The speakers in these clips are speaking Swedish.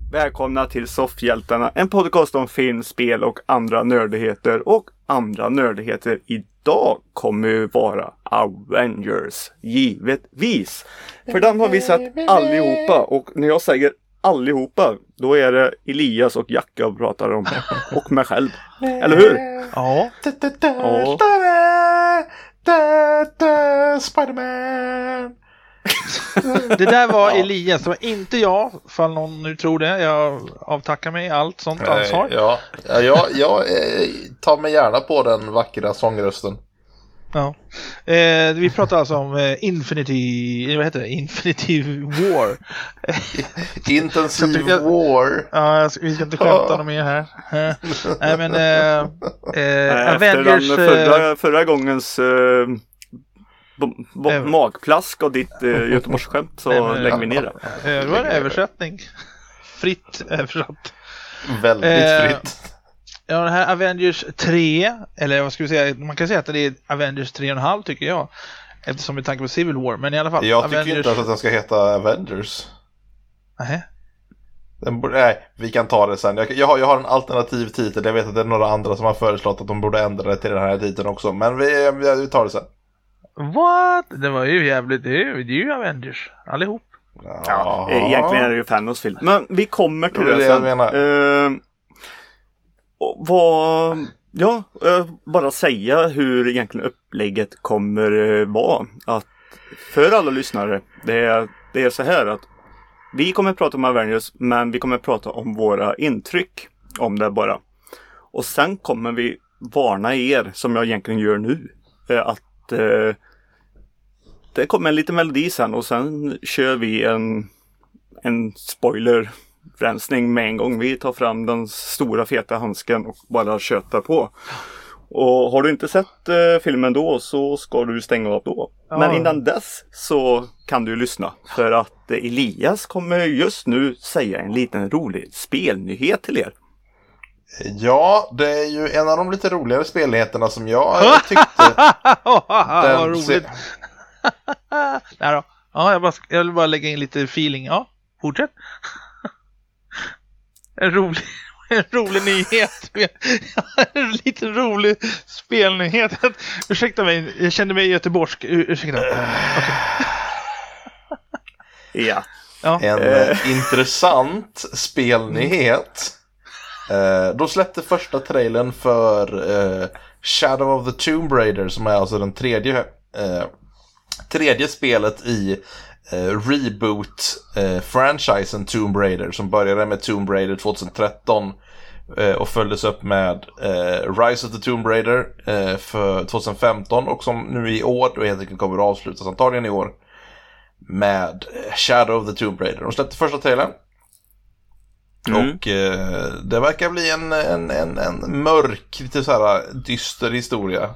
Välkomna till Soffhjältarna, en podcast om film, spel och andra nördigheter. Och andra nördigheter idag kommer ju vara Avengers, givetvis. För den har vi sett allihopa, och när jag säger allihopa, då är det Elias och Jack jag pratar om, och mig själv. Eller hur? Ja. Spider-Man! Det där var Elias, det var inte jag, fall någon nu tror det. Jag avtackar mig allt sånt ansvar. Jag tar mig gärna på den vackra sångrösten. Ja. Vi pratar alltså om Infinity War. Intensiv War. Ja, vi ska inte skämta något mer här. Nej, men Avengers... Efter förra gångens magplask och ditt Göteborgsskämt så lägger vi ner det. Det var en översättning. Fritt översatt. Väldigt fritt. Ja, det här Avengers 3, eller vad ska vi säga, man kan säga att det är Avengers 3,5 tycker jag, eftersom vi tänker på Civil War, men i alla fall. Jag tycker inte att den ska heta Avengers. Nej. Nej, vi kan ta det sen. Jag har en alternativ titel. Jag vet att det är några andra som har föreslagit att de borde ändra det till den här titeln också, men vi tar det sen. What? Det var ju jävligt, det är ju Avengers, allihop. Ja, egentligen är det ju Thanos film. Men vi kommer till det sen. Bara säga hur egentligen upplägget kommer vara. Att för alla lyssnare, det är så här att vi kommer att prata om Avengers, men vi kommer att prata om våra intryck om det bara. Och sen kommer vi varna er, som jag egentligen gör nu, att det kommer en liten melodi sen, och sen kör vi en spoiler-rensning med en gång. Vi tar fram den stora feta handsken och bara köttar på. Och har du inte sett filmen då, så ska du stänga av då. Ja. Men innan dess så kan du lyssna. För att Elias kommer just nu säga en liten rolig spelnyhet till er. Ja, det är ju en av de lite roligare spelnyheterna som jag tyckte. Vad roligt. Nej då. Ja, jag vill bara lägga in lite feeling. Ja, fortsätt. En rolig nyhet. En liten rolig spelnyhet. Ursäkta mig, jag kände mig göteborgsk. Ursäkta. Okay. Ja. En intressant spelnyhet. Då släppte första trailern för Shadow of the Tomb Raider, som är alltså den tredje spelet i reboot-franchisen Tomb Raider, som började med Tomb Raider 2013 och följdes upp med Rise of the Tomb Raider för 2015, och som nu i år då helt enkelt kommer att avslutas antagligen i år med Shadow of the Tomb Raider. De släppte första trailern. Och det verkar bli en mörk, lite så här dyster historia.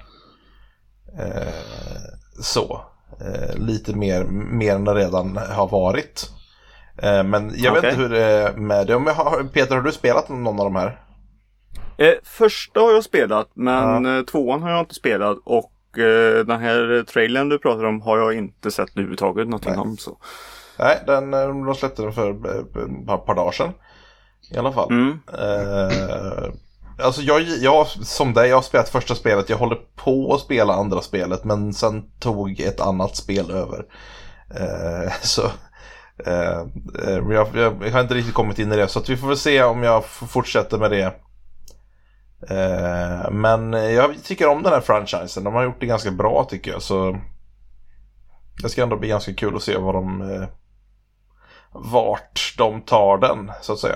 Lite mer än det redan har varit. Men jag vet inte hur det är med det. Peter, har du spelat någon av de här? Första har jag spelat, men tvåan har jag inte spelat. Och den här trailern du pratar om har jag inte sett överhuvudtaget någonting om. Så. Nej, de släppte den för ett par dagar sedan. I alla fall. Alltså jag som dig, jag har spelat första spelet. Jag håller på att spela andra spelet, men sen tog ett annat spel över. Jag har inte riktigt kommit in i det, så att vi får väl se om jag fortsätter med det. Men jag tycker om den här franchisen. De har gjort det ganska bra, tycker jag. Så det ska ändå bli ganska kul att se vart de tar den, så att säga.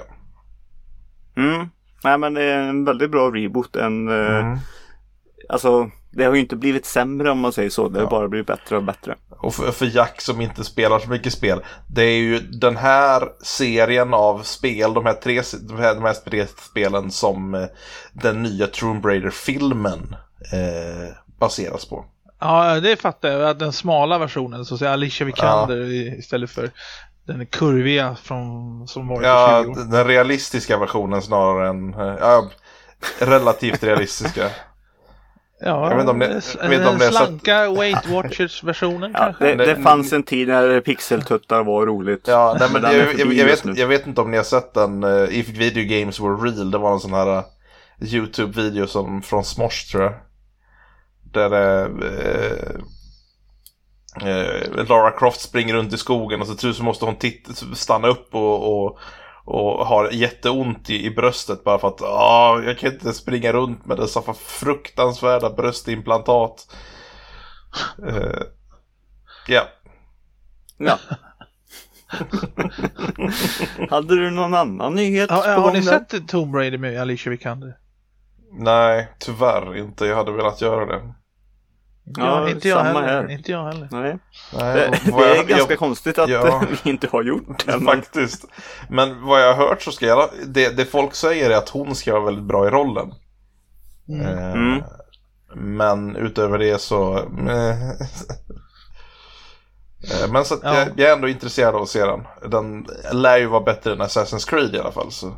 Nej, men det är en väldigt bra reboot. Alltså, det har ju inte blivit sämre, om man säger så. Det har bara blivit bättre och bättre. Och för Jack som inte spelar så mycket spel, det är ju den här serien av spel, de här tre spelen som den nya Tomb Raider-filmen baseras på. Ja, det fattar jag. Den smala versionen, så att säga Alicia Vikander istället för den kurviga som var i 20 år. Den realistiska versionen snarare än relativt realistiska. Ja, Jag vet inte om den slanka Weight Watchers-versionen kanske. Det fanns en tid när pixeltuttar var roligt. Ja, nej, men Men jag vet inte om ni har sett den If Video Games Were Real. Det var en sån här YouTube-video som från Smosh, tror jag. Där Lara Croft springer runt i skogen och så måste hon stanna upp och har jätteont i bröstet bara för att jag kan inte springa runt med dessa fruktansvärda bröstimplantat. Ja. Hade du någon annan nyhet? Har ni sett Tomb Raider med Alicia Vikander? Nej, tyvärr inte. Jag hade velat göra det. Ja, inte jag samma heller. här. Inte jag heller. Nej. Det är ganska konstigt att vi inte har gjort det. Faktiskt. Men vad jag har hört så ska det folk säger är att hon ska vara väldigt bra i rollen. Men utöver det så... Men så att jag är ändå intresserad av att se den. Den lär ju vara bättre än Assassin's Creed i alla fall. Så.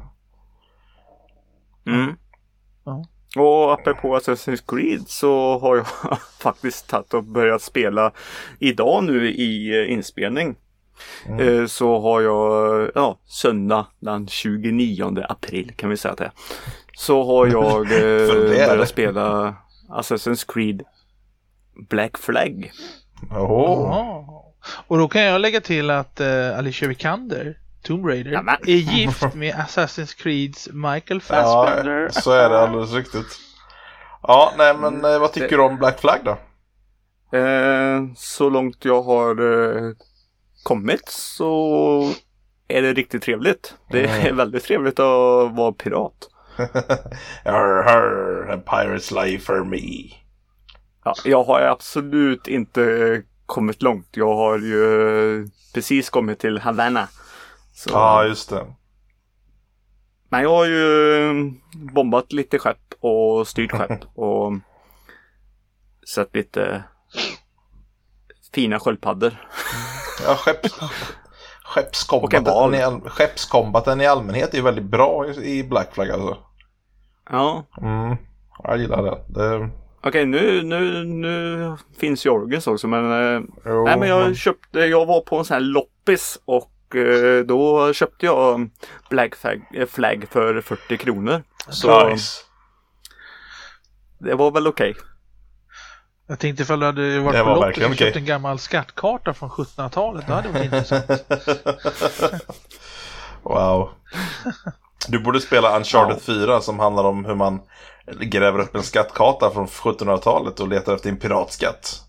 Ja. Och apropå Assassin's Creed så har jag faktiskt tagit och börjat spela idag nu i inspelning. Så har jag söndag den 29 april kan vi säga det. Så har jag börjat spela Assassin's Creed Black Flag. Och då kan jag lägga till att Alicia Vikander, Tomb Raider, är gift med Assassin's Creeds Michael Fassbender. Ja, så är det alldeles riktigt. Ja, nej men vad tycker du om Black Flag då? Så långt jag har kommit så är det riktigt trevligt. Det är väldigt trevligt att vara pirat. A pirate's life for me. Ja, jag har absolut inte kommit långt. Jag har ju precis kommit till Havana. Ja, just det. Men jag har ju bombat lite skepp och styrt skepp och sett lite fina sköldpaddor. Ja, skeppskombaten i allmänhet är ju väldigt bra i Black Flag alltså. Ja. Jag gillar det. Okej, nu finns ju Organs också, men nej, men jag var på en sån här loppis och då köpte jag Black Flag för 40 kronor. Så nice. Det var väl okej. Jag tänkte ifall du hade varit på loppis och köpt en gammal skattkarta från 1700-talet. Då hade det varit intressant. Wow. Du borde spela Uncharted 4 som handlar om hur man gräver upp en skattkarta från 1700-talet och letar efter en piratskatt.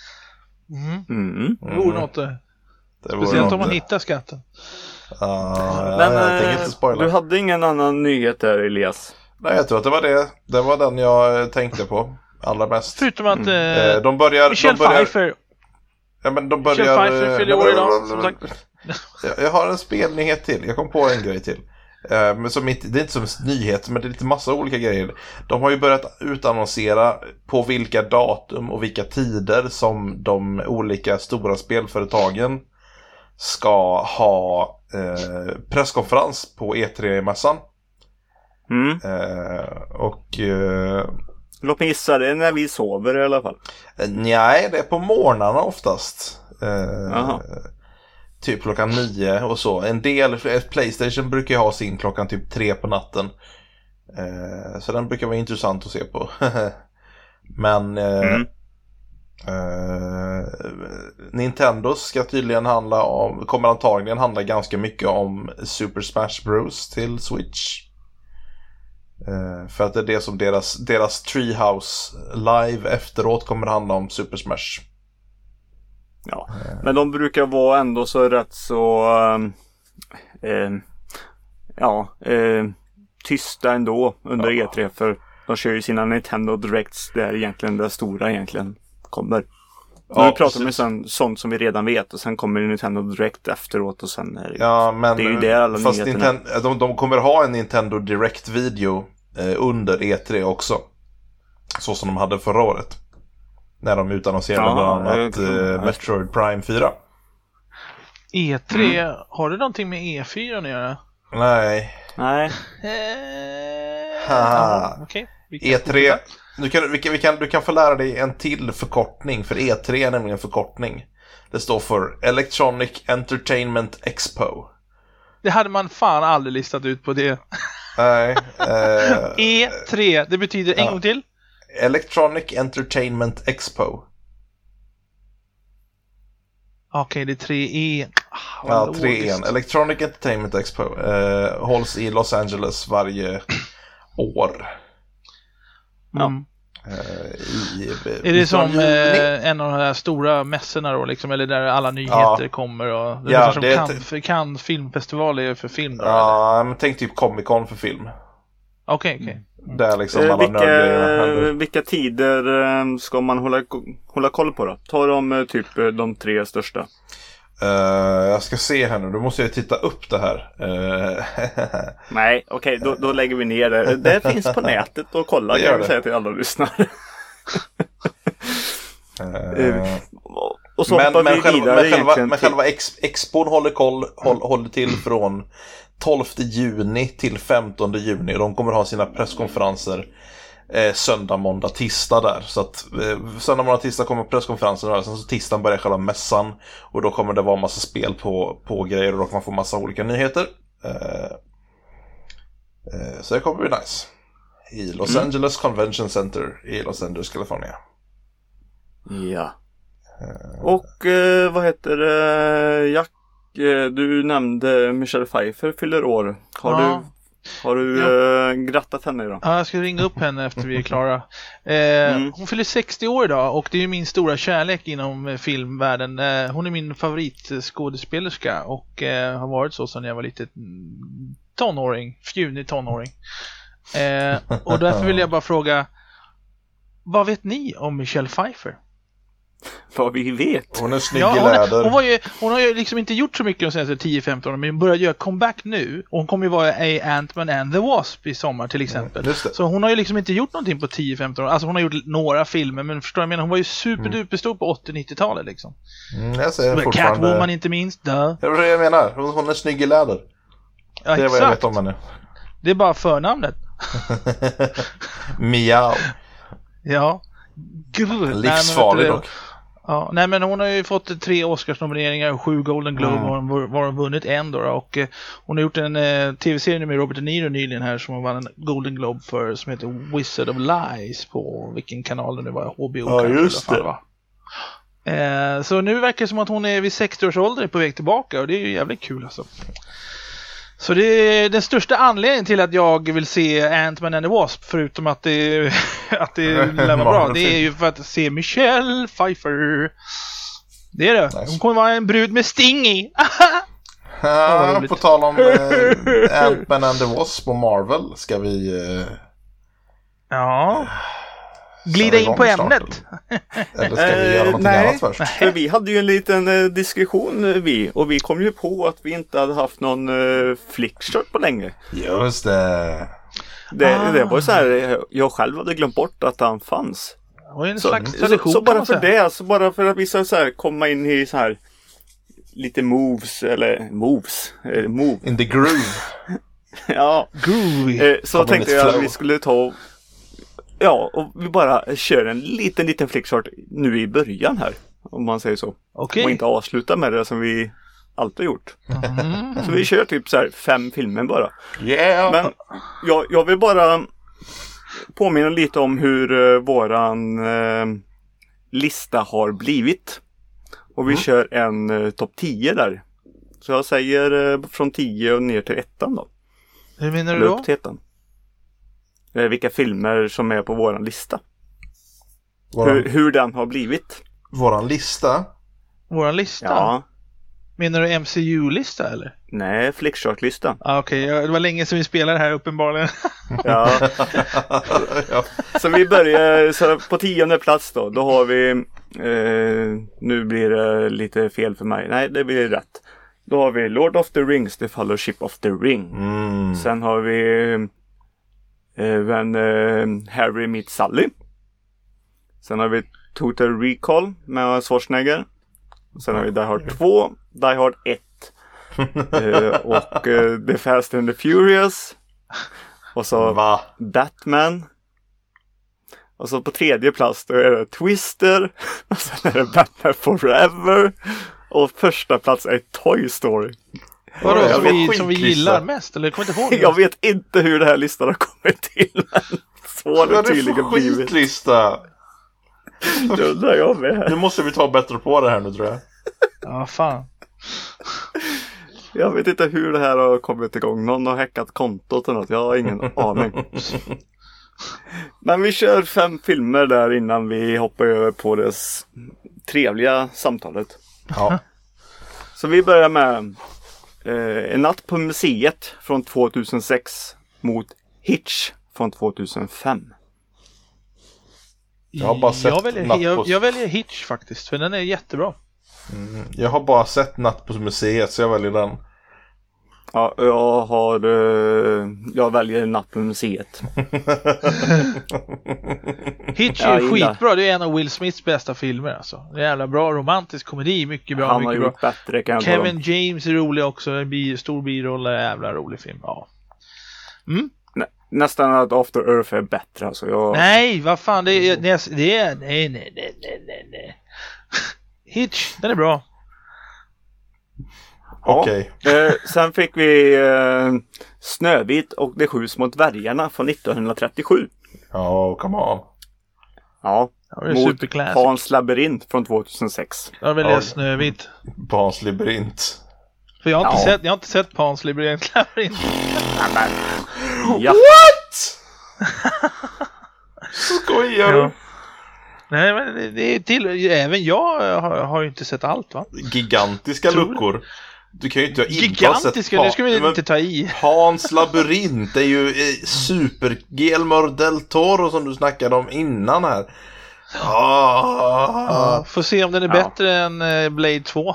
Det vore något. Speciellt om man hittar skatten. Men jag tänker inte spoila. Du hade ingen annan nyhet där, Elias? Nej, jag tror att det var det. Det var den jag tänkte på allra mest. Förutom att Michelle Pfeiffer. Ja, men de börjar... Michelle Pfeiffer fyller år idag, som sagt. Jag har en spelnyhet till. Jag kom på en grej till. Men det är inte som nyhet, men det är lite massa olika grejer. De har ju börjat utannonsera på vilka datum och vilka tider som de olika stora spelföretagen ska ha presskonferens på E3-mässan. Låt mig gissa, det är när vi sover i alla fall. Nej, det är på morgnarna oftast. Typ klockan 9 och så. En del, PlayStation brukar ha sin klockan typ 3 på natten. Så den brukar vara intressant att se på. Men Nintendo ska tydligen kommer antagligen handla ganska mycket om Super Smash Bros till Switch. För att det är det som deras Treehouse live efteråt kommer handla om Super Smash. Ja, men de brukar vara ändå så rätt så tysta ändå under E3, för de kör ju sina Nintendo Directs där egentligen det stora egentligen kommer. Nu pratar vi sånt som vi redan vet och sen kommer Nintendo Direct efteråt och sen är det är ju det alla fast nyheterna. De kommer ha en Nintendo Direct-video under E3 också. Så som de hade förra året. När de utannonserade bland annat Metroid Prime 4. E3, har det någonting med E4 att göra? Nej. Nej. Okay. Du kan få lära dig en till förkortning, för E3 är nämligen en förkortning. Det står för Electronic Entertainment Expo. Det hade man fan aldrig listat ut på det. Nej. E3, det betyder en gång till? Electronic Entertainment Expo. Okej, det är 3E. Ja, 3E. Electronic Entertainment Expo hålls i Los Angeles varje år. Mm. Är det som en av de här stora mässorna då, liksom, eller där alla nyheter kommer? Och det är som kan filmfestival är för film då, ja, men tänk typ Comic-Con för film. Okej. Där liksom alla vilka tider ska man hålla koll på då? Ta de typ de 3 största. Jag ska se här nu, då måste jag titta upp det här. Nej, okej, då lägger vi ner det. Det finns på nätet och kolla, jag vill säga till alla lyssnare. Och så men själva expon håller till från 12 juni till 15 juni. De kommer ha sina presskonferenser söndag, måndag, tisdag där. Så att söndag, måndag, tisdag kommer presskonferensen där. Sen så tisdagen börjar själva mässan. Och då kommer det vara massa spel på grejer. Och då kan man få massa olika nyheter. Så det kommer bli nice. I Los Angeles Convention Center i Los Angeles, California. Ja. Och vad heter det? Jack, du nämnde Michelle Pfeiffer fyller år. Har du grattat henne idag? Ja, jag ska ringa upp henne efter vi är klara. Hon fyller 60 år idag och det är min stora kärlek inom filmvärlden. Hon är min favoritskådespelerska och har varit så sedan jag var lite fjunig tonåring. Och därför vill jag bara fråga, vad vet ni om Michelle Pfeiffer? Vad vi vet. Hon är snygg i läder. Hon har ju liksom inte gjort så mycket de senaste 10-15 år, men hon börjar göra comeback nu. Och hon kommer ju vara i Ant-Man and the Wasp i sommar till exempel. Så hon har ju liksom inte gjort någonting på 10-15 år. Alltså hon har gjort några filmer, men förstår jag menar, hon var ju superduperstor på 80-90-talet liksom. Jag säger fortfarande Catwoman inte minst. Jag menar, hon är snygg i läder. Ja, det är vad jag vet om henne. Det är bara förnamnet. Miau. Ja. Livsfarlig dock. Ja, nej, men hon har ju fått 3 Oscarsnomineringar och 7 Golden Globe och hon vunnit en då. Och hon har gjort en tv-serie med Robert De Niro nyligen här som hon vann en Golden Globe för, som heter Wizard of Lies på vilken kanal det nu var, HBO. Ja, just det. Så nu verkar det som att hon är vid 60 års ålder på väg tillbaka och det är ju jävligt kul alltså. Så det är den största anledningen till att jag vill se Ant-Man and the Wasp, förutom att det lär vara bra. Det är ju för att se Michelle Pfeiffer. Det är det. Nice. Hon kommer vara en brud med sting i. På tal om Ant-Man and the Wasp och Marvel, ska vi glida in på ämnet. Eller ska vi göra något annat först? För vi hade ju en liten diskussion och vi kom ju på att vi inte hade haft någon flickshot på länge. Just det. Det var så här, jag själv hade glömt bort att han fanns. Och en slags tradition, så bara för det, så bara för att vi ska så här komma in i så här lite moves. In the groove. Ja. Groovy. Så tänkte jag att vi skulle ta och vi bara kör en liten flickshot nu i början här, om man säger så. Okay. Och inte avsluta med det som vi alltid gjort. Så vi kör typ så här 5 filmer bara. Yeah. Men jag vill bara påminna lite om hur våran lista har blivit. Och vi kör en topp 10 där. Så jag säger från 10 och ner till 1 då. Hur menar du då? Upp till 1. Vilka filmer som är på våran lista. Hur den har blivit. Våran lista? Våran lista? Ja. Menar du MCU-lista eller? Nej, flickshot-lista. Okej. Det var länge sedan vi spelade här uppenbarligen. Ja. Så vi börjar så på 10:e plats då. Då har vi nu blir det lite fel för mig. Nej, det blir rätt. Då har vi Lord of the Rings, The Fellowship of the Ring. Sen har vi även Harry Meets Sally. Sen har vi Total Recall med Schwarzenegger. Sen har vi Die Hard 2, Die Hard 1 och The Fast and the Furious. Och så Batman. Och så på tredje plats då är det Twister. Och sen är det Batman Forever. Och första plats är Toy Story. Vadå, Jag vet som vi skitlista. gillar mest? Eller kommer inte ihåg det? Jag vet inte hur det här listan har kommit till. Så har det tydligen blivit. Skitlista. Det undrar jag med. Nu måste vi ta bättre på det här nu, tror jag. Ja, fan. Jag vet inte hur det här har kommit igång. Någon har hackat kontot eller något. Jag har ingen aning. Men vi kör 5 filmer där innan vi hoppar över på det trevliga samtalet. Ja. Så vi börjar med En natt på museet från 2006 mot Hitch från 2005. Jag har bara sett jag väljer Hitch faktiskt, för den är jättebra. Jag har bara sett Natt på museet, så jag väljer den. Ja, jag väljer Natt på museet. Hitch är skitbra, det är en av Will Smiths bästa filmer alltså. Det är jävla bra, romantisk komedi, mycket bra, Han har mycket gjort bra. bättre, kan jag Kevin James är rolig också, en stor biroll, jävla rolig film. Ja. Nästan att After Earth är bättre alltså. Nej, vad fan, det är nej. Hitch, den är bra. Ja. Okej. Sen fick vi Snövit och de 7 små dvärgarna från 1937. Ja, come on. Ja, Ja, det är mot superclassic. Hans labyrint från 2006. Jag väljer Ja. Snövit. Pans labyrint. För jag har inte sett Pans labyrint. Ja. What? Skojar du? Ja. Nej, men det är till. Även jag har ju inte sett allt, va? Gigantiska Tror du? luckor. Du kan ju inte ha Gigantiska, det ska vi inte ta i. Hans labyrint är ju super Guillermo del Toro som du snackade om innan här. Ja, får se om den är bättre än Blade 2.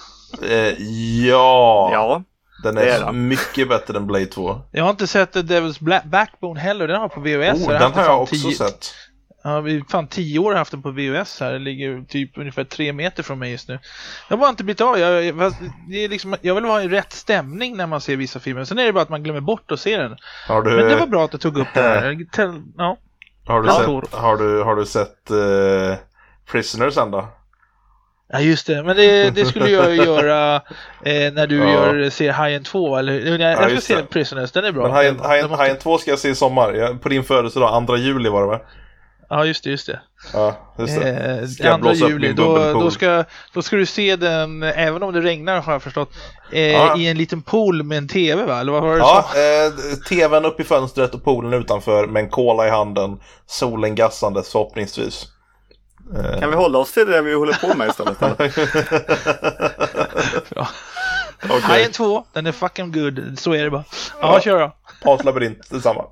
Ja. Den det är är den. mycket bättre än Blade 2. Jag har inte sett The Devil's Backbone heller, den har på VHS. Den har jag också sett. Ja, vi fan 10 år har haft den på VHS här. Det ligger typ ungefär 3 meter från mig just nu. Jag har bara inte blivit av. Det är liksom, jag vill ha en rätt stämning när man ser vissa filmer. Sen är det bara att man glömmer bort att se den. Men det var bra att du tog upp det här. Ja. Har du sett Prisoners ända? Ja, just det. Men det skulle jag göra när du ser Hajen 2. Eller, jag ska se Prisoners, den är bra. Men Hajen 2 ska jag se i sommar. På din födelsedag, 2 juli var det, va? Ja, just det. Ja, just det. 2 juli, då ska du se den, även om det regnar har jag förstått, i en liten pool med en tv, va? Eller vad var det? Ja, tvn upp i fönstret och poolen utanför med en cola i handen, solen gassandes förhoppningsvis. Kan vi hålla oss till det vi håller på med istället? Ja. Okay. Hajen 2, den är fucking good, så är det bara. Ja, kör då. Pans labyrint, detsamma.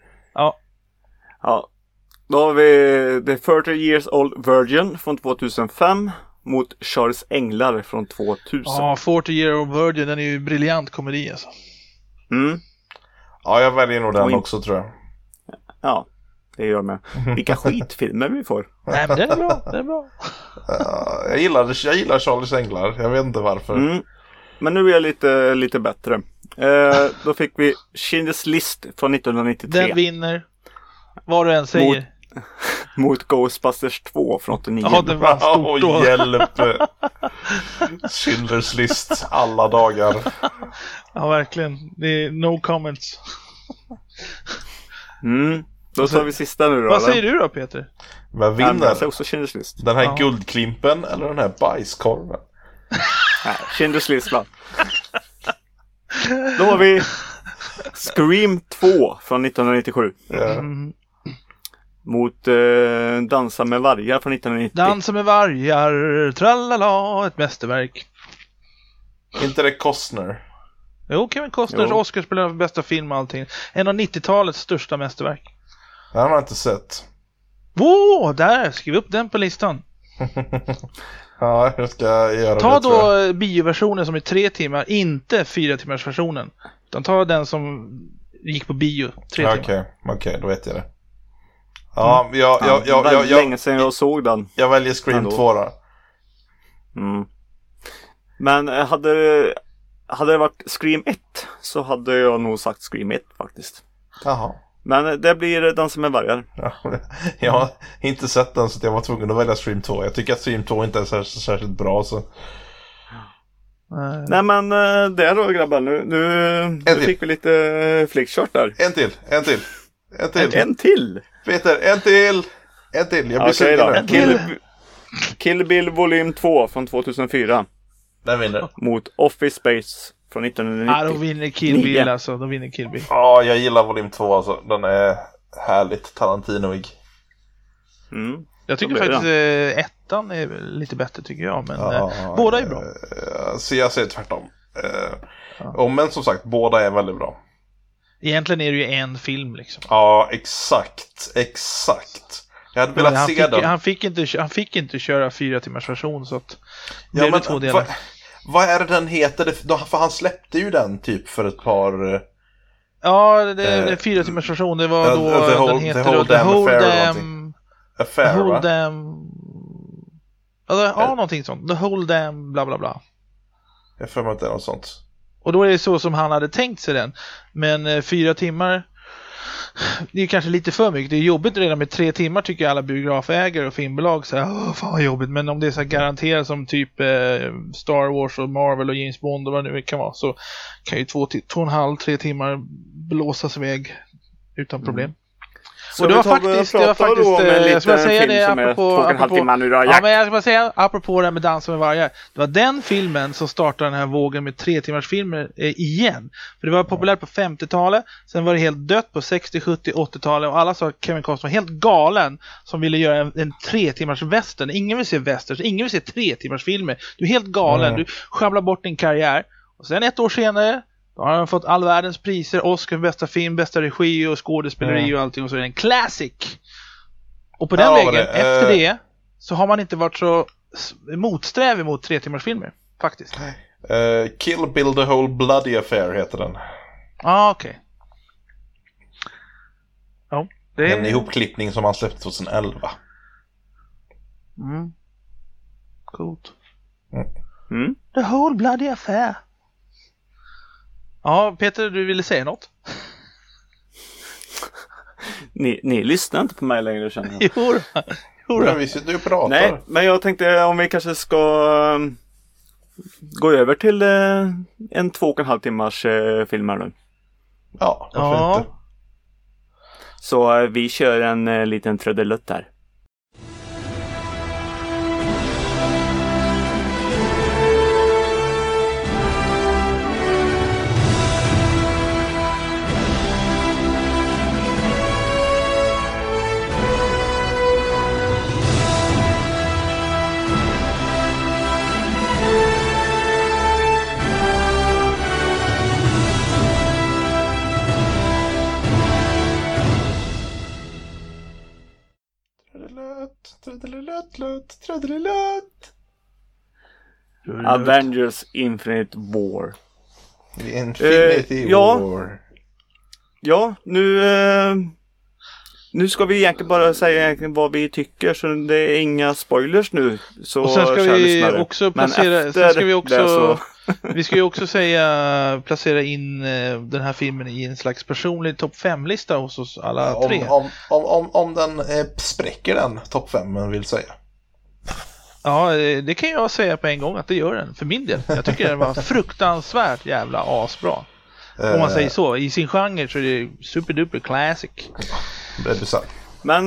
Ja. Då har vi The 30 Years Old Virgin från 2005 mot Charles Änglar från 2000. Ja, 40 Year Old Virgin, den är ju briljant komedi alltså. Ja, jag väljer nog den också, tror jag. Ja, det gör med. Vilka skitfilmer vi får. Nej, men den är bra. Jag gillar Charles Änglar, jag vet inte varför. Men nu är jag lite bättre. Då fick vi Schindler's List från 1993. Den vinner, vad du än säger. Mot Ghostbusters 2 från 89. Ja, det var stort då. Hjälp! Schindler's List, alla dagar. Ja, verkligen. Det är no comments. Då tar vi sista nu då. Vad säger du då, Peter? Vad vinner? Jag säger också Schindler's List. Den här guldklimpen eller den här bajskorven? Nej, Schindler's List, va? Då har vi Scream 2 från 1997. Mot Dansa med vargar från 1990. Dansa med vargar, trallala, ett mästerverk. Inte det Costner? Jo, Kevin Costners Oscarsspelare för bästa film och allting. En av 90-talets största mästerverk. Den har jag inte sett. Där, skriv upp den på listan. Ja, jag ska göra ta det. Ta då bioversionen som är 3 timmar, inte 4 timmars versionen. Utan ta den som gick på bio 3 timmar. Okej, då vet jag det. Ja, jag länge sedan jag såg den. Jag väljer Scream 2 då. Men hade det varit Scream 1 så hade jag nog sagt Scream 1 faktiskt. Jaha. Men det blir Dansen med vargar. Ja, jag har inte sett den så att jag var tvungen att välja Stream 2. Jag tycker att Stream 2 inte är särskilt bra så. Nej men där då grabbar, nu fick vi lite flickchart där. En till. En till? Peter, en till. Jag blir sugen nu. Kill Bill volym 2 från 2004. Den vinner. Mot Office Space från 1990. Ja, då vinner Kill Bill alltså. Då vinner Kill Bill. Ja, jag gillar volym 2 alltså. Den är härligt Tarantinoig. Jag tycker faktiskt ettan är lite bättre tycker jag. Men båda är bra. Så jag säger tvärtom. Men som sagt, båda är väldigt bra. Egentligen är det ju en film liksom. Ja, exakt. Jag hade velat se den. Han fick inte köra 4 timmars version så att ja, men 2 delar. Vad är det den heter? För han släppte ju den typ för ett par... Ja, det 4 timmars version. Det var då den heter The Whole Damn någonting sånt. The Whole Damn bla bla bla. Jag får mig att det är något sånt. Och då är det så som han hade tänkt sig den. Men 4 timmar, det är kanske lite för mycket. Det är jobbigt redan med 3 timmar tycker jag alla biografägare och filmbolag säger, fan vad jobbigt. Men om det är så här garanterat som typ Star Wars och Marvel och James Bond och vad det nu kan vara, så kan ju 2,5-3 timmar blåsas iväg utan problem. Så det var faktiskt jag ska säga det apropå det här med Dansen med vargar. Det var den filmen som startade den här vågen med 3 timmars filmer igen. För det var populärt på 50-talet, sen var det helt dött på 60, 70, 80-talet och alla sa att Kevin Costner var helt galen som ville göra en 3 timmars western. Ingen vill se westerns, ingen vill se 3 timmars filmer. Du är helt galen, du sjabblar bort din karriär. Och sen 1 år senare då har han fått all världens priser, Oscar för bästa film, bästa regi och skådespeleri och allting, och så är det en classic. Och på den vägen, efter det så har man inte varit så motsträvig mot 3 timmars filmer, faktiskt. Kill Bill the Whole Bloody Affair heter den. Okej. Ja, det är en ihopklippning som han släppte 2011. Coolt. The Whole Bloody Affair. Ja, Peter, du ville säga något? Ni lyssnar inte på mig längre, känner jag. Jo, vi sitter ju och pratar. Nej, men jag tänkte om vi kanske ska gå över till en 2,5 timmars film här nu. Ja, varför inte? Så vi kör en liten trudelutt här. Avengers Infinite War. Infinity War. Ja, nu ska vi egentligen bara säga vad vi tycker, så det är inga spoilers nu. Så och sen ska vi också placera, vi ska ju också placera in den här filmen i en slags personlig topp 5-lista hos oss alla tre. Om den spräcker den topp 5 vill säga. Ja, det kan jag säga på en gång att det gör den för min del. Jag tycker den var fruktansvärt jävla asbra. Om man säger så. I sin genre så är det superduper classic. Det är sant. Men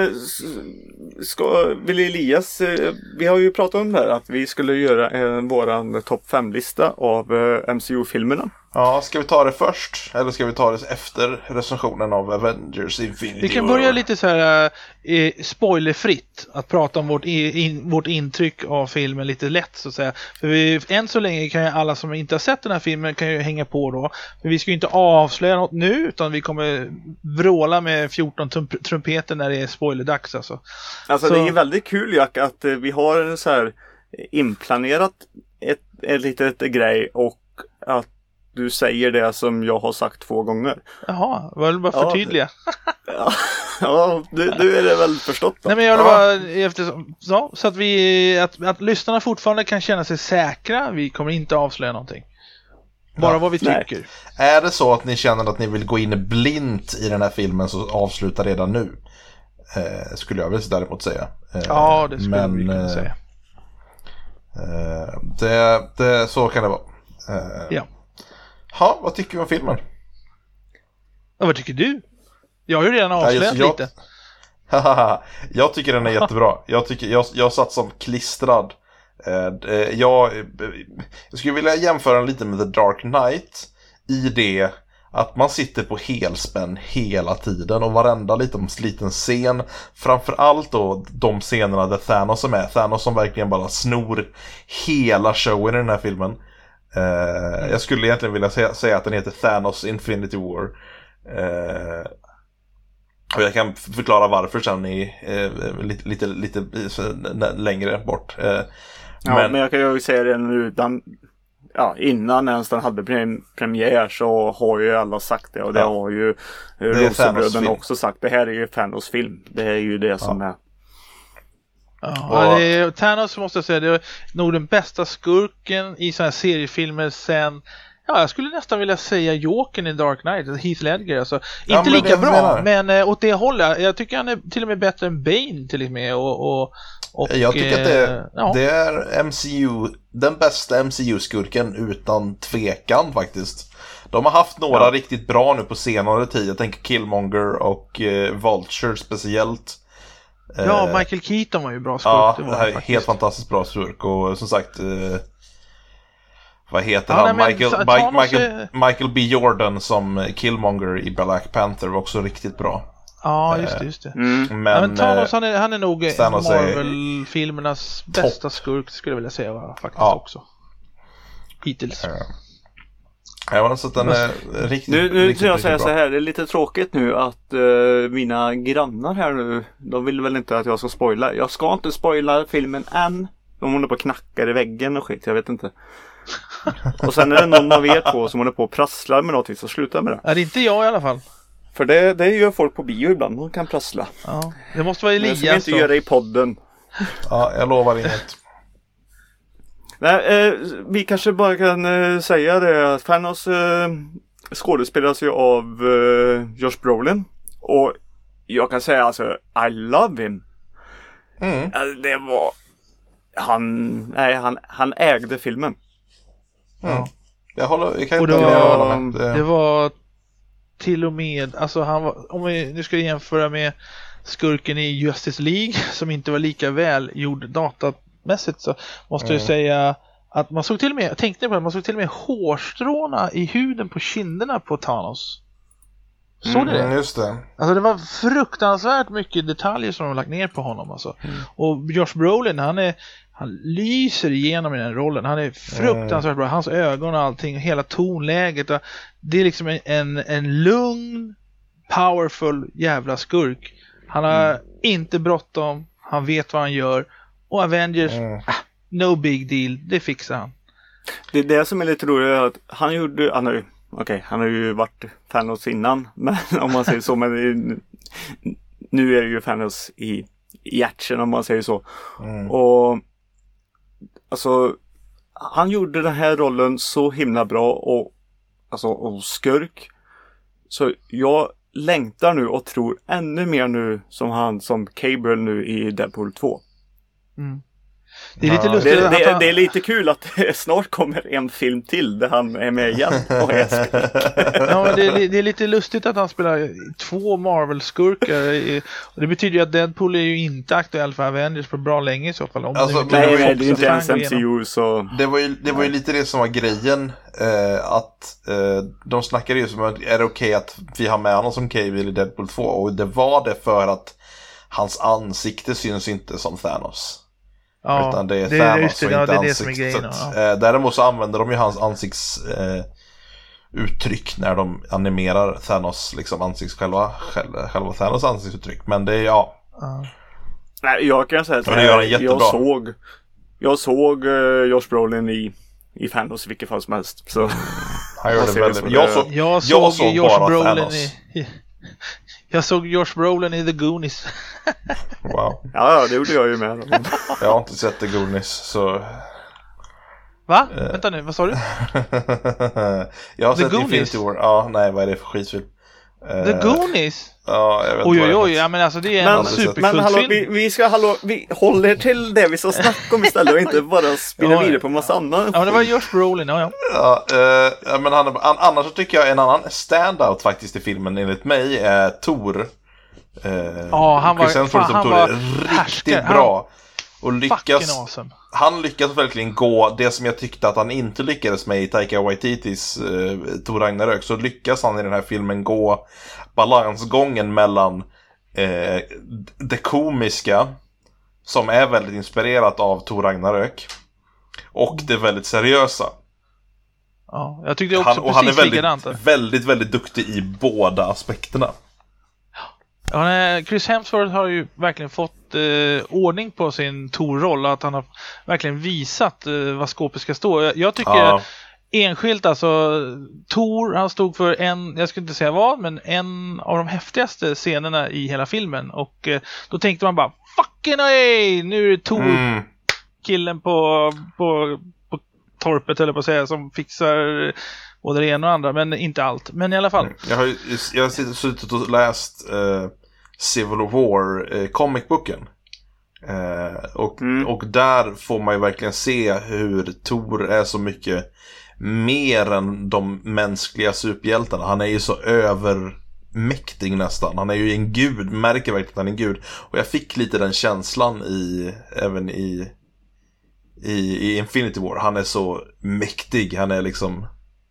vill Elias, vi har ju pratat om det här att vi skulle göra våran topp 5-lista av MCU-filmerna. Ja, ska vi ta det först eller ska vi ta det efter recensionen av Avengers Infinity War? Vi kan börja lite så här spoilerfritt att prata om vårt intryck av filmen lite lätt så att säga. För än så länge kan ju alla som inte har sett den här filmen kan ju hänga på då. För vi ska ju inte avslöja något nu utan vi kommer vråla med 14 trumpeter när det är spoilerdags alltså. Alltså så... det är väldigt kul Jack att vi har så här inplanerat ett litet grej och att du säger det som jag har sagt 2 gånger. Jaha, var det bara förtydliga? Ja, du är det väl förstått då? Nej, men jag vill bara så att lyssnarna fortfarande kan känna sig säkra. Vi kommer inte avslöja någonting. Bara vad vi tycker. Är det så att ni känner att ni vill gå in blint i den här filmen, så avsluta redan nu. Skulle jag väl däremot säga. Ja, det skulle vi kunna säga. Det så kan det vara. Ja. Ha, vad tycker vi om filmen? Ja, vad tycker du? Jag har ju redan avslöjat lite. Jag tycker den är jättebra. Jag satt som klistrad. Jag skulle vilja jämföra den lite med The Dark Knight i det att man sitter på helspänn hela tiden och varenda liten scen, framförallt då de scenerna där Thanos är med. Thanos som verkligen bara snor hela showen i den här filmen. Jag skulle egentligen vilja säga att den heter Thanos Infinity War. Och jag kan förklara varför sen lite längre bort. Men jag kan ju säga det nu, innan ens den hade premiär så har ju alla sagt det, och det har ju Rosenbröden också sagt. Det här är ju Thanos film. Det är ju det som är. Ja, Thanos måste jag säga, det är nog den bästa skurken i såna här seriefilmer sen. Ja, jag skulle nästan vilja säga Jokern i Dark Knight, Heath Ledger. Alltså, inte lika bra, men åt det hållet. Jag tycker han är till och med bättre än Bane till och med. Och jag tycker att det är MCU, den bästa MCU-skurken utan tvekan faktiskt. De har haft några riktigt bra nu på senare tid. Jag tänker Killmonger och Vulture speciellt. Ja, Michael Keaton var ju bra skurk. Ja, det var helt fantastiskt bra skurk. Och som sagt, vad heter han? Michael B. Jordan som Killmonger i Black Panther var också riktigt bra. Ja, just det. Men Thanos, han är nog Marvel-filmernas bästa skurk, skulle jag vilja säga faktiskt också. Hittills. Ja, så att den är riktigt, nu ska jag säga så här, det är lite tråkigt nu att mina grannar här nu, de vill väl inte att jag ska spoila. Jag ska inte spoila filmen än. De håller på och knackar i väggen och skit, jag vet inte. Och sen är det någon av er två som håller på och prasslar med något, så sluta med det. Är det inte jag i alla fall? För det gör folk på bio ibland, de kan prassla. Ja, det måste vara Elias. Men jag ska inte göra i podden. Ja, jag lovar inget. Nej, vi kanske bara kan säga det att Thanos skådespelas ju av Josh Brolin. Och jag kan säga alltså, I love him. Alltså, det var han ägde filmen. Jag kan och inte hålla med. Det var till och med, alltså han var, om vi nu ska jämföra med skurken i Justice League som inte var lika väl gjord datamässigt, så måste jag säga att man såg till och med, tänkte på det, man såg till och med hårstråna i huden på kinderna på Thanos. Såg ni det? Just det. Alltså det var fruktansvärt mycket detaljer som de lagt ner på honom alltså. Och Josh Brolin, han lyser igenom i den rollen. Han är fruktansvärt bra. Hans ögon och allting, hela tonläget. Och det är liksom en lugn, powerful jävla skurk. Han har inte bråttom. Han vet vad han gör. Och Avengers, no big deal. Det fixar han. Det är det som är lite roligt, att han gjorde... han har ju varit Thanos innan. Men om man säger så. Men nu är det ju Thanos i action, om man säger så. Och alltså, han gjorde den här rollen så himla bra och skurk. Så jag längtar nu och tror ännu mer nu som Cable nu i Deadpool 2. Det är lite lustigt det är lite kul att det snart kommer en film till där han är med igen och är skurk. Ja, men det är lite lustigt att han spelar 2 Marvel-skurkar. Det betyder ju att Deadpool är ju inte aktuell för Avengers på bra länge i så fall. Alltså, det är inte ens MCU, så... Det var ju lite det som var grejen. Att de snackade ju som att är det okej att vi har med honom som Cable i Deadpool 2. Och det var det för att hans ansikte syns inte som Thanos. Ja, utan det är Thanos och inte ansiktet. Däremot så använder de ju hans ansiktsuttryck när de animerar Thanos liksom själva Thanos ansiktsuttryck. Men det är Nej, jag kan säga att jag såg Josh Brolin i Thanos i vilket fall som helst. Så jag såg Josh Brolin Jag såg Josh Brolin i The Goonies. Wow. Ja, det gjorde jag ju med. Jag har inte sett The Goonies, så... Va? Vänta nu, vad sa du? Jag har The sett Goonies? Infinity War. Ja, nej, vad är det för skitfilm? The Goonies? Ja, jag vet inte vad det är. Oj, ja men alltså det är en Men hallå, superkultfilm. vi håller till det vi ska snacka om istället och inte bara spinna vidare på en massa annat. Ja, det var Josh Brolin, ja. Ja, men annars så tycker jag en annan standout faktiskt i filmen enligt mig är Thor. Ja, han var, Chris Hemsworth som han Thor var är härskare. riktigt bra. Och Fucking lyckas, awesome. han lyckas verkligen gå det som jag tyckte att han inte lyckades med i Taika Waititis Thor Ragnarök, så lyckas han i den här filmen gå balansgången mellan det komiska som är väldigt inspirerat av Thor Ragnarök och det väldigt seriösa. Ja, jag tyckte också Han är likadant. väldigt duktig i båda aspekterna. Ja, Chris Hemsworth har ju verkligen fått ordning på sin Thor-roll, att han har verkligen visat vad skåpet ska stå. Jag tycker enskilt, alltså Thor, han stod för en, jag skulle inte säga vad, men en av de häftigaste scenerna i hela filmen, och då tänkte man bara fucking hey, nu är det Thor killen på torpet, eller på att säga, som fixar både det ena och andra, men inte allt, men i alla fall. Jag har suttit och läst Civil War comicboken. Och där får man ju verkligen se hur Thor är så mycket mer än de mänskliga superhjältarna. Han är ju så övermäktig nästan. Han är ju en gud, märker verkligen att han är en gud. Och jag fick lite den känslan även i Infinity War. Han är så mäktig. Han är liksom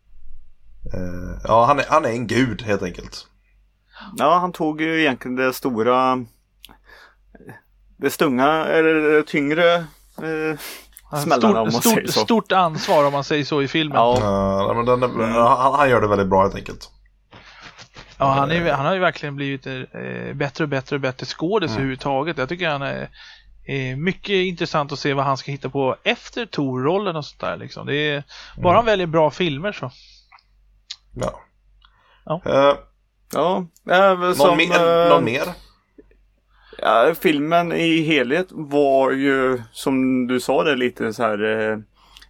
han är en gud helt enkelt. Ja, han tog ju egentligen det stora, det stunga eller tyngre smällarna, om man säger så. Stort ansvar, om man säger så, i filmen. Ja, men han gör det väldigt bra helt enkelt. Ja, han har ju verkligen blivit bättre och bättre skådis överhuvudtaget. Jag tycker han är mycket intressant att se vad han ska hitta på efter Thor-rollen och sånt där liksom. Det är bara han väljer bra filmer så. Ja. Någon mer? Ja, filmen i helhet var ju, som du sa, det lite så här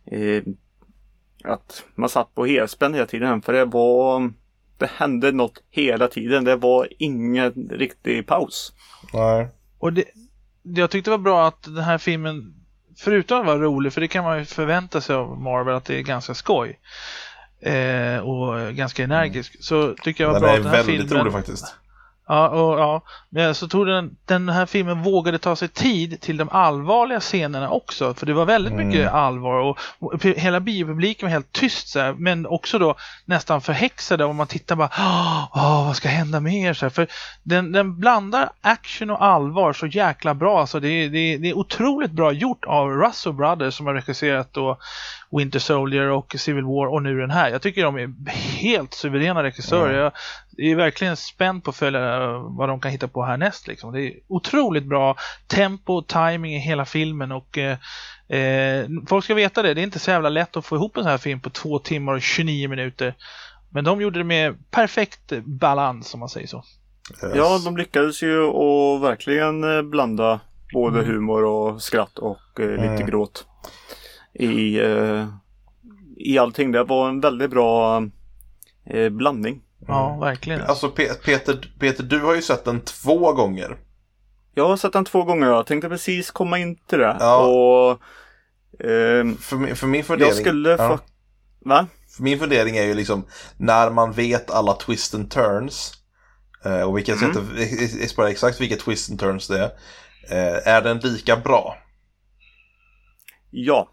att man satt på helspänn hela tiden, för det hände något hela tiden. Det var ingen riktig paus. Nej. Och jag tyckte det var bra att den här filmen, förutom att vara rolig, för det kan man ju förvänta sig av Marvel, att det är ganska skoj och ganska energisk, så tycker jag var bra att den här filmen... väldigt rolig faktiskt. Men så tog den här filmen vågade ta sig tid till de allvarliga scenerna också, för det var väldigt mycket allvar, och hela biopubliken var helt tyst så här, men också då nästan förhäxade, och man tittar bara vad ska hända mer så här, för den blandar action och allvar så jäkla bra, så det är otroligt bra gjort av Russo Brothers, som har regisserat då Winter Soldier och Civil War och nu den här. Jag tycker de är helt suveräna regissörer. Jag är verkligen spänd på att följa vad de kan hitta på härnäst liksom. Det är otroligt bra tempo och timing i hela filmen, och folk ska veta det är inte så jävla lätt att få ihop en sån här film på 2 timmar och 29 minuter. Men de gjorde det med perfekt balans, om man säger så. Yes. Ja, de lyckades ju att verkligen blanda både humor och skratt och lite gråt i allting. Det var en väldigt bra blandning. Ja, verkligen. Alltså Peter, du har ju sett den 2 gånger. Jag har sett den 2 gånger. Jag tänkte precis komma in till det. Ja. Och för min fundering, jag skulle va? För min fundering är ju liksom, när man vet alla twist and turns, och vi kan inte spara exakt vilka twist and turns det är den lika bra? Ja.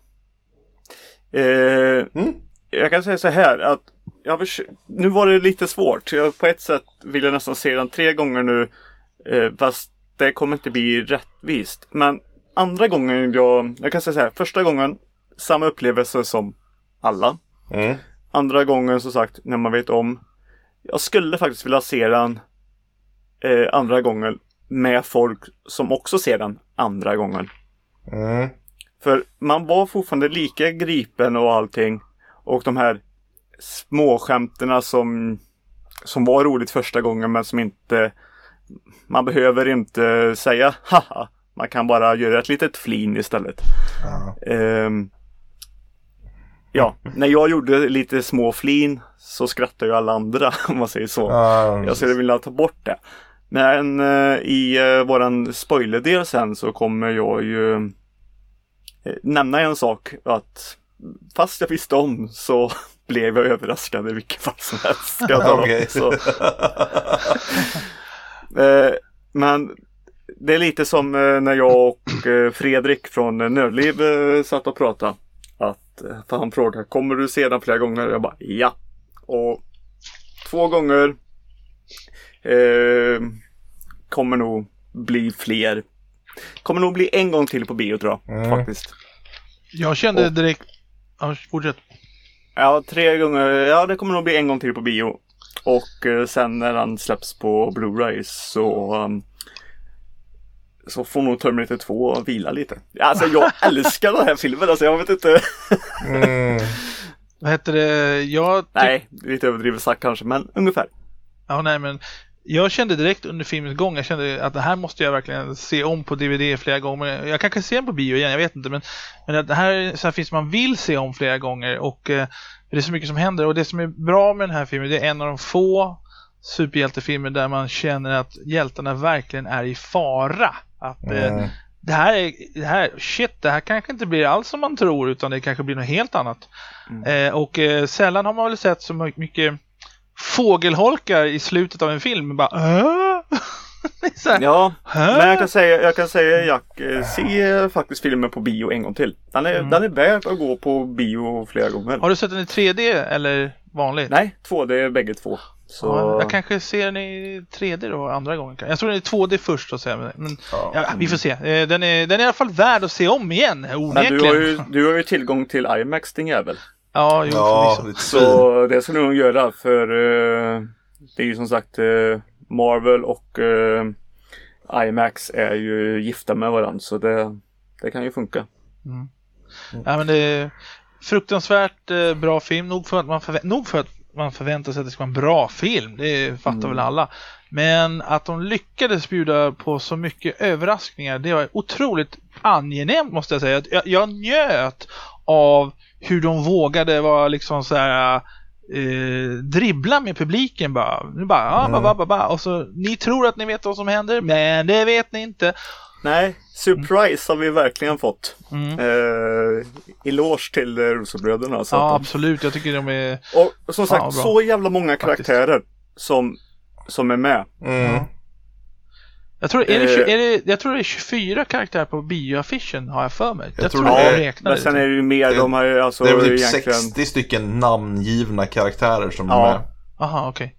Jag kan säga så här att nu var det lite svårt. På ett sätt vill jag nästan se den 3 gånger nu, fast det kommer inte bli rättvist. Men andra gången jag kan säga så här, första gången samma upplevelse som alla. Andra gången, som sagt, när man vet om. Jag skulle faktiskt vilja se den andra gången med folk som också ser den andra gången. För man var fortfarande lika gripen och allting. Och de här småskämterna som var roligt första gången, men som inte, man behöver inte säga haha. Man kan bara göra ett litet flin istället. Ja, när jag gjorde lite små flin så skrattade ju alla andra, om man säger så. Jag skulle vilja ta bort det. Men i våran spoilerdel sen så kommer jag ju nämna en sak, att fast jag visste om så blev jag överraskad i vilket fall som helst. Men det är lite som när jag och Fredrik från Nördliv satt och pratade. För han frågade, kommer du se den flera gånger? Jag bara, ja. Och 2 gånger kommer nog bli fler. Kommer nog bli en gång till på bio, tror jag, faktiskt. Jag kände direkt... Ja, fortsätt. Ja, 3 gånger. Ja, det kommer nog bli en gång till på bio. Och sen när den släpps på Blu-ray så får nog Terminator 2 vila lite. Alltså jag älskar den här filmen, alltså jag vet inte. Vad heter det? Nej, lite överdrivet sagt kanske, men ungefär. Ja, nej, men jag kände direkt under filmens gång, jag kände att det här måste jag verkligen se om på DVD flera gånger. Jag kanske se den på bio igen, jag vet inte, men det här är så här film som man vill se om flera gånger, och det är så mycket som händer. Och det som är bra med den här filmen, det är en av de få superhjältefilmer där man känner att hjältarna verkligen är i fara. Att det här kanske inte blir alls som man tror, utan det kanske blir något helt annat. Och sällan har man väl sett så mycket fågelholkar i slutet av en film. Bara, här, ja, men jag kan säga Jack, se faktiskt filmen på bio en gång till. Den är värd att gå på bio flera gånger. Har du sett den i 3D eller vanligt? Nej, 2D bägge två. Så... Ja, jag kanske ser den i 3D då andra gången. Jag tror den är 2D först och så, men vi får se. Den är i alla fall värd att se om igen. Men du har ju tillgång till IMAX, din jävel. Ja, så det ska du nog göra, för det är ju som sagt Marvel och IMAX är ju gifta med varandra, så det kan ju funka. Ja, men det är fruktansvärt bra film, nog för att man förväntar sig att det ska vara en bra film, det fattar väl alla. Men att de lyckades bjuda på så mycket överraskningar, det var otroligt angenämt, måste jag säga. Jag njöt av hur de vågade vara liksom så här dribbla med publiken bara. Och så ni tror att ni vet vad som händer, men det vet ni inte. Nej, surprise har vi verkligen fått. Eloge till Russo-bröderna. Ja, absolut. Jag tycker de är... Och som sagt, så jävla många karaktärer som är med. Jag tror det är 24 karaktärer på bioaffischen, har jag för mig. Jag tror det räknar. Men sen är det ju mer, de har ju alltså... Det är väl typ egentligen 60 stycken namngivna karaktärer som är med. Aha, okej.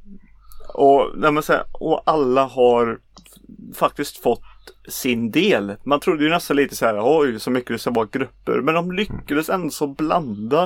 Och alla har faktiskt fått sin del. Man trodde ju nästan lite så här, oj, så mycket det ska vara grupper. Men de lyckades ändå så blanda.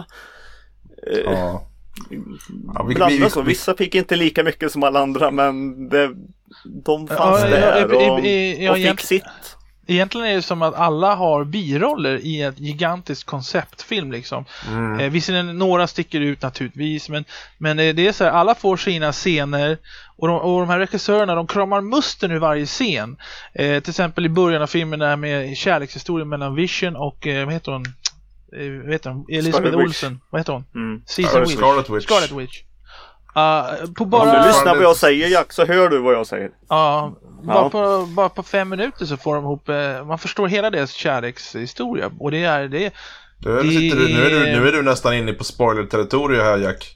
Vissa fick inte lika mycket som alla andra, men de fanns där och fick sitt. Egentligen är det som att alla har biroller i ett gigantiskt konceptfilm liksom. Visserligen några sticker ut naturligtvis, men det är så här, alla får sina scener, och de här regissörerna, de kramar musten ur varje scen. Till exempel i början av filmen där med kärlekshistorien mellan Vision och vad heter hon? Elizabeth Olsen. Vad heter hon? Scarlet Witch. Om du lyssnar på vad jag säger, Jack, så hör du vad jag säger. Bara på 5 minuter så får de ihop, man förstår hela deras kärlekshistoria. Och det är nu är du nästan inne på spoiler-territorium här, Jack.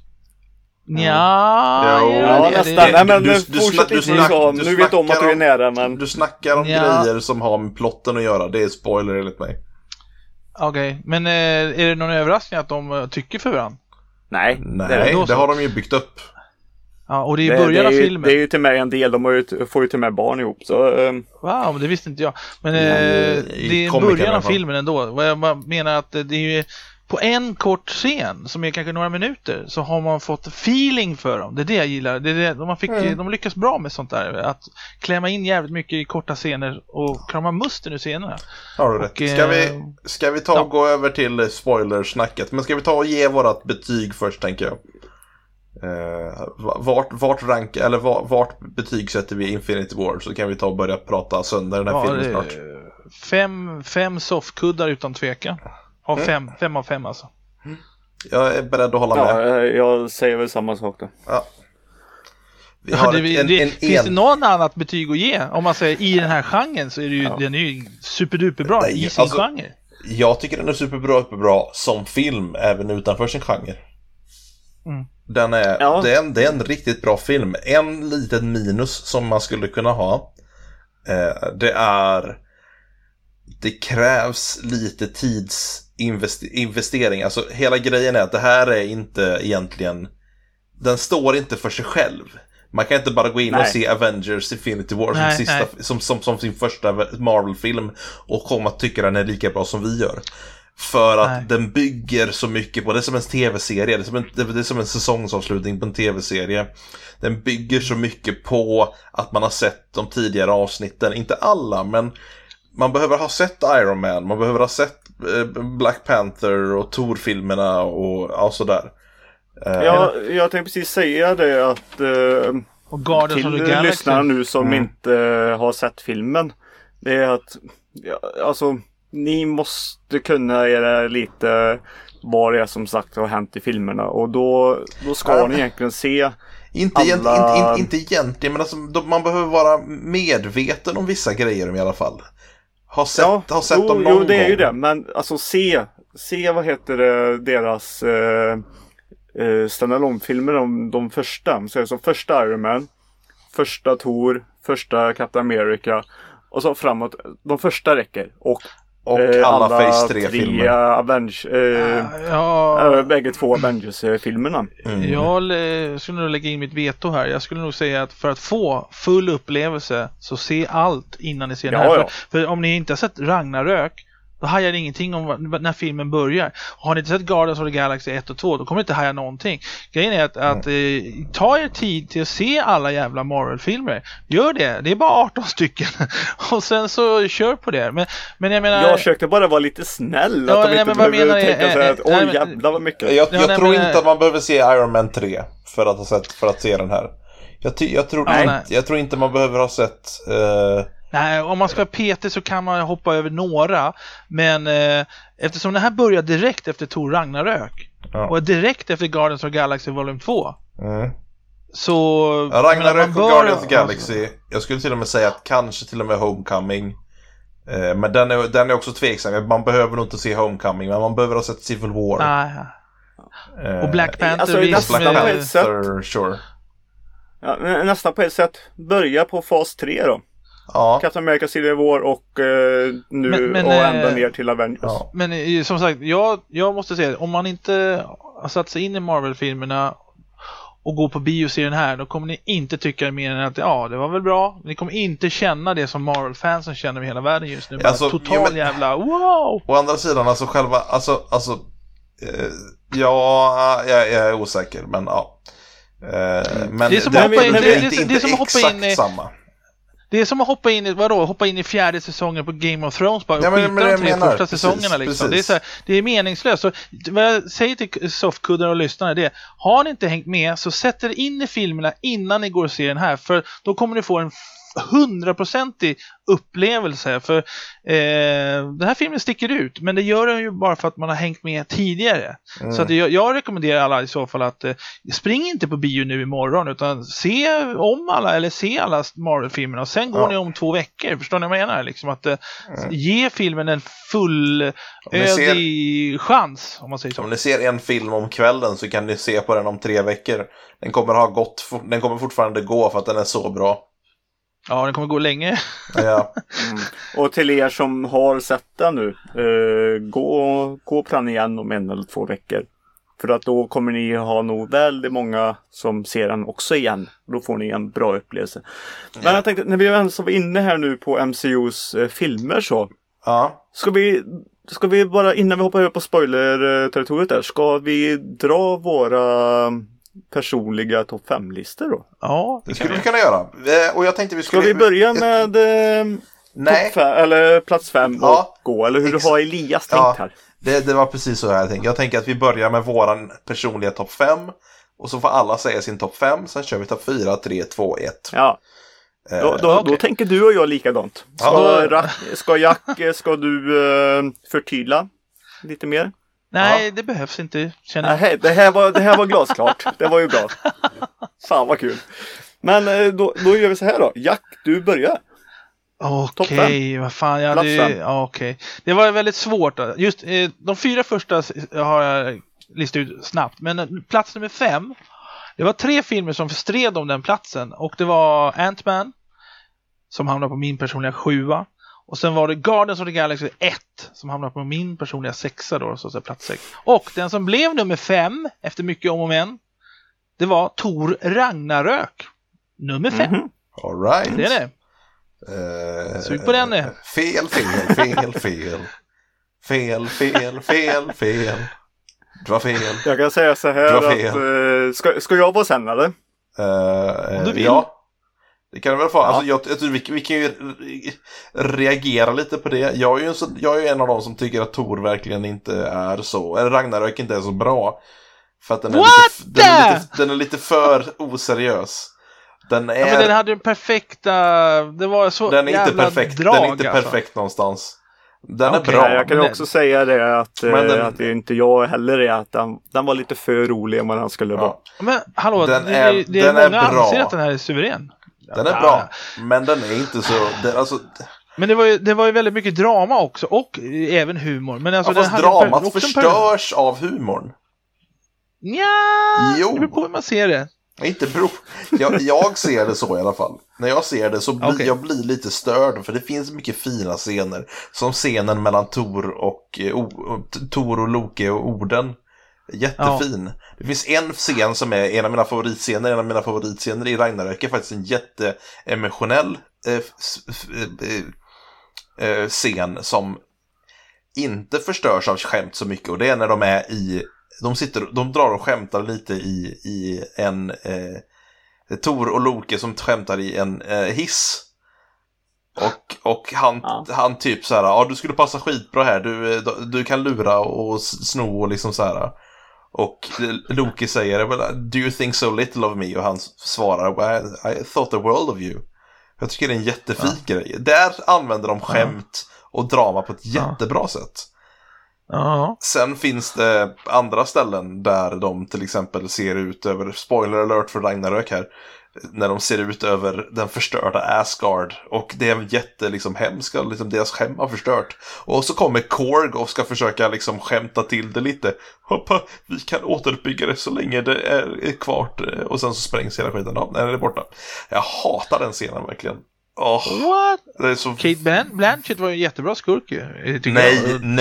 Nästan. Nej, men nu vet om att du är nära, men... Du snackar om grejer som har med plotten att göra. Det är spoiler enligt mig. Okej, men är det någon överraskning att de tycker för varandra? Nej, det har de ju byggt upp. Ja, och det är i början av filmen. Det är ju till mig en del, får ju till mig barn ihop. Så, wow, men det visste inte jag. Men det är början av filmen ändå. Vad jag menar att det är ju på en kort scen, som är kanske några minuter, så har man fått feeling för dem. Det är det jag gillar. De lyckas bra med sånt där. Att klämma in jävligt mycket i korta scener och krama musten ur scenerna. Har du rätt. Ska vi ta och gå över till spoilersnacket? Men ska vi ta och ge vårat betyg först, tänker jag. Vart betygsätter vi Infinity War, så kan vi ta och börja prata sönder den här filmen snart. 5 soffkuddar utan tvekan. Av 5 av 5 alltså. Jag är beredd att hålla med. Ja, jag säger väl samma sak då. Ja. Vi har finns det någon annat betyg att ge? Om man säger i den här genren så är det ju, den är ju superduperbra i sin genre. Jag tycker den är superbra som film, även utanför sin genre. Den är, det är en riktigt bra film. En liten minus som man skulle kunna ha, det är det krävs lite tidsinvestering. Alltså hela grejen är att det här är inte egentligen, den står inte för sig själv. Man kan inte bara gå in och se Avengers Infinity War som sin första Marvel-film och komma att tycka den är lika bra som vi gör. För att den bygger så mycket på, det är som en tv-serie, det är som en säsongsavslutning på en tv-serie. Den bygger så mycket på att man har sett de tidigare avsnitten. Inte alla, men man behöver ha sett Iron Man, man behöver ha sett Black Panther och Thor-filmerna och sådär. Ja, jag tänkte precis säga det att till lyssnarna nu som inte har sett filmen, det är att alltså ni måste kunna era lite vad det är som sagt har hänt i filmerna, och då ska ni egentligen se inte egentligen, men alltså, man behöver vara medveten om vissa grejer i alla fall. Ha sett dem någon gång. Jo, det är ju det, men alltså se vad heter det, deras standalone-filmer om de första. Så första Iron Man, första Thor, första Captain America och så framåt. De första räcker. Och alla Phase 3-filmer. Bägge två Avengers-filmerna. Jag skulle nog lägga in mitt veto här. Jag skulle nog säga att för att få full upplevelse så se allt innan ni ser den här. För om ni inte har sett Ragnarök, då hajar ingenting om när filmen börjar. Och har ni inte sett Guardians of the Galaxy 1 och 2, då kommer ni inte haja någonting. Grejen är att ta er tid till att se alla jävla Marvel-filmer. Gör det. Det är bara 18 stycken. Och sen så kör på det. Men jag menar... Jag försökte bara vara lite snäll. Att de inte behöver tänka så här att oj jävlar vad mycket. Jag tror inte att man behöver se Iron Man 3 för att se den här. Jag tror inte man behöver ha sett... Nej, om man ska peta så kan man hoppa över några. Men eftersom det här börjar direkt efter Thor Ragnarök och direkt efter Guardians of the Galaxy Volume 2 så... Ragnarök och Guardians of the Galaxy, jag skulle till och med säga att kanske till och med Homecoming, men den är också tveksam. Man behöver nog inte se Homecoming, men man behöver ha sett Civil War. Och Black Panther, alltså, Black Panther, sure. Ja, nästan på ett sätt börja på fas 3 då. Captain America Civil War och nu och ända ner till Avengers. Men som sagt, jag måste säga, om man inte har satt sig in i Marvel-filmerna och går på bioserien här, då kommer ni inte tycka mer än att det var väl bra. Ni kommer inte känna det som Marvel-fansen känner i hela världen just nu. Alltså, jävla wow! Å andra sidan, alltså själva jag är osäker, men men det är som att hoppa in i samma. Det är som att hoppa in i fjärde säsongen på Game of Thrones bara och skita de 3 första säsongerna liksom. Det är meningslöst. Så vad jag säger till softkuddar och lyssnare, det är, har ni inte hängt med så sätt er in i filmerna innan ni går och ser den här, för då kommer ni få en 100% upplevelse, för den här filmen sticker ut, men det gör den ju bara för att man har hängt med tidigare. Så att jag rekommenderar alla i så fall att spring inte på bio nu imorgon, utan se om alla eller se alla Marvel-filmerna och sen går ni om 2 veckor, förstår ni vad jag menar? Liksom att ge filmen en fullödig chans, om man säger så. Om ni ser en film om kvällen så kan ni se på den om 3 veckor. Den kommer fortfarande gå för att den är så bra. Ja, den kommer gå länge. Och till er som har sett den nu, gå plan igen om 1 eller 2 veckor. För att då kommer ni ha nog väldigt många som ser den också igen. Då får ni en bra upplevelse. Men jag tänkte, när vi ens var inne här nu på MCUs filmer så. Ska vi bara, innan vi hoppar över på spoiler-territoriet där, ska vi dra våra personliga topp 5-listor då? Ja, det skulle vi kunna göra. Och jag tänkte Ska vi börja med plats 5 och gå? Eller hur har Elias tänkt här? Det var precis så jag tänkte. Jag tänker att vi börjar med våran personliga topp 5 och så får alla säga sin topp 5. Sen kör vi topp 4, 3, 2, 1. Ja. Då tänker du och jag likadant. Ska du förtydla lite mer? Nej, det behövs inte, känner jag. Nej, det här var glasklart. Det var ju bra. Fan vad kul. Men då gör vi så här då. Jack, du börjar. Okej, vad fan. Okej. Det var väldigt svårt. Just de 4 första har jag listat ut snabbt. Men plats nummer 5. Det var 3 filmer som stred om den platsen. Och det var Ant-Man, som hamnade på min personliga 7:a. Och sen var det Guardians of the Galaxy 1 som hamnade på min personliga 6:a då, så att säga plats 6. Och den som blev nummer 5 efter mycket om och men, det var Thor Ragnarök. Nummer 5. All right. Det är det. Sug på den nu. Fel. Det var fel. Jag kan säga så här att ska jag vara sen eller? Om du vill. Ja. Det kan det väl få. Alltså, jag tror vi kan ju reagera lite på det. Jag är ju en av dem som tycker att Thor verkligen inte är så, eller Ragnarök inte är så bra. För att den är lite för oseriös. Men den hade den perfekta. Det var så den är inte perfekt. Drag, den är inte perfekt någonstans. Den är bra. Jag kan också säga det att det inte jag heller är att den var lite för rolig än vad den skulle vara. Men hallå, den många är bra. anser att den här är suverän. Den är bra, men den är inte så. Men det var ju väldigt mycket drama också och även humor. Men alltså fast dramat förstörs av humorn. Ja, det beror på hur man ser det. Inte bro. Jag ser det så i alla fall. När jag ser det så blir jag lite störd, för det finns mycket fina scener, som scenen mellan Thor och Loke och Orden. Jättefin. Det finns en scen som är en av mina favoritscener i Ragnarök, är faktiskt en jätteemotionell scen som inte förstörs av skämt så mycket, och det är när de är de drar och skämtar lite i en Thor och Loke som skämtar i en hiss. Och han typ så här: du skulle passa skitbra här, du kan lura och sno och liksom så här. Och Loki säger: do you think so little of me? Och han svarar: I thought the world of you. Jag tycker det är en jättefin grej. Där använder de skämt och drama på ett jättebra sätt. Sen finns det andra ställen där de till exempel ser ut över, spoiler alert för Ragnarök här, när de ser ut över den förstörda Asgard, och det är en hemska, deras hem har förstört, och så kommer Korg och ska försöka skämta till det lite. Hoppa, vi kan återuppbygga det så länge det är kvart, och sen så sprängs hela skiten av när det är borta. Jag hatar den scenen verkligen. What? Det är så... Kate Blanchett var ju en jättebra skurk ju. Nej.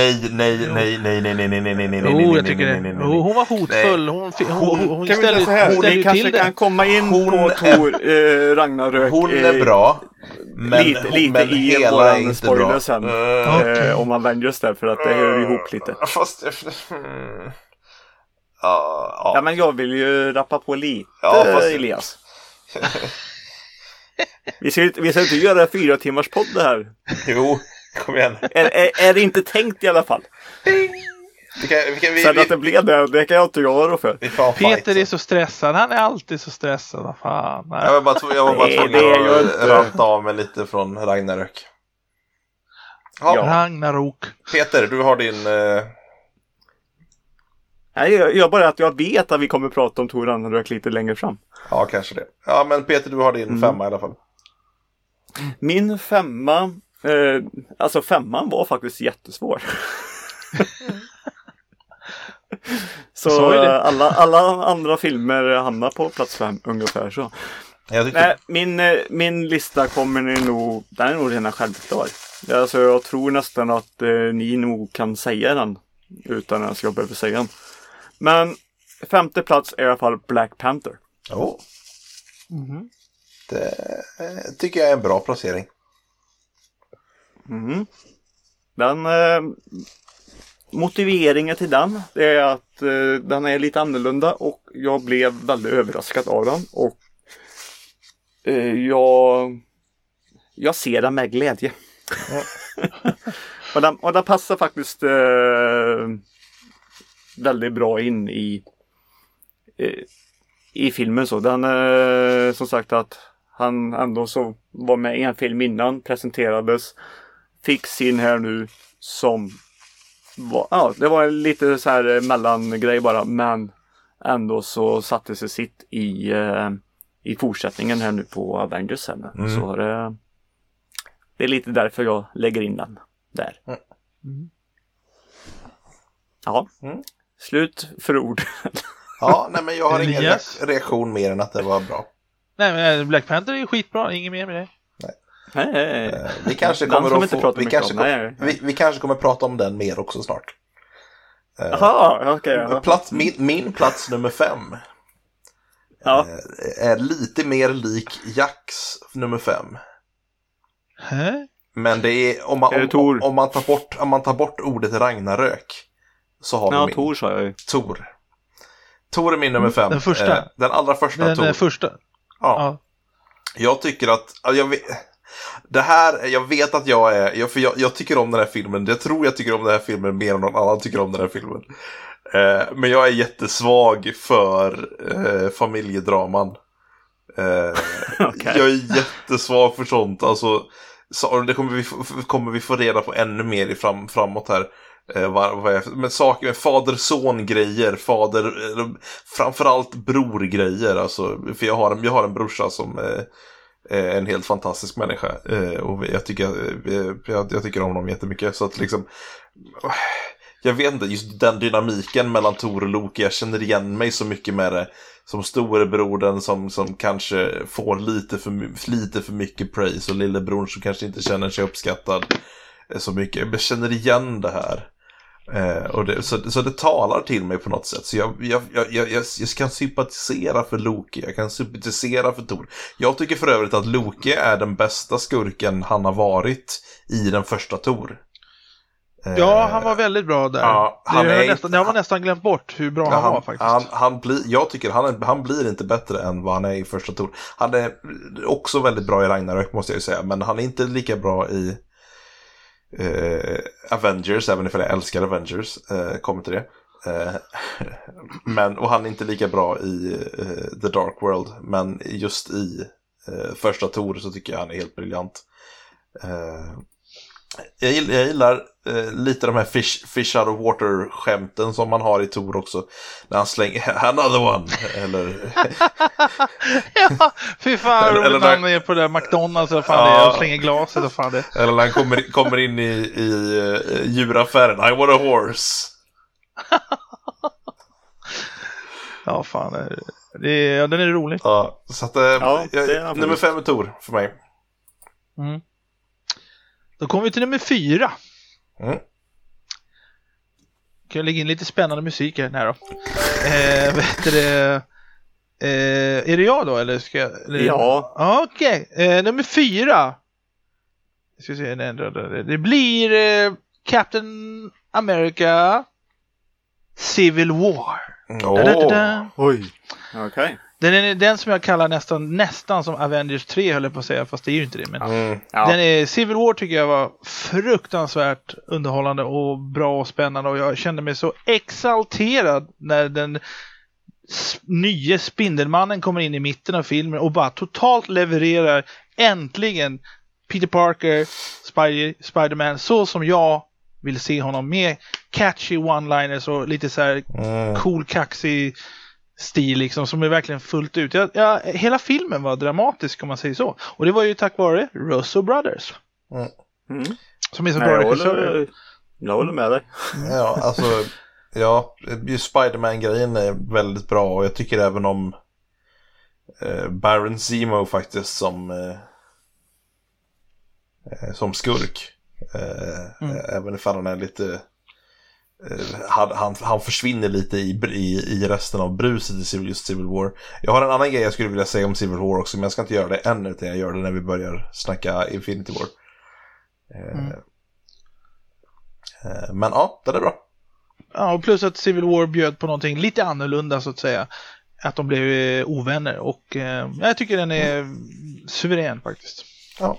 Jag tycker det. Hon var hotfull. Hon ställde kanske kan komma in på Thor Ragnarök. Hon är bra. Men lite i hela är inte spoiler bra. Sen. Om man vänder just där, för att det hör ihop lite. Fast... Ja, men jag vill ju rappa på lite, Elias. Vi ska inte göra 4 timmars podd det här. Jo, kom igen. Är det inte tänkt i alla fall? Sen att det blev det kan jag inte göra för. Peter är så stressad. Han är alltid så stressad. Vad fan. Jag var bara tvungen att ranta av mig lite från Ragnarök. Ragnarok. Peter, du har din... Jag bara att jag vet att vi kommer prata om Thor Ragnarök lite längre fram. Ja, kanske det. Ja, men Peter, du har din 5 i alla fall. Min 5, alltså 5 var faktiskt jättesvår. Så alla andra filmer hamnar på plats 5 ungefär så. Min lista den är nog redan självklar. Alltså, jag tror nästan att ni nog kan säga den utan att jag behöver säga den. Men 5:e plats är i alla fall Black Panther. Det tycker jag är en bra placering. Den motiveringen till den är att den är lite annorlunda, och jag blev väldigt överraskad av den, och jag ser den med glädje. och den passar faktiskt väldigt bra in i filmen så. Den som sagt att han ändå så var med i en film innan, presenterades, fick sin här nu som det var lite så här mellangrej bara, men ändå så satte sig sitt i fortsättningen här nu på Avengers sen. Så det är lite därför jag lägger in den där. Ja. Slut för ord. Ja, nej men jag har ingen reaktion mer än att det var bra. Nej, men Black Panther är ju skitbra, inget mer med det. Nej. Vi kanske kommer att få, vi kanske kommer prata om den mer också snart. Jaha, okej. Min plats nummer 5 är lite mer lik Jacks nummer 5. Men det är om man tar bort ordet Ragnarök, så har vi min. Tor sa jag ju. Tor är min nummer 5. Den första. Den allra första Tor. Den första. Ja. Jag tycker att jag vet att jag tycker om den här filmen. Jag tror jag tycker om den här filmen mer än någon annan tycker om den här filmen. Men jag är jättesvag för familjedraman. Okay. Jag är jättesvag för sånt. Alltså, det kommer vi få reda på ännu mer framåt här. Men saker med fader-son-grejer, framförallt bror-grejer. Alltså, för jag har en brorsa som är en helt fantastisk människa. Och jag tycker om honom jättemycket. Så att liksom, jag vet inte, just den dynamiken mellan Tor och Loki, jag känner igen mig så mycket med det. Som storebrodern som kanske får lite för mycket praise, och lillebror som kanske inte känner sig uppskattad så mycket. Jag känner igen det här. Så det talar till mig på något sätt. Så jag kan sympatisera för Loki. Jag kan sympatisera för Tor. Jag tycker för övrigt att Loki är den bästa skurken han har varit i den första Tor. Ja, han var väldigt bra där. Ja, jag var nästan glömt bort hur bra han var faktiskt. Jag tycker han blir inte bättre än vad han är i första Tor. Han är också väldigt bra i Ragnarök, måste jag ju säga. Men han är inte lika bra i Avengers, även ifall jag älskar Avengers, kommer till det. Och han är inte lika bra i The Dark World, men just i första Tor så tycker jag han är helt briljant. Jag gillar lite de här fish out of water skämten som man har i Tor också, när han slänger another one eller ja, fy fan, eller när han är på det McDonalds eller fan det, och slänger glaset och fan det. Eller när han kommer in i djuraffären, I want a horse. Ja, fan, den är rolig. Ja, så att nummer 5 är Tor för mig. Då kommer vi till nummer 4. Kan jag lägga in lite spännande musik här då? Är det jag då, eller ska jag? Eller? Ja. Okej. Nummer 4. Ska se, det blir Captain America Civil War. Oj. Okej. Den är den som jag kallar nästan som Avengers 3, höll jag på att säga, fast det är ju inte det. Men den är, Civil War tycker jag var fruktansvärt underhållande och bra och spännande, och jag kände mig så exalterad när den nya Spindelmannen kommer in i mitten av filmen och bara totalt levererar äntligen Peter Parker, Spider-Man, så som jag vill se honom, med catchy one-liners och lite så här cool, kaxig stil liksom, som är verkligen fullt ut. Hela filmen var dramatisk, om man säger så. Och det var ju tack vare Russo Brothers. Som är så bra regissörer. Jag håller med dig. Ja, alltså just Spider-Man-grejen är väldigt bra, och jag tycker även om Baron Zemo faktiskt som skurk. Även ifall han är lite han försvinner lite i resten av bruset i just Civil War. Jag har en annan grej jag skulle vilja säga om Civil War också, men jag ska inte göra det än, utan jag gör det när vi börjar snacka Infinity War. Men ja, det är bra. Ja, och plus att Civil War bjöd på någonting lite annorlunda, så att säga. Att de blev ovänner, och jag tycker den är suverän faktiskt. Ja.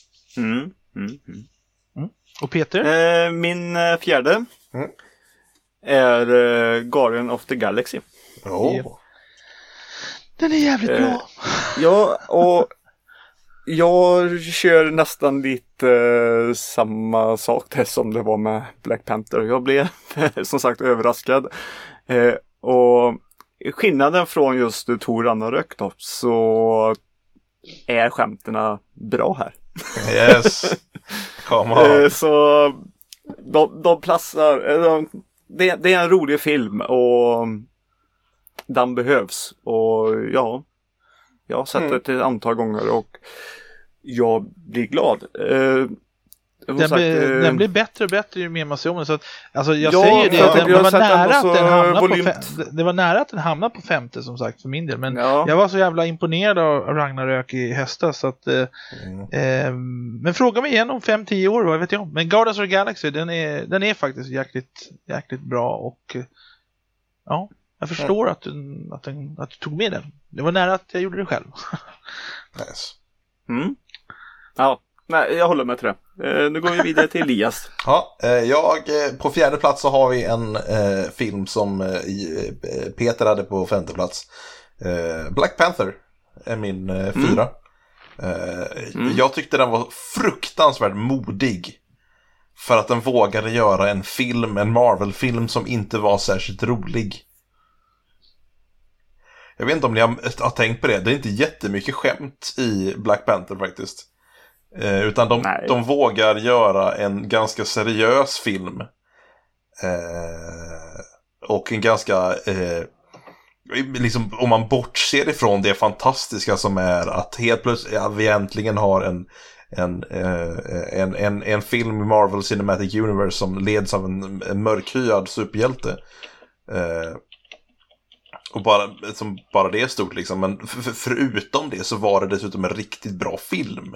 Och Peter? Min fjärde är Guardian of the Galaxy. Den är jävligt bra. Ja, och Jag kör nästan lite samma sak där som det var med Black Panther. Jag blev som sagt överraskad. Och skillnaden från just Thor Ragnarök då, så är skämterna bra här. Yes. Come on. Så de platsar. Det är en rolig film och den behövs. Och ja, jag har sett det ett antal gånger och jag blir glad. Den blir bättre och bättre ju mer man ser om den. Så att, alltså jag säger det, det var nära att den hamnade på femte som sagt för min del. Men jag var så jävla imponerad av Ragnarök i höstas. Så att, men fråga mig igen om 5-10 år, vad vet jag. Men Guardians of the Galaxy, den är faktiskt jäkligt bra. Och ja, jag förstår att du tog med den. Det var nära att jag gjorde det själv. Nice. Ja, nej, jag håller med till det. Nu går vi vidare till Elias. Ja, på fjärde plats så har vi en film som Peter hade på femte plats. Black Panther är min 4. Jag tyckte den var fruktansvärt modig. För att den vågade göra en Marvel-film som inte var särskilt rolig. Jag vet inte om ni har tänkt på det. Det är inte jättemycket skämt i Black Panther faktiskt. Utan de vågar göra en ganska seriös film. Och en ganska liksom, om man bortser ifrån det fantastiska som är att helt plötsligt vi äntligen har en film i Marvel Cinematic Universe som leds av en mörkhyad superhjälte. Och bara det är stort liksom. Men förutom det så var det dessutom en riktigt bra film.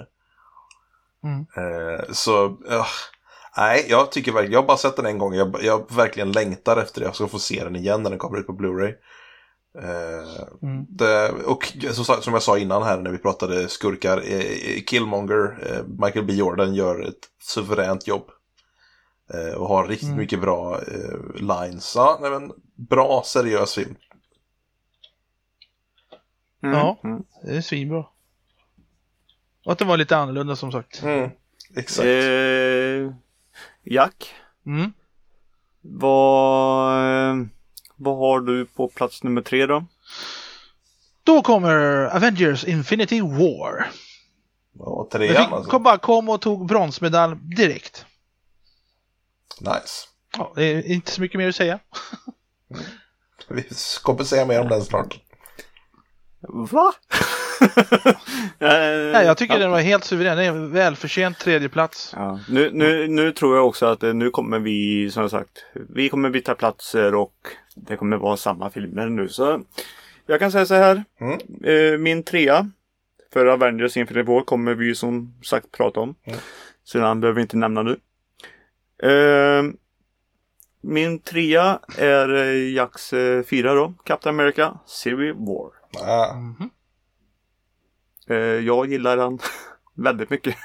Nej, jag tycker verkligen, jag har bara sett den en gång. Jag verkligen längtar efter det. Jag ska få se den igen när den kommer ut på Blu-ray. Och som jag sa innan här när vi pratade skurkar, Killmonger, Michael B. Jordan gör ett suveränt jobb. Och har riktigt mycket bra lines. Ja, nej, men bra, seriös film. Ja, det är svinbra. Och att det var lite annorlunda som sagt. Exakt. Jack? Vad har du på plats nummer 3 då? Då kommer Avengers Infinity War. Ja, 3 alltså. Kom och tog bronsmedalj direkt. Nice. Ja, det är inte så mycket mer att säga. Vi kommer säga mer om den snart. Va? Nej, jag tycker den var helt suverän. Det är en välförtjänt tredje plats. Ja. Nu tror jag också att nu kommer vi, som sagt, vi kommer byta platser och det kommer vara samma filmer nu. Så jag kan säga så här. Min 3 för Avengers Infinity War kommer vi som sagt prata om. Så den behöver vi inte nämna nu. Min 3 är Jacks 4 då. Captain America Civil War. Jag gillar den väldigt mycket.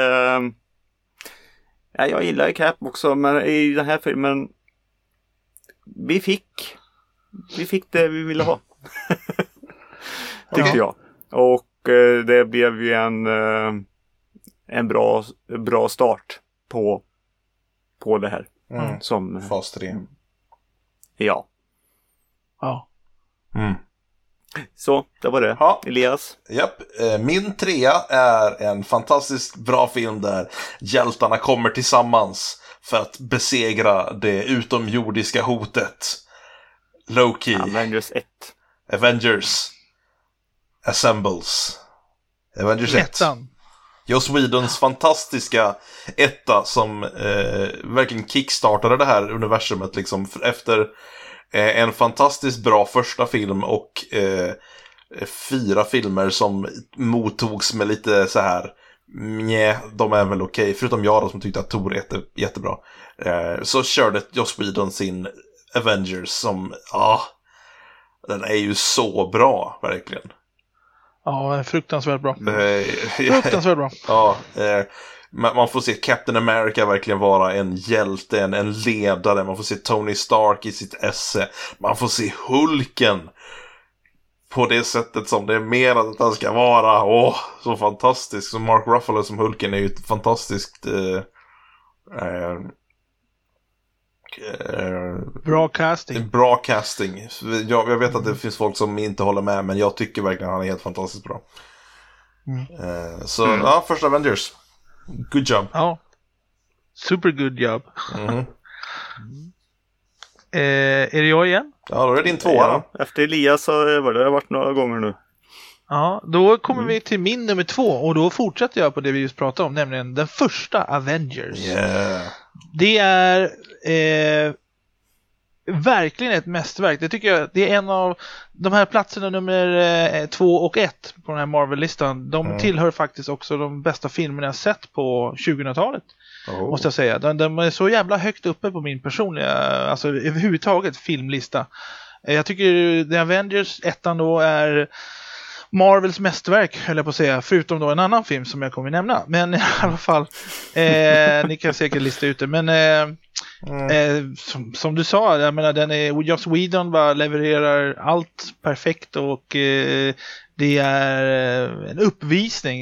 Jag gillar Cap också, men i den här filmen vi fick det vi ville ha. Tyckte jag. Och det blev ju en bra start på det här. Som fas 3. Ja. Så, det var det. Ja. Elias? Japp. Min 3 är en fantastiskt bra film där hjältarna kommer tillsammans för att besegra det utomjordiska hotet. Loki. Avengers 1. Avengers Assembles. Avengers 1. Joss Whedons fantastiska etta som verkligen kickstartade det här universumet liksom efter en fantastiskt bra första film och 4 filmer som mottogs med lite så här de är väl okej. Förutom jag då, som tyckte att Thor är jättebra. Så körde Joss Whedon sin Avengers som den är ju så bra, verkligen. Ja, fruktansvärt bra. Fruktansvärt bra. Ja, man får se Captain America verkligen vara en hjälte, en ledare. Man får se Tony Stark i sitt esse. Man får se Hulken på det sättet som det är menat att den ska vara. Så fantastisk. Så Mark Ruffalo som Hulken är ju ett fantastiskt Bra casting. Bra casting. Jag vet att det finns folk som inte håller med, men jag tycker verkligen att han är helt fantastiskt bra. Ja, första Avengers. Good job. Ja. Super good job. Är det jag igen? Ja, då är det din tvåa då. Efter Elias så har det varit några gånger nu. Ja, då kommer vi till min nummer 2 och då fortsätter jag på det vi just pratade om, nämligen den första Avengers. Yeah. Det är verkligen ett mästerverk. Det tycker jag, det är en av de här platserna nummer 2 och 1 på den här Marvel-listan. De tillhör faktiskt också de bästa filmerna jag sett på 2000-talet. Måste jag säga. De är så jävla högt uppe på min personliga, alltså överhuvudtaget filmlista. Jag tycker The Avengers 1 då är Marvels mästerverk, höll jag på att säga, förutom då en annan film som jag kommer nämna. Men i alla fall, ni kan säkert lista ut det. Men som du sa, jag menar, den är, Joss Whedon bara levererar allt perfekt och det är en uppvisning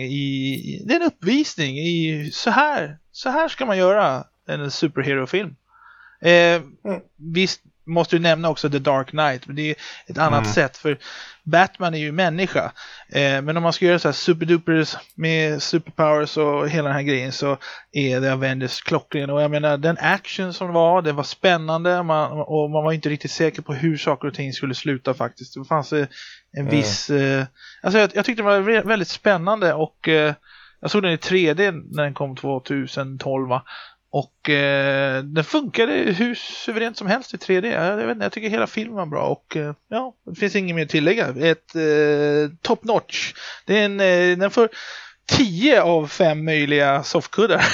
i så här ska man göra en superhero-film. Visst måste du nämna också The Dark Knight, men det är ett annat sätt, för Batman är ju människa. Men om man ska göra så här superdupers med superpowers och hela den här grejen, så är The Avengers klockren. Och jag menar, den action som det var spännande, och man var inte riktigt säker på hur saker och ting skulle sluta faktiskt. Det fanns en viss... alltså jag tyckte det var väldigt spännande, och jag såg den i 3D när den kom 2012, va? Och den funkade hur suveränt som helst i 3D. Jag tycker hela filmen var bra. Och det finns inget mer att tillägga. Ett top notch. Det är den får 10 av 5 möjliga soffkuddar.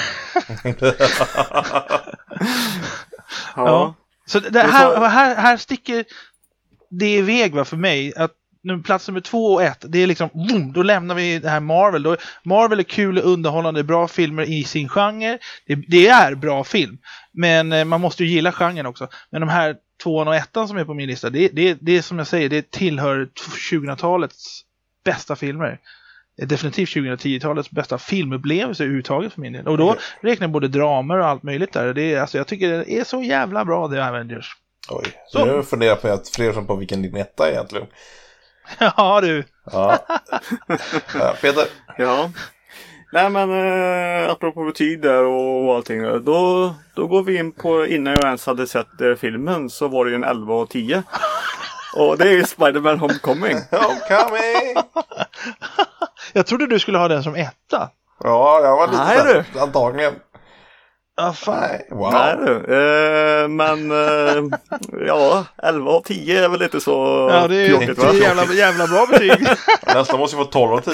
Ja. Så det här sticker det iväg för mig. Att nu plats nummer 2 och 1, det är liksom, då lämnar vi det här Marvel. Marvel är kul och underhållande, bra filmer i sin genre. Det är bra film, men man måste ju gilla genren också. Men de här 2 och 1 som är på min lista, det är som jag säger, det tillhör 2000-talets bästa filmer. Definitivt 2010-talets bästa filmupplevelse överhuvudtaget för min del. Och då räknar jag både dramer och allt möjligt där. Alltså, jag tycker det är så jävla bra, The Avengers. Oj, så nu funderar jag på att fler på vilken din etta egentligen. Ja, du. Ja. Peter? Ja. Nej, men apropå betyg där och allting. Då går vi in på, innan jag ens hade sett filmen, så var det ju en 11 och 10. Och det är ju Spider-Man Homecoming. Homecoming! Jag trodde du skulle ha den som etta. Ja, jag var lite där, antagligen. Fan. Wow. Nej du. Men ja, 11 och 10 är väl lite så. Ja, det är jävla bra betyg. Nästan måste ju få 12 och 10.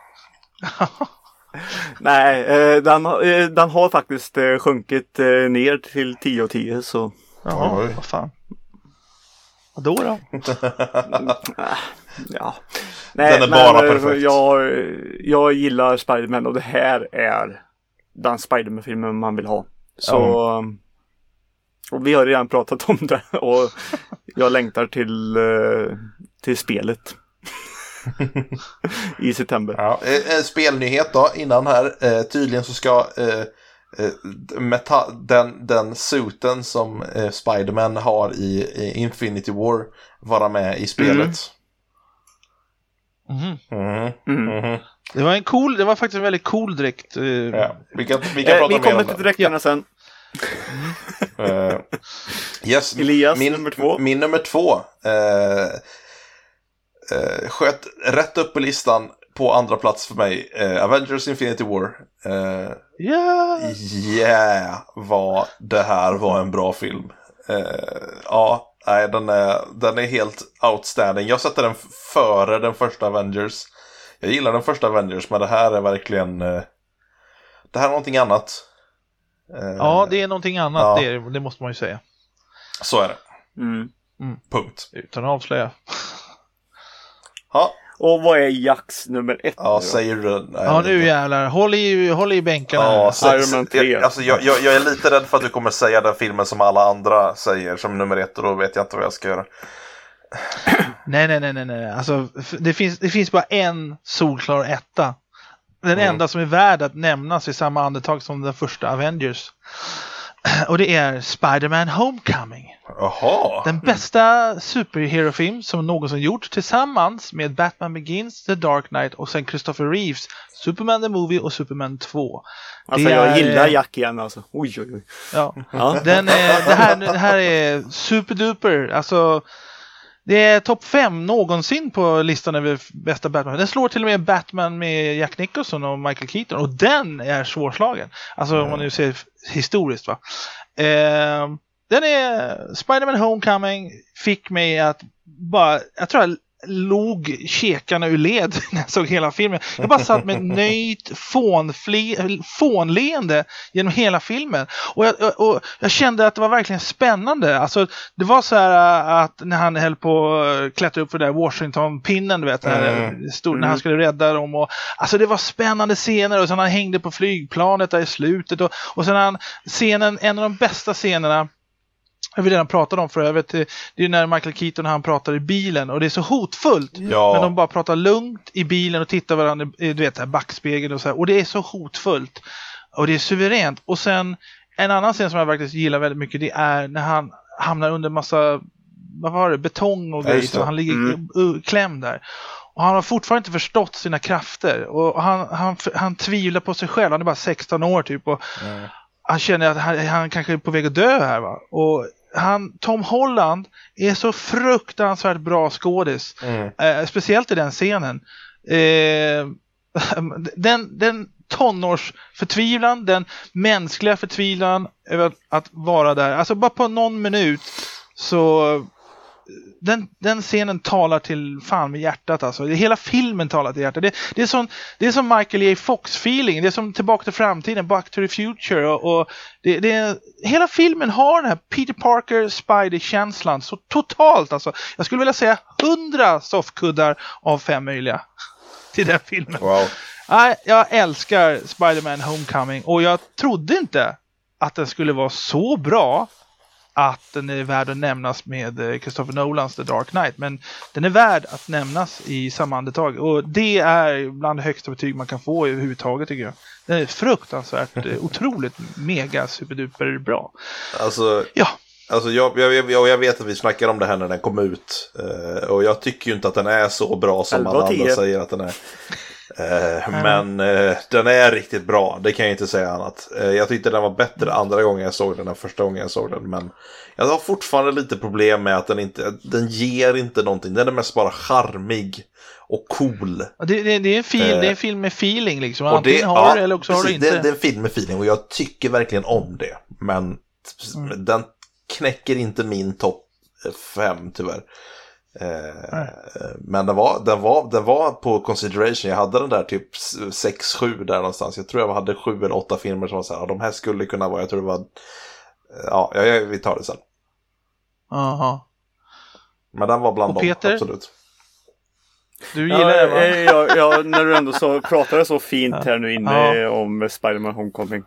Nej, den har faktiskt sjunkit ner till 10 och 10, så. Ja, vad fan. Och då? Ja. Nej, den är bara perfekt. Jag gillar Spider-Man, och det här är den Spider-Man-filmen man vill ha. Så och vi har redan pratat om det, och jag längtar till spelet i september. Ja, en spelnyhet då innan här. Tydligen så ska den suiten som Spider-Man har i Infinity War vara med i spelet. Det var faktiskt en väldigt cool dräkt. Ja, vi kan prata vi kommer till dräkterna sen. Yes, Elias, nummer 2. Min nummer 2 sköt rätt upp på listan på andra plats för mig. Avengers Infinity War. Vad det här var en bra film. Den är helt outstanding. Jag sätter den före den första Avengers. Jag gillar den första Avengers, men det här är verkligen det här är någonting annat. Ja, det är någonting annat. Ja. Det måste man ju säga. Så är det. Punkt. Utan att avslöja. Ja. Och vad är Jacks nummer 1? Ja, säger du. Ja, nu jävlar. Håll i bänkarna. Ja, Iron Man 3. Jag är lite rädd för att du kommer säga den filmen som alla andra säger som nummer 1, och då vet jag inte vad jag ska göra. Nej. Alltså, det finns bara en solklar etta. Den enda som är värd att nämnas i samma andetag som den första Avengers. Och det är Spider-Man Homecoming. Jaha. Den bästa superhero-film som någonsin gjorts tillsammans med Batman Begins, The Dark Knight och sen Christopher Reeves, Superman the Movie och Superman 2. Alltså jag gillar Jack igen alltså. Oj. Ja. Det här är superduper. Alltså det är topp 5 någonsin på listan över bästa Batman. Den slår till och med Batman med Jack Nicholson och Michael Keaton. Och den är svårslagen. Alltså om man nu ser historiskt va. Den är Spider-Man Homecoming fick mig att bara, jag tror jag log käkarna ur led när jag såg hela filmen. Jag bara satt med nöjt fånleende genom hela filmen. Och jag kände att det var verkligen spännande. Alltså, det var så här att när han höll på att klättra upp för där Washington-pinnen, du vet, när han skulle rädda dem. Och, alltså det var spännande scener och sen han hängde på flygplanet där i slutet. Och sen en av de bästa scenerna jag vill redan prata om för övrigt. Det är när Michael Keaton han pratar i bilen och det är så hotfullt. Ja. Men de bara pratar lugnt i bilen och tittar varandra, du vet, här backspegeln och så här. Och det är så hotfullt. Och det är suveränt. Och sen en annan scen som jag faktiskt gillar väldigt mycket, det är när han hamnar under massa, vad var det, betong och grejer. Så han ligger klämd där. Och han har fortfarande inte förstått sina krafter. Och han tvivlar på sig själv. Han är bara 16 år typ. Och han känner att han kanske är på väg att dö här va. Och Tom Holland är så fruktansvärt bra skådis. Speciellt i den scenen. Den tonårsförtvivlan, den mänskliga förtvivlan över att vara där. Alltså bara på någon minut så den scenen talar till fan med hjärtat alltså. Hela filmen talar till hjärtat. Det är som Michael J. Fox-feeling. Det är som Tillbaka till framtiden, Back to the Future. Och hela filmen har den här Peter Parker Spidey-känslan så totalt alltså. Jag skulle vilja säga 100 soffkuddar av 5 möjliga till den filmen. Wow. Jag älskar Spider-Man Homecoming och jag trodde inte att den skulle vara så bra att den är värd att nämnas med Christopher Nolans The Dark Knight. Men den är värd att nämnas i samma andetag. Och det är bland det högsta betyg man kan få överhuvudtaget tycker jag. Den är fruktansvärt, otroligt mega superduper bra. Alltså, ja. Alltså jag vet att vi snackar om det här när den kom ut. Och jag tycker ju inte att den är så bra som alla andra säger att den är. Men den är riktigt bra, det kan jag inte säga annat. Jag tyckte den var bättre andra gången jag såg den än första gången jag såg den. Men jag har fortfarande lite problem med att den ger inte någonting. Den är mest bara charmig och cool. Det är en film med feeling liksom. Antingen har du eller också precis, har du inte. Det är en film med feeling och jag tycker verkligen om det. Men den knäcker inte min topp 5 tyvärr. Men den var på consideration. Jag hade den där typ 6-7 där någonstans. Jag tror jag hade 7 eller 8 filmer som var så här, de här skulle kunna vara, jag tror det var vi tar det sen. Aha. Men den var bland dem, Peter? absolut. Du gillar det va? Ja, när du ändå pratade så fint här nu inne om Spider-Man Homecoming.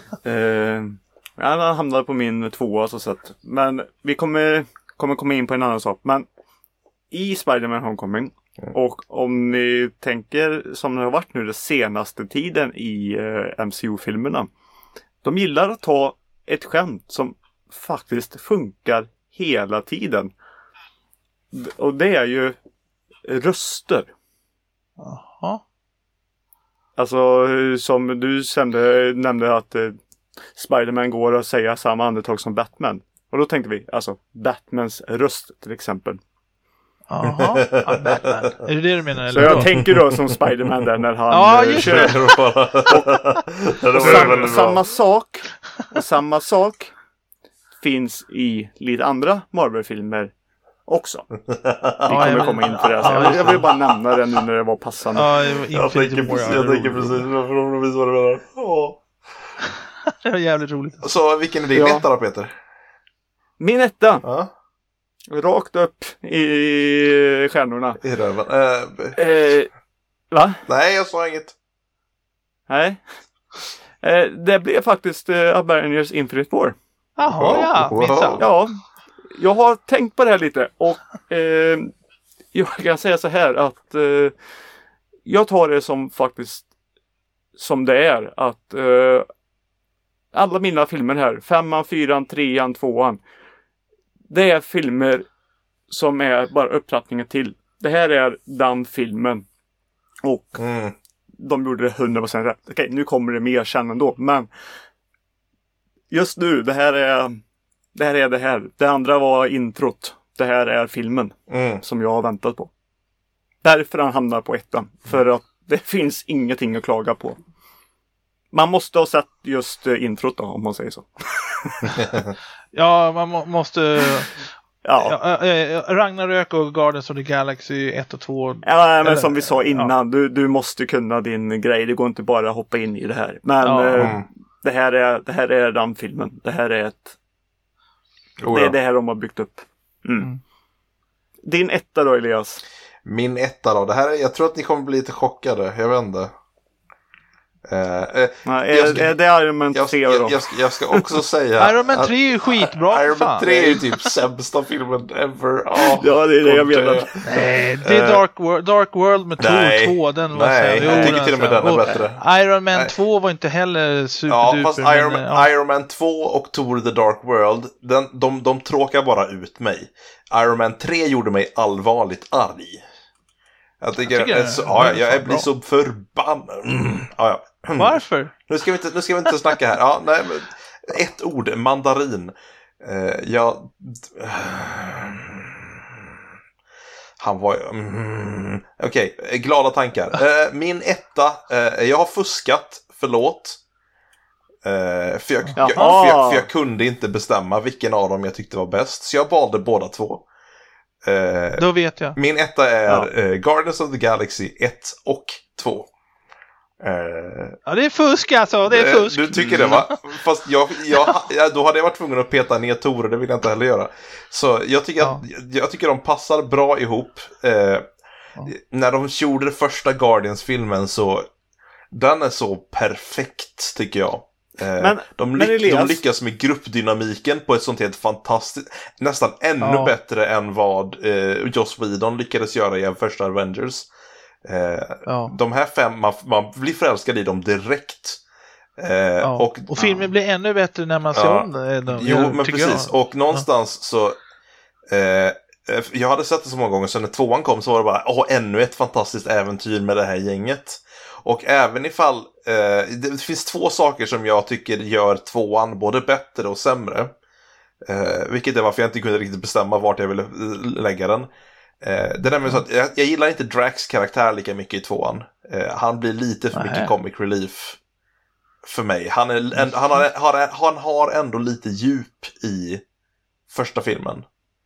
Han hamnade på min 2 så sett. Men vi kommer komma in på en annan sak. Men i Spider-Man Homecoming, och om ni tänker som det har varit nu den senaste tiden i MCU-filmerna, de gillar att ta ett skämt som faktiskt funkar hela tiden. Och det är ju röster. Aha. Alltså som du nämnde att Spider-Man går att säga samma andetag som Batman. Och då tänkte vi, alltså Batmans röst till exempel. Jaha, Batman. Är det du menar? Så jag tänker då som Spider-Man där när han kör. Samma sak finns i lite andra Marvel-filmer också. Vi kommer komma in för det. Jag vill bara nämna det nu när det var passande. Jag tänker precis varför de visar vad det menar. Det var jävligt roligt. Så vilken är din etta då, Peter? Min etta? Ja. Rakt upp i stjärnorna. I röven. Va? Nej, jag sa inget. Nej. Det blev faktiskt Avengers Infinite War. Jaha, wow. Ja, jag har tänkt på det här lite. Och jag kan säga så här att jag tar det som faktiskt som det är att alla mina filmer här, 5:an, 4:an, 3:an, 2:an, det är filmer som är bara upptrappningen till. Det här är den filmen. Och de gjorde det 100% rätt. Okej, nu kommer det mer sen ändå. Men just nu, det här är det här. Det andra var introt. Det här är filmen som jag har väntat på. Därför han hamnar på 1:an. För att det finns ingenting att klaga på. Man måste ha sett just introt då, om man säger så. Ja, man måste... Ja. Ragnarök och Guardians of the Galaxy 1 och 2. Ja, men som vi sa innan, du måste kunna din grej. Det går inte bara att hoppa in i det här. Men det här är den filmen. Det här är det är det här de har byggt upp. Din 1:a då, Elias? Min 1:a då. Det här jag tror att ni kommer bli lite chockade. Jag vet inte. Är det Iron Man 3 då? Jag ska också säga Iron Man 3 är ju skitbra. Iron Man 3 är ju typ sämsta filmen ever. Ja, det är det jag menar. Nej, det är Dark World med Thor 2. Den var jag tycker till och med den är bättre. Iron Man 2 var inte heller superduper. Ja, fast Iron Man 2 och Thor The Dark World, de tråkar bara ut mig. Iron Man 3 gjorde mig allvarligt arg. Jag blir så förbannad. Varför? Nu ska vi inte snacka här. Ja, nej, men ett ord, mandarin. Han var okej, glada tankar. Min 1:a, jag har fuskat, förlåt. För jag kunde inte bestämma vilken av dem jag tyckte var bäst, så jag valde båda två. Då vet jag. Min 1:a är Guardians of the Galaxy 1 och 2. Ja, det är fusk alltså, det är fusk. Du tycker det, va? Fast då hade jag varit tvungen att peta ner Thor, och det vill jag inte heller göra. Så jag tycker de passar bra ihop. När de gjorde den första Guardians-filmen, så den är så perfekt, tycker jag. De lyckas med gruppdynamiken på ett sånt helt fantastiskt, nästan ännu bättre än vad Joss Whedon lyckades göra i första Avengers. De här 5, man blir förälskad i dem direkt. Och filmen blir ännu bättre när man ser om den. Jo, men precis. Och någonstans så jag hade sett det så många gånger, så när 2:an kom så var det bara ännu ett fantastiskt äventyr med det här gänget. Och även ifall det finns 2 saker som jag tycker gör 2:an både bättre och sämre, vilket är varför jag inte kunde riktigt bestämma vart jag ville lägga den. Det är nämligen så att jag gillar inte Drax karaktär lika mycket i 2:an. Han blir lite för mycket comic relief för mig. Han har ändå lite djup i första filmen.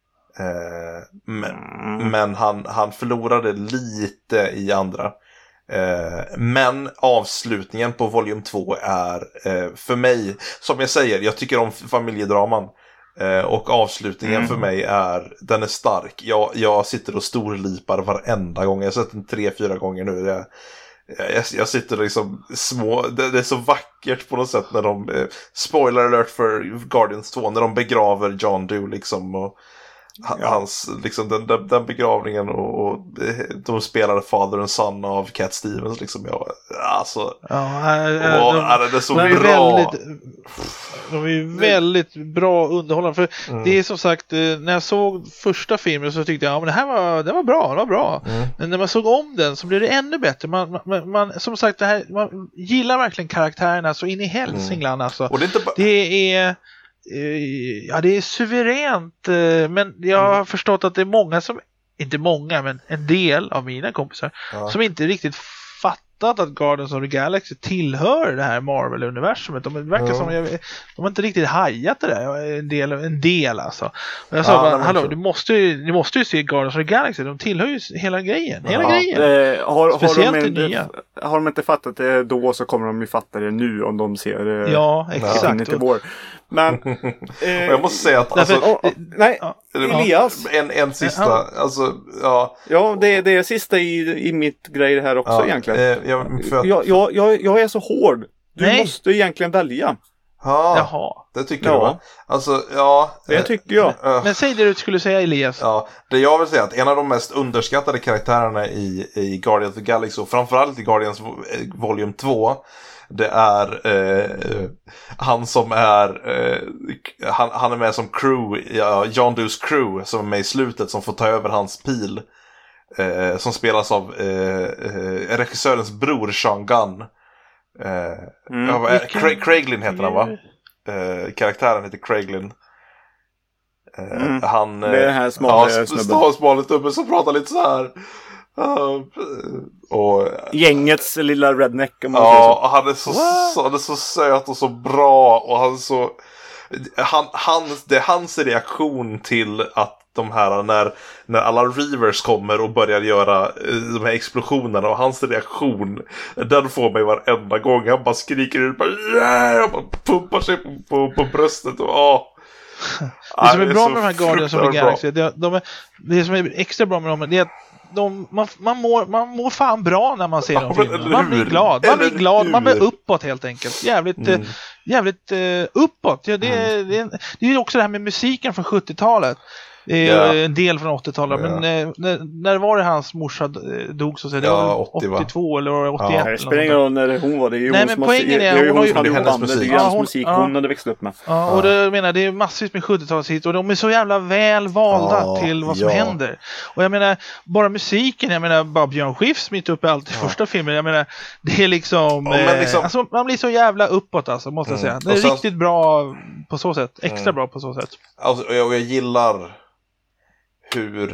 Men han förlorade lite i andra. Men avslutningen på Volume 2 är för mig, som jag säger, jag tycker om familjedraman. Och avslutningen för mig den är stark. Jag sitter och storlipar varenda gång. Jag har sett den 3-4 gånger nu. Jag sitter liksom det är så vackert på något sätt när de spoiler alert för Guardians 2, när de begraver John Doe liksom, och hans liksom den begravningen, och de spelade Father and Son av Cat Stevens liksom. Det är så bra. De är väldigt bra underhållande, för det är som sagt, när jag såg första filmen så tyckte jag det var bra. Men när man såg om den så blev det ännu bättre. Man som sagt, man gillar verkligen karaktärerna så in i Hälsingland alltså. Och det är suveränt, men jag har förstått att det är många som, inte många, men en del av mina kompisar som inte riktigt fattat att Guardians of the Galaxy tillhör det här Marvel-universumet. De verkar som de har inte riktigt hajat det där, en del alltså. Och jag sa hallå, du måste ju se Guardians of the Galaxy, de tillhör ju hela grejen. Har de inte fattat det då, så kommer de ju fatta det nu om de ser det. Ja, exakt. Men jag måste säga att Elias, en sista det är sista i mitt grej här också egentligen. Jag är så hård. Du måste egentligen välja. Jaha. Det tycker du, va? Alltså, ja. Det tycker jag. Men säg det du skulle säga, Elias. Ja, det jag vill säga att en av de mest underskattade karaktärerna i Guardians of the Galaxy, och framförallt i Guardians Volume 2, det är han som är han är med som crew, John Does crew, som är med i slutet, som får ta över hans pil, som spelas av regissörens bror Sean Gunn. Craiglin heter han, va? Karaktären heter Craiglin. Han det är den här smala snubben. Smaligt uppe som pratar lite så här. Och gängets lilla redneck, om man ja, han är så söt och så bra, och han är så det är hans reaktion till att de här, när alla Reavers kommer och börjar göra de här explosionerna, och hans reaktion, den får mig varenda gång. Han bara skriker ut, bara, yeah! Och bara pumpar sig på bröstet och Det som är bra med de här Guardians of the Galaxy, det som är extra bra med dem, det är att man mår fan bra när man ser de filmerna. Man blir glad. Man blir uppåt helt enkelt. Jävligt uppåt. Ja, det är ju också det här med musiken från 70-talet. En del från 80-talet. Men när var det hans morsa dog, så att säga? Det var 82 eller 81. Det spelar ingen roll när hon var. Det är ju nej, men poängen är hon som hade hennes musik. Det är hennes musik hon hade växt upp med. Ja, och det menar, det är massvis med 70-talshit, och de är så jävla väl valda till vad som händer. Och jag menar, bara musiken, jag menar, bara Björn Skifs mitt uppe i allt i första filmen. Jag menar, det är liksom, alltså, man blir så jävla uppåt, alltså, måste jag säga. Det är riktigt bra på så sätt. Extra bra på så sätt. Alltså, jag gillar hur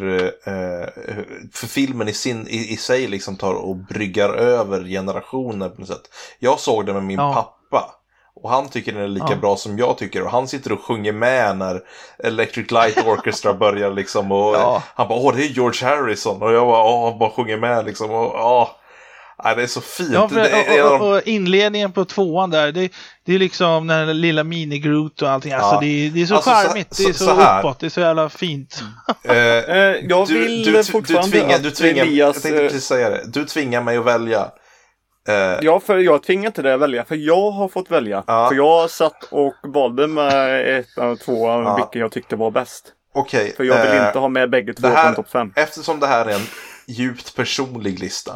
för filmen i sig liksom tar och bryggar över generationer på något sätt. Jag såg det med min pappa, och han tycker den är lika bra som jag tycker, och han sitter och sjunger med när Electric Light Orchestra börjar liksom, och han bara, det är George Harrison, och jag bara sjunger med liksom, och det är så fint. Ja, och inledningen på 2:an där, det är liksom den här lilla mini-Groot och allting. Alltså, det är så charmigt, det är så uppåt, det är så jävla fint. Jag vill fortfarande du tvingar Elias, jag tänkte precis säga det. Du tvingar mig att välja. Ja, för jag tvingar inte dig att välja, för jag har fått välja. För jag satt och valde med 1 och 2 vilken jag tyckte var bäst. Okej. För jag vill inte ha med bägge två på en topp 5. Eftersom det här är en djupt personlig lista,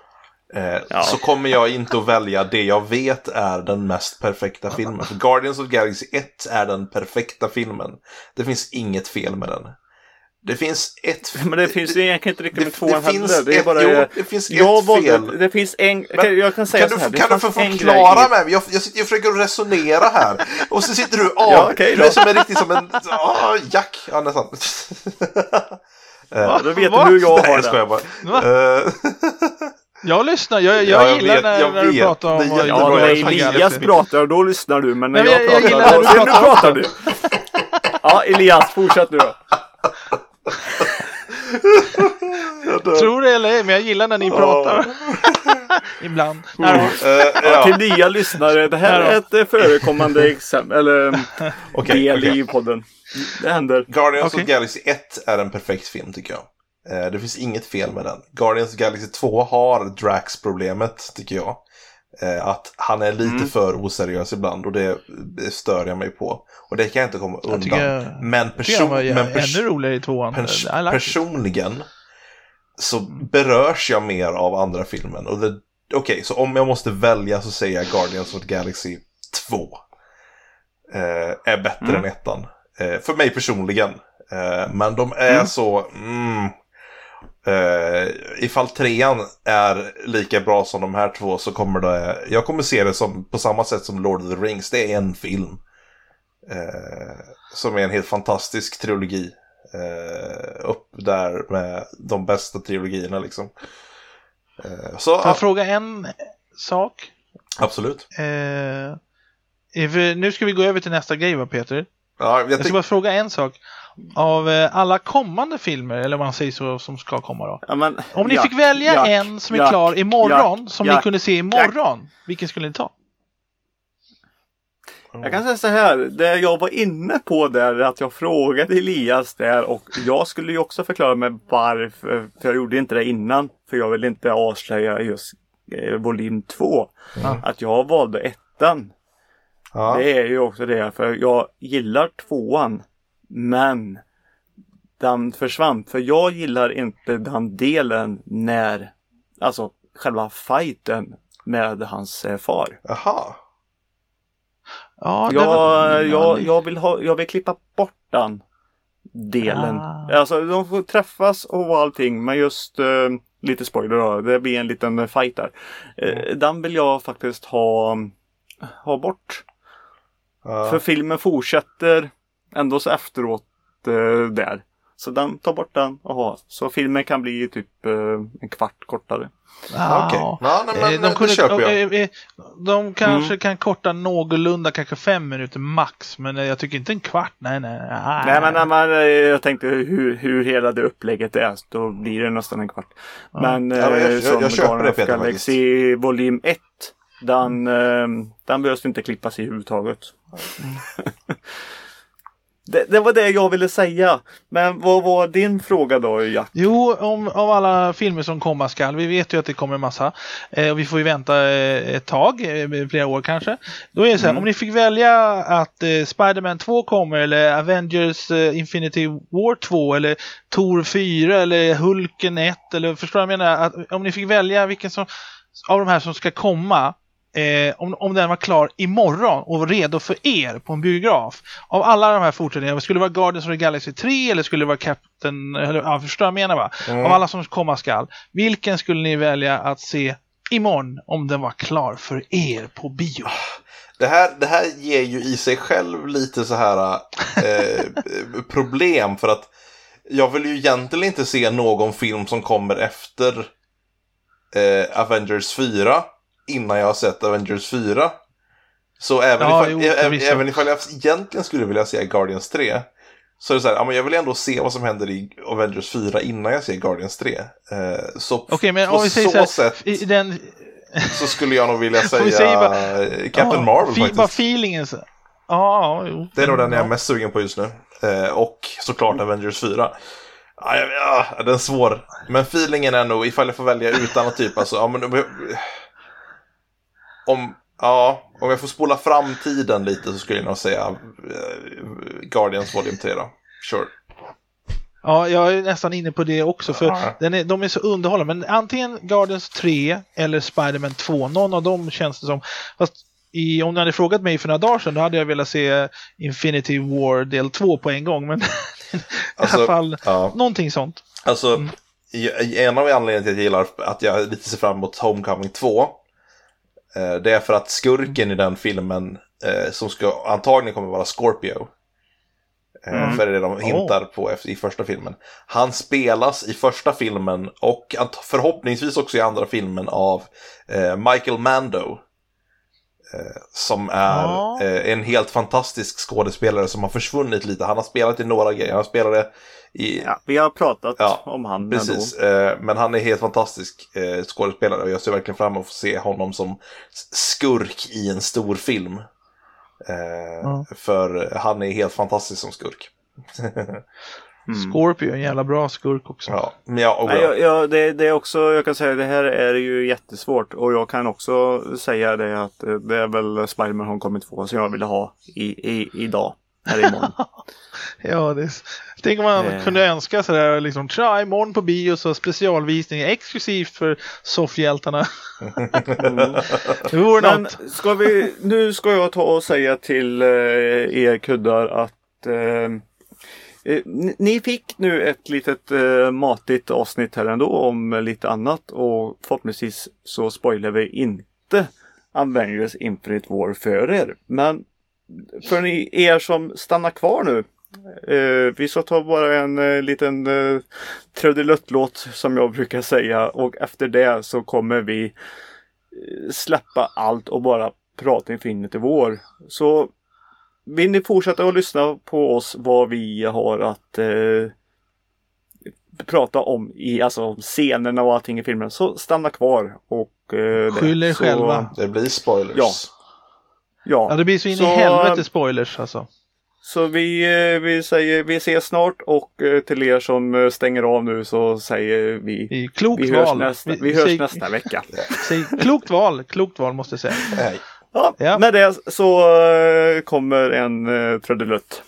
så kommer jag inte att välja det jag vet är den mest perfekta filmen. För Guardians of the Galaxy 1 är den perfekta filmen. Det finns inget fel med den. Det finns men det finns ju egentligen inte riktigt med 2 heller. Det är bara det finns ett fel. Det finns en. Jag kan säga så här. Kan du förklara mig? Jag försöker resonera här. Och så sitter du du är som en riktigt som en Jack. Ja, nästan. Då vet du hur jag har det. Jag lyssnar, jag gillar när du pratar om när Elias pratar, då lyssnar du. Men när jag pratar du. Ja, Elias, fortsätt nu då. Tror det eller ej, men jag gillar när ni pratar. Ibland. Till nya lyssnare, det här är ett förekommande exempel, eller del i podden. Det händer. Guardians of the Galaxy 1 är en perfekt film, tycker jag. Det finns inget fel med den. Guardians of the Galaxy 2 har Drax-problemet, tycker jag. Att han är lite för oseriös ibland, och det stör jag mig på. Och det kan jag inte komma undan. Men ännu roligare i 2:an. Personligen så berörs jag mer av andra filmen. Och okej, så om jag måste välja så säger jag Guardians of the Galaxy 2 är bättre än 1:an. För mig personligen. Men de är så... ifall 3:an är lika bra som de här 2, så kommer jag kommer se det som på samma sätt som Lord of the Rings. Det är en film som är en helt fantastisk trilogi, upp där med de bästa trilogierna liksom. Så får jag fråga en sak? Absolut. Nu ska vi gå över till nästa grej, va, Peter? Ja, jag ska bara fråga en sak. Av alla kommande filmer, eller vad man säger så, som ska komma då. Ja, men, om ni fick välja en som är klar imorgon, som ni kunde se imorgon, vilken skulle ni ta? Jag kan säga så här, det jag var inne på där är att jag frågade Elias där, och jag skulle ju också förklara mig varför, för jag gjorde inte det innan, för jag vill inte avslöja just volym 2, att jag valde 1:an. Ja. Det är ju också det, för jag gillar 2:an, men den försvann. För jag gillar inte den delen när, alltså själva fighten med hans far. Jaha. Ja, Jag vill klippa bort den delen. Alltså de får träffas och allting, men just lite spoiler då, det blir en liten fight där. Den vill jag faktiskt ha bort. För filmen fortsätter ändå så efteråt där. Så den tar bort den. Aha. Så filmen kan bli typ en kvart kortare. Okej. Ja, men det köper jag. De kanske kan korta någorlunda, kanske 5 minuter max. Men jag tycker inte en kvart. Nej, men jag tänkte hur hela det upplägget är. Då blir det nästan en kvart. Men jag köper det, Peter, Galaxy volym 1. Den behövs inte klippas i huvudtaget. Det var det jag ville säga. Men vad var din fråga då, Jack? Jo, av alla filmer som komma skall. Vi vet ju att det kommer en massa. Och vi får ju vänta ett tag, flera år kanske. Då är det så här, om ni fick välja att Spider-Man 2 kommer, eller Avengers Infinity War 2, eller Thor 4, eller Hulken 1, eller förstår jag menar? Att om ni fick välja vilken av de här som ska komma, om den var klar imorgon och var redo för er på en biograf, av alla de här fortsättningarna, skulle det vara Guardians of the Galaxy 3 eller skulle det vara Captain, eller ja, förstår jag menar va? Av alla som komma skall, vilken skulle ni välja att se imorgon om den var klar för er på bio? Det här ger ju i sig själv lite så här problem, för att jag vill ju egentligen inte se någon film som kommer efter Avengers 4 innan jag har sett Avengers 4. Så även ifall jag egentligen skulle vilja se Guardians 3, så är det så här, men jag vill ändå se vad som händer i Avengers 4 innan jag ser Guardians 3. Okej, men om vi säger så här, sätt i den... så skulle jag nog vilja säga Captain Marvel faktiskt. Bara feelingen så. Det är nog den jag är mest sugen på just nu. Och såklart Avengers 4. Den är svår. Men feelingen är nog, ifall jag får välja utan att typ, alltså, om jag får spola fram tiden lite, så skulle jag nog säga Guardians Volume 3 då. Sure. Ja, jag är nästan inne på det också, för de är så underhållande. Men antingen Guardians 3 eller Spider-Man 2, någon av dem känns det som. Fast om ni hade frågat mig för några dagar sedan, då hade jag velat se Infinity War del 2 på en gång. Men i alla fall, någonting sånt. Alltså, en av anledningarna till att jag gillar att jag lite ser fram emot Homecoming 2, det är för att skurken i den filmen, som ska antagligen kommer vara Scorpio, för det är det de hintar på i första filmen. Han spelas i första filmen och förhoppningsvis också i andra filmen av Michael Mando, som är en helt fantastisk skådespelare som har försvunnit lite. Han har spelat i några grejer. Han spelade i... vi har pratat om han. Precis, men han är helt fantastisk skådespelare, och jag ser verkligen fram emot att se honom som skurk i en stor film. För han är helt fantastisk som skurk. Scorpio är en jävla bra skurk också. Det är också, jag kan säga, det här är ju jättesvårt, och jag kan också säga det att det är väl Spider-Man Homecoming 2 som jag ville ha idag, här imorgon. Tänk om man kunde önska sådär, liksom, tja, imorgon på bio, så specialvisning exklusivt för soffhjältarna. Det vore något. Nu ska jag ta och säga till er kuddar att ni fick nu ett litet matigt avsnitt här ändå om lite annat, och förhoppningsvis så spoilar vi inte Avengers Infinite War för er. Men för er som stannar kvar nu, vi ska ta bara en liten trudeluttlåt som jag brukar säga, och efter det så kommer vi släppa allt och bara prata Infinite War. Så vill ni fortsätta att lyssna på oss, vad vi har att prata om i scenerna och allting i filmen, så stanna kvar och skyll er själva. Det blir spoilers. Ja, det blir så in i helvete spoilers alltså. Så vi säger vi ses snart, och till er som stänger av nu så säger vi klokt vi val. Vi hörs nästa vecka. Säg klokt val måste jag säga. Nej. Ja. Med det så kommer en trudelutt.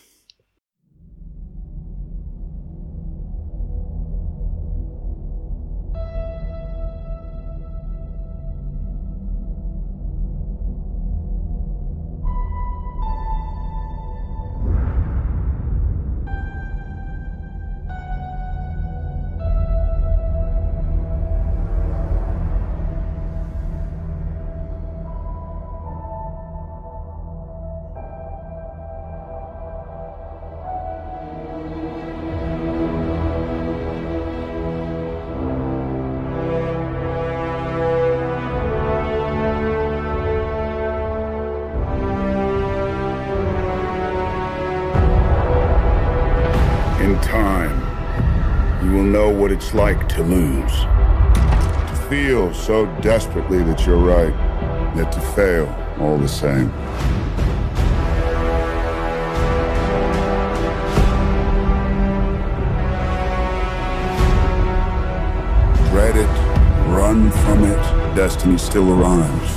In time, you will know what it's like to lose. To feel so desperately that you're right, yet to fail all the same. Dread it, run from it, destiny still arrives.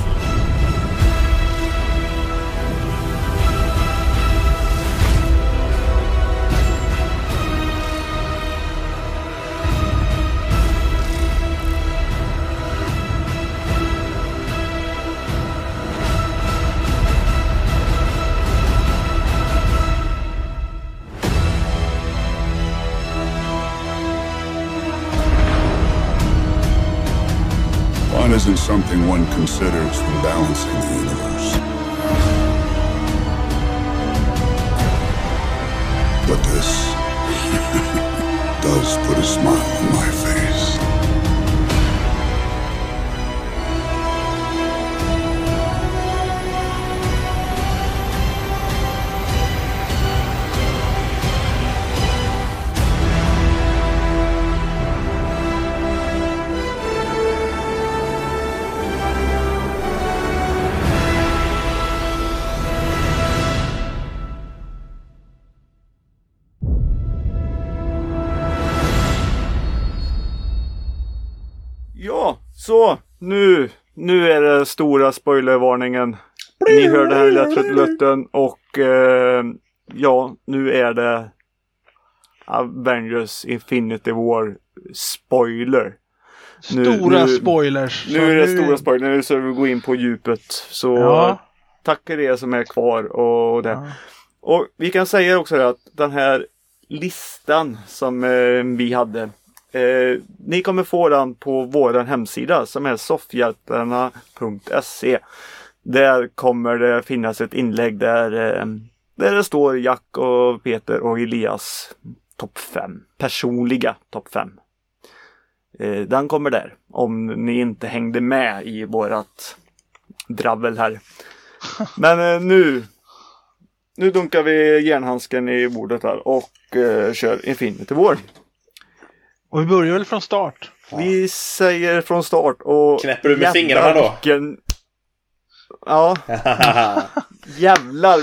Fun isn't something one considers when balancing the universe. But this does put a smile on my face. Ja, så nu är det stora spoilervarningen. Ni hör den här lilla trudelutten och ja, nu är det Avengers Infinity War spoiler. Stora spoilers. Nu är det stora spoiler, nu så vi går in på djupet. Så tack för er som är kvar och det. Ja. Och vi kan säga också att den här listan som vi hade, ni kommer få den på vår hemsida som är soffhjältarna.se. Där kommer det finnas ett inlägg där det står Jack och Peter och Elias topp 5. Personliga topp 5. Den kommer där. Om ni inte hängde med i vårat dravel här. Men nu dunkar vi järnhandsken i bordet här och kör Infinity War. Och vi börjar väl från start? Vi säger från start och... Knäpper du med fingrarna då? Ja. Jävlar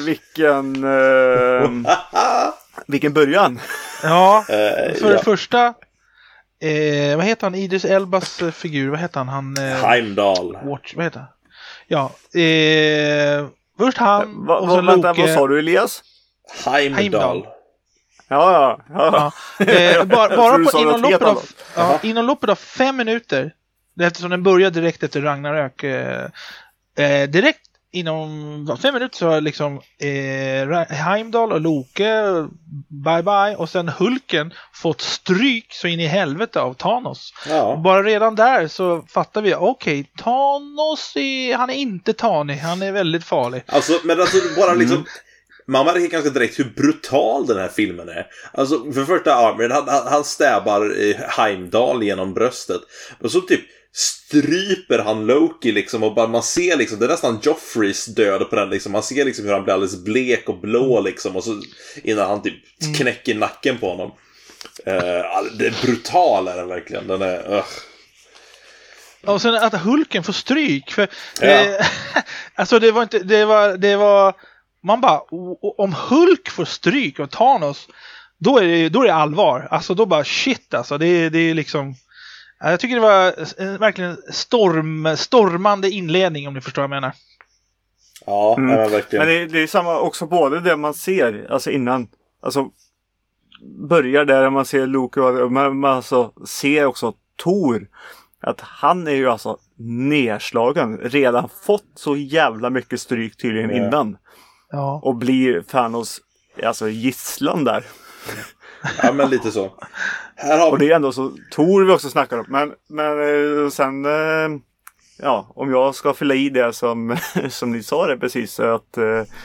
vilken början. Ja, för det första... vad heter han? Idris Elbas figur. Vad heter han? Heimdall. Vad heter han? Ja. Först han och så vänta, Loke. vad sa du, Elias? Heimdall. Ja. Bara på inom loppet av 5 minuter. Eftersom den börjar direkt efter Ragnarök. Direkt inom 5 minuter så har liksom Heimdall och Loke bye och sen Hulken fått stryk så in i helvete av Thanos. Ja. Bara redan där så fattar vi okej, Thanos han är inte tanig, han är väldigt farlig. Alltså, men alltså bara liksom man märker ganska direkt hur brutal den här filmen är. Alltså, för första han stäbar Heimdall genom bröstet. Och så typ stryper han Loki liksom, och bara man ser liksom, det är nästan Joffreys död på den liksom. Man ser liksom hur han blir alldeles blek och blå liksom, och så innan han typ knäcker nacken på honom. Det är brutal är den verkligen. Den är och sen att Hulken får stryk för alltså det var man bara, om Hulk får stryk av Thanos, då är det allvar. Alltså då bara shit alltså, det är liksom, jag tycker det var verkligen stormande inledning, om ni förstår vad jag menar. Ja, ja verkligen. Men det är samma också både det man ser, alltså innan, alltså börjar där man ser Loki och man alltså ser också Thor, att han är ju alltså nedslagen, redan fått så jävla mycket stryk tydligen innan. Ja. Och blir Thanos alltså gisslan där. Ja, men lite så. Här har Och det är ändå så Thor vi också snackar om. Men sen ja, om jag ska fylla i det som ni sa det precis, att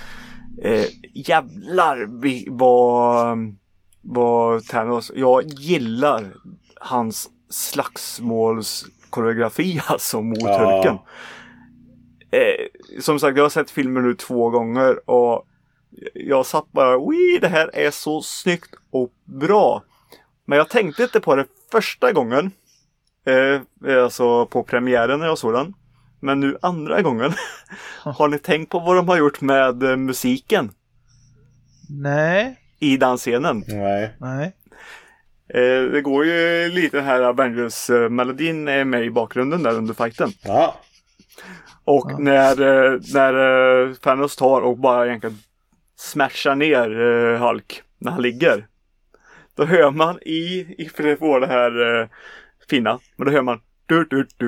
jävlar vad Thanos, jag gillar hans slagsmålskoreografi alltså mot Hulken. Som sagt, jag har sett filmen nu 2 gånger och jag satt bara, det här är så snyggt och bra. Men jag tänkte inte på det första gången, alltså på premiären när jag såg den. Men nu andra gången, har ni tänkt på vad de har gjort med musiken? Nej. I den scenen? Nej. Det går ju lite här Avengers-melodin är med i bakgrunden där under fighten. Ja. Och när Thanos tar och bara egentligen smashar ner Hulk när han ligger. Då hör man för det får det här fina, men då hör man du.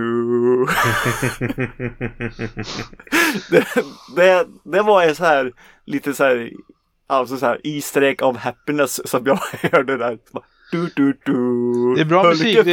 det var en så här lite så här, alltså så här easter egg of happiness som jag hörde där. Du. Det är bra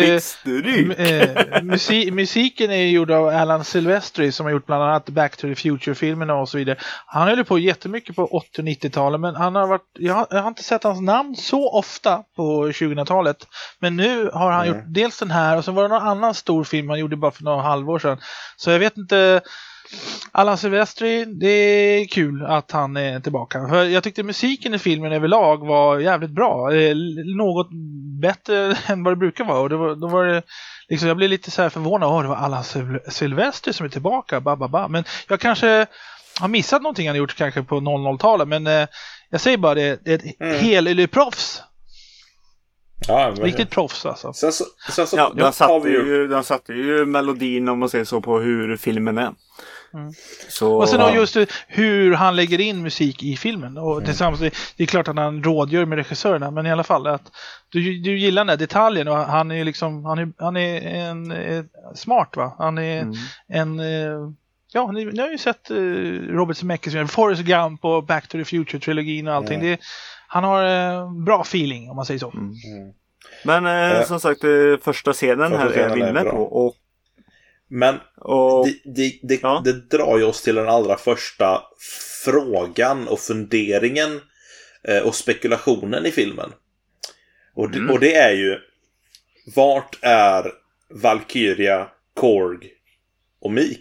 musik. Det Musiken är gjord av Alan Silvestri som har gjort bland annat Back to the Future-filmerna och så vidare. Han höll på jättemycket på 80- och 90-talet, men han har varit, jag har inte sett hans namn så ofta på 2000-talet. Men nu har han gjort dels den här och så var det någon annan stor film han gjorde bara för några halvår sedan. Så jag vet inte, Alan Silvestri, det är kul att han är tillbaka. För jag tyckte musiken i filmen överlag var jävligt bra. Något bättre än vad det brukar vara. Och då var det liksom, jag blev lite så här förvånad. Det var Alan Silvestri som är tillbaka. Men jag kanske har missat någonting han gjort kanske på 00-talet. Men jag säger bara det är ett eller proffs. Ja, riktigt proffs alltså. Sen så den satte ju melodin, om man säger så, på hur filmen är. Så, och sen just hur han lägger in musik i filmen och tillsammans, det är klart att han rådgör med regissörerna, men i alla fall att du gillar den här detaljen och han är liksom han är en smart, va? Han är ja, ni har ju sett Robert Zemeckis Forrest Gump och Back to the Future-trilogin och allting. Han har bra feeling, om man säger så. Men som sagt, första scenen här är vi inne på. Och men det drar ju oss till den allra första frågan och funderingen och spekulationen i filmen. Och det är ju, vart är Valkyria, Korg och Meek?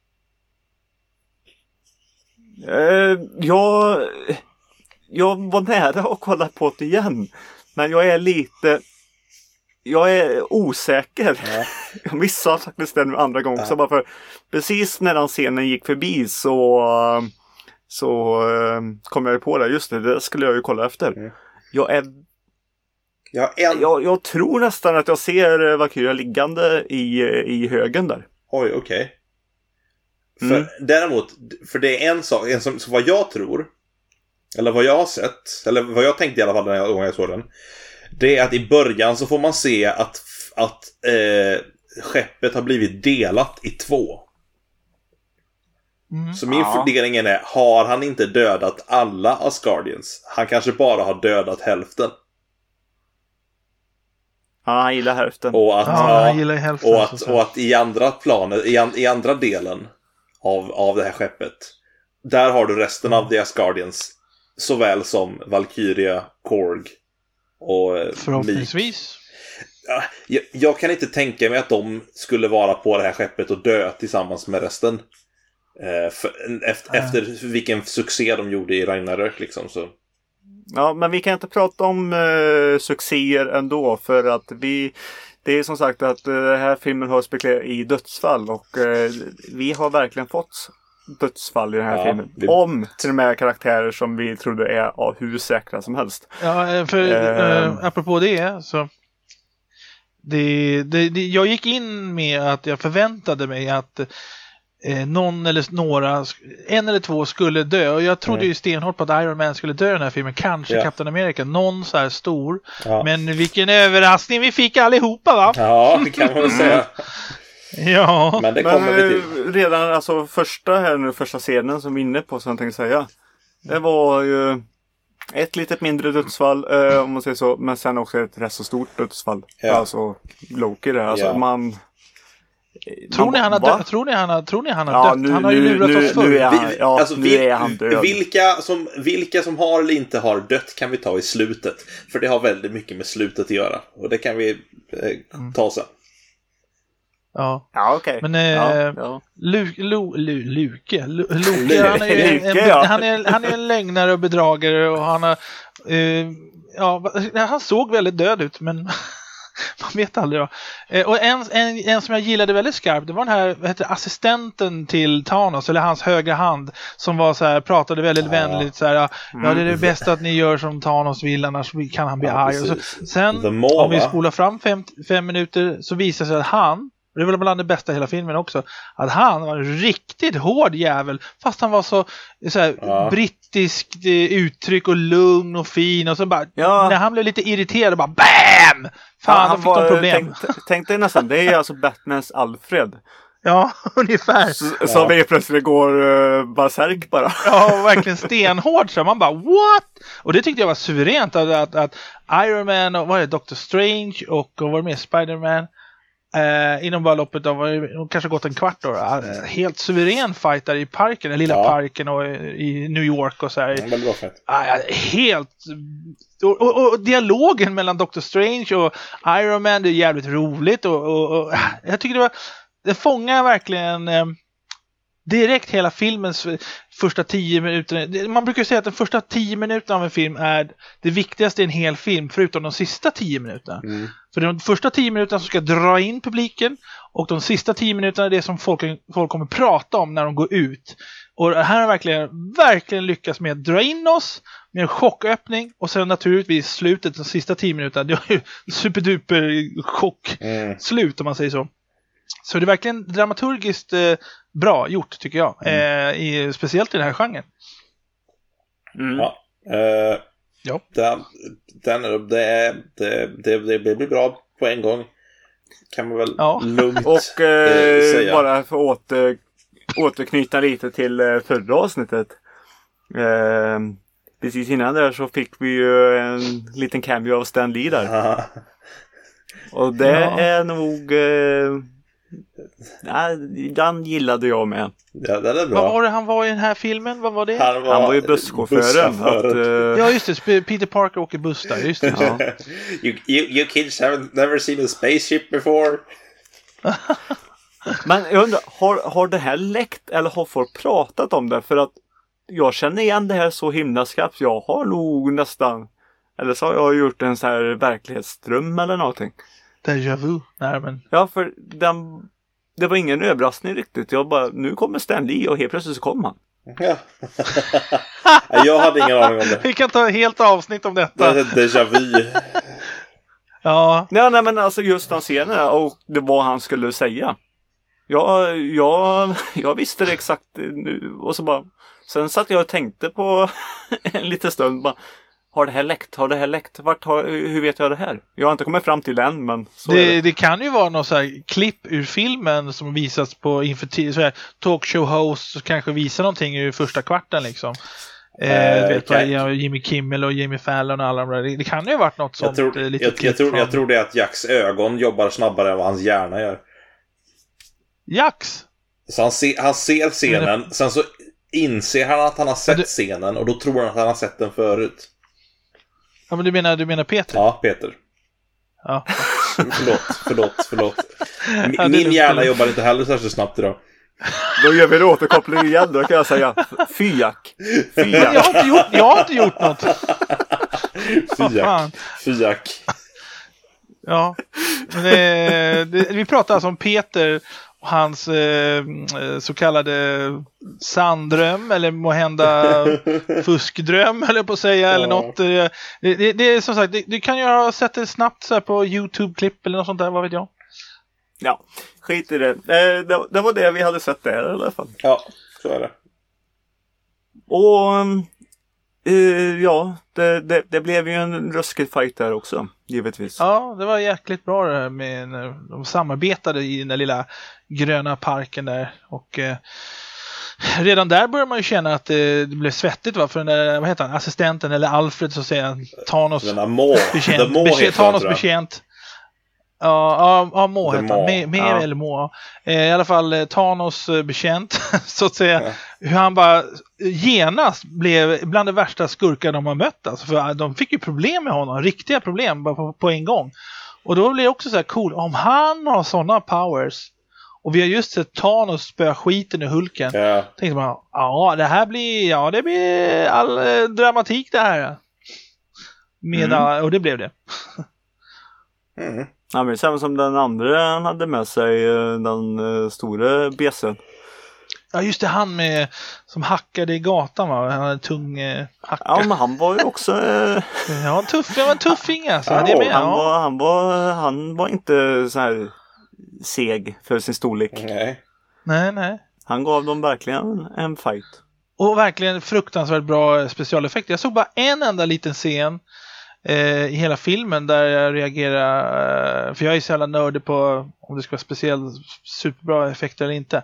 Jag var nära att kolla på det igen. Men jag är osäker. Ja. Jag missade faktiskt den andra gången också. Bara för precis när den scenen gick förbi så kom jag på det. Just det skulle jag ju kolla efter. Jag tror nästan att jag ser Valkyria liggande i högen där. Oj, okej. För däremot, för det är en sak som vad jag tror, eller vad jag har sett, eller vad jag tänkte i alla fall när jag såg den, det är att i början så får man se att skeppet har blivit delat i 2. Så min fundering är, har han inte dödat alla Asgardians? Han kanske bara har dödat hälften. Ja, han gillar hälften. Och att i andra planet, i andra delen av det här skeppet, där har du resten av The Asgardians, såväl som Valkyria, Korg och förhoppningsvis. Jag kan inte tänka mig att de skulle vara på det här skeppet och dö tillsammans med resten. Efter vilken succé de gjorde i Ragnarök liksom, så. Ja, men vi kan inte prata om succéer ändå, för att det är som sagt att den här filmen har spekulerat i dödsfall, och vi har verkligen fått dödsfall i den här filmen. Om till och med karaktärer som vi trodde är av hur säkra som helst. Ja, för apropå det så jag gick in med att jag förväntade mig att någon eller några, en eller två skulle dö. Och jag trodde ju stenhårt på att Iron Man skulle dö i den här filmen. Kanske Captain America. Någon så här stor. Ja. Men vilken överraskning vi fick allihopa, va? Ja, det kan man väl säga. Ja. Men det kommer vi till. Redan alltså första scenen som vi är inne på, som jag tänkte säga. Det var ju ett litet mindre dödsfall, om man säger så. Men sen också ett rätt så stort dödsfall. Ja. Alltså Loki där. Alltså man... Tror ni han har dött? Tror ni han har dött? Han har ju lurat oss förr. Nu är han död. Vilka som har eller inte har dött kan vi ta i slutet. För det har väldigt mycket med slutet att göra. Och det kan vi ta sen. Ja, okej. Men Luke, han är en lögnare och bedragare och han har han såg väldigt död ut, men man vet aldrig då. Och en som jag gillade väldigt skarpt, det var den här assistenten till Thanos, eller hans högra hand, som var så här, pratade väldigt vänligt så här, ja, det är det bästa att ni gör som Thanos vill, annars kan han bli arg. Och så, sen om vi spolar fram 5 minuter så visar sig att han, och det var bland det bästa i hela filmen också, att han var en riktigt hård jävel, fast han var så här, brittiskt uttryck och lugn och fin, och så bara när han blev lite irriterad bara BAM! Fan, han fick de problem. Tänk dig nästan, det är alltså Batmans Alfred. Ja, ungefär. Som vi plötsligt går berserk bara. Ja, verkligen stenhård. Så man bara, what? Och det tyckte jag var suveränt att Iron Man och Doctor Strange och vad var det med, Spider-Man, inom bara loppet av kanske gått en kvart då, helt suverän fight där i parken, den lilla parken och i New York och så här. Helt och dialogen mellan Doctor Strange och Iron Man, det är jävligt roligt och jag tycker det fångar verkligen direkt hela filmens första 10 minuter. Man brukar säga att de första 10 minuterna av en film är det viktigaste i en hel film, förutom de sista 10 minuterna. För de första 10 minuterna som ska dra in publiken, och de sista 10 minuterna är det som folk kommer prata om när de går ut. Och här har verkligen lyckats med att dra in oss med en chocköppning, och sen naturligtvis slutet, de sista 10 minuterna, det är ju superduper chock slut, om man säger så. Så det är verkligen dramaturgiskt bra gjort, tycker jag. Speciellt i den här genren. Det blir bra på en gång. Kan man väl lugnt och säga. Bara för att återknyta lite till förra avsnittet. Precis innan där så fick vi ju en liten cameo av Stan Lee där. Och det är nog... den gillade jag med. Ja, det är bra. Vad var det han var i den här filmen? Vad var det? Han var ju busschauffören. Ja, just det. Peter Parker åker buss där. Just det. you kids haven't never seen a spaceship before. Men jag undrar, har det här läckt eller har folk pratat om det? För att jag känner igen det här så himla skarpt. Jag har nog nästan, eller så har jag gjort en så här verklighetsdröm eller någonting. Déjà vu. Nej, men... Ja, för det var ingen överraskning riktigt. Jag bara, nu kommer Stan Lee, och helt plötsligt så kom han. Ja. Jag hade ingen aning om det. Vi kan ta helt avsnitt om detta. Det är déjà vu. Ja. Nej, men alltså just den scenen och det var han skulle säga. Jag visste det exakt nu, och så bara, sen satt jag och tänkte på en liten stund bara, har det här läckt? Hur vet jag det här? Jag har inte kommit fram till än, men så det kan ju vara något så här klipp ur filmen som visas på inför så här talkshow host, så kanske visar någonting ur första kvarten liksom. Jimmy Kimmel och Jimmy Fallon och alla de där. Det kan ju ha varit något sånt. Jag tror det är att Jacks ögon jobbar snabbare än vad hans hjärna gör. Jacks? Så han ser scenen, sen så inser han att han har sett scenen, och då tror han att han har sett den förut. Ja, men du menar Peter? Ja, Peter. Ja. Förlåt. Min hjärna jobbar inte heller särskilt snabbt idag. Då gör vi en återkoppling igen, då kan jag säga Fyak. Jag har inte gjort något. Fyak. Ja. Vi pratar alltså om Peter och hans så kallade sanddröm, eller måhända fuskdröm, eller på att säga, eller något. Det är som sagt, du kan ju ha sett det snabbt så här på YouTube-klipp eller något sånt där, vad vet jag. Ja, skit i det. Det var det vi hade sett där i alla fall. Ja, så är det. Och ja, det blev ju en ruskig fight där också, givetvis. Ja, det var jäkligt bra det här med när de samarbetade i den där lilla gröna parken där. Och redan där börjar man ju känna att det blev svettigt, va? För den där, vad heter han, assistenten eller Alfred, så att säga, Thanos betjänt. Thanos betjänt. Ja, Må heter han. Med eller Må. I alla fall Thanos betjänt, så att säga. Ja. Hur han bara genast blev bland de värsta skurkar de har mött. Alltså, för de fick ju problem med honom. Riktiga problem bara på en gång. Och då blir det också så här cool. Om han har sådana powers, och vi har just sett Thanos spöa skiten i Hulken. Ja. Tänkte man, det blir all dramatik det här. Och det blev det. Mm. Ja, men samma som den andra han hade med sig, den stora besen. Ja, just det, han med som hackade i gatan, va? Han hade tung hacka. Ja, men han var ju också ja, en tuffing alltså. Ja, det med, han var inte så här seg för sin storlek. Nej. Han gav dem verkligen en fight. Och verkligen fruktansvärt bra specialeffekter. Jag såg bara en enda liten scen i hela filmen där jag reagerar, för jag är så jävla nördig på om det ska vara speciellt superbra effekter eller inte.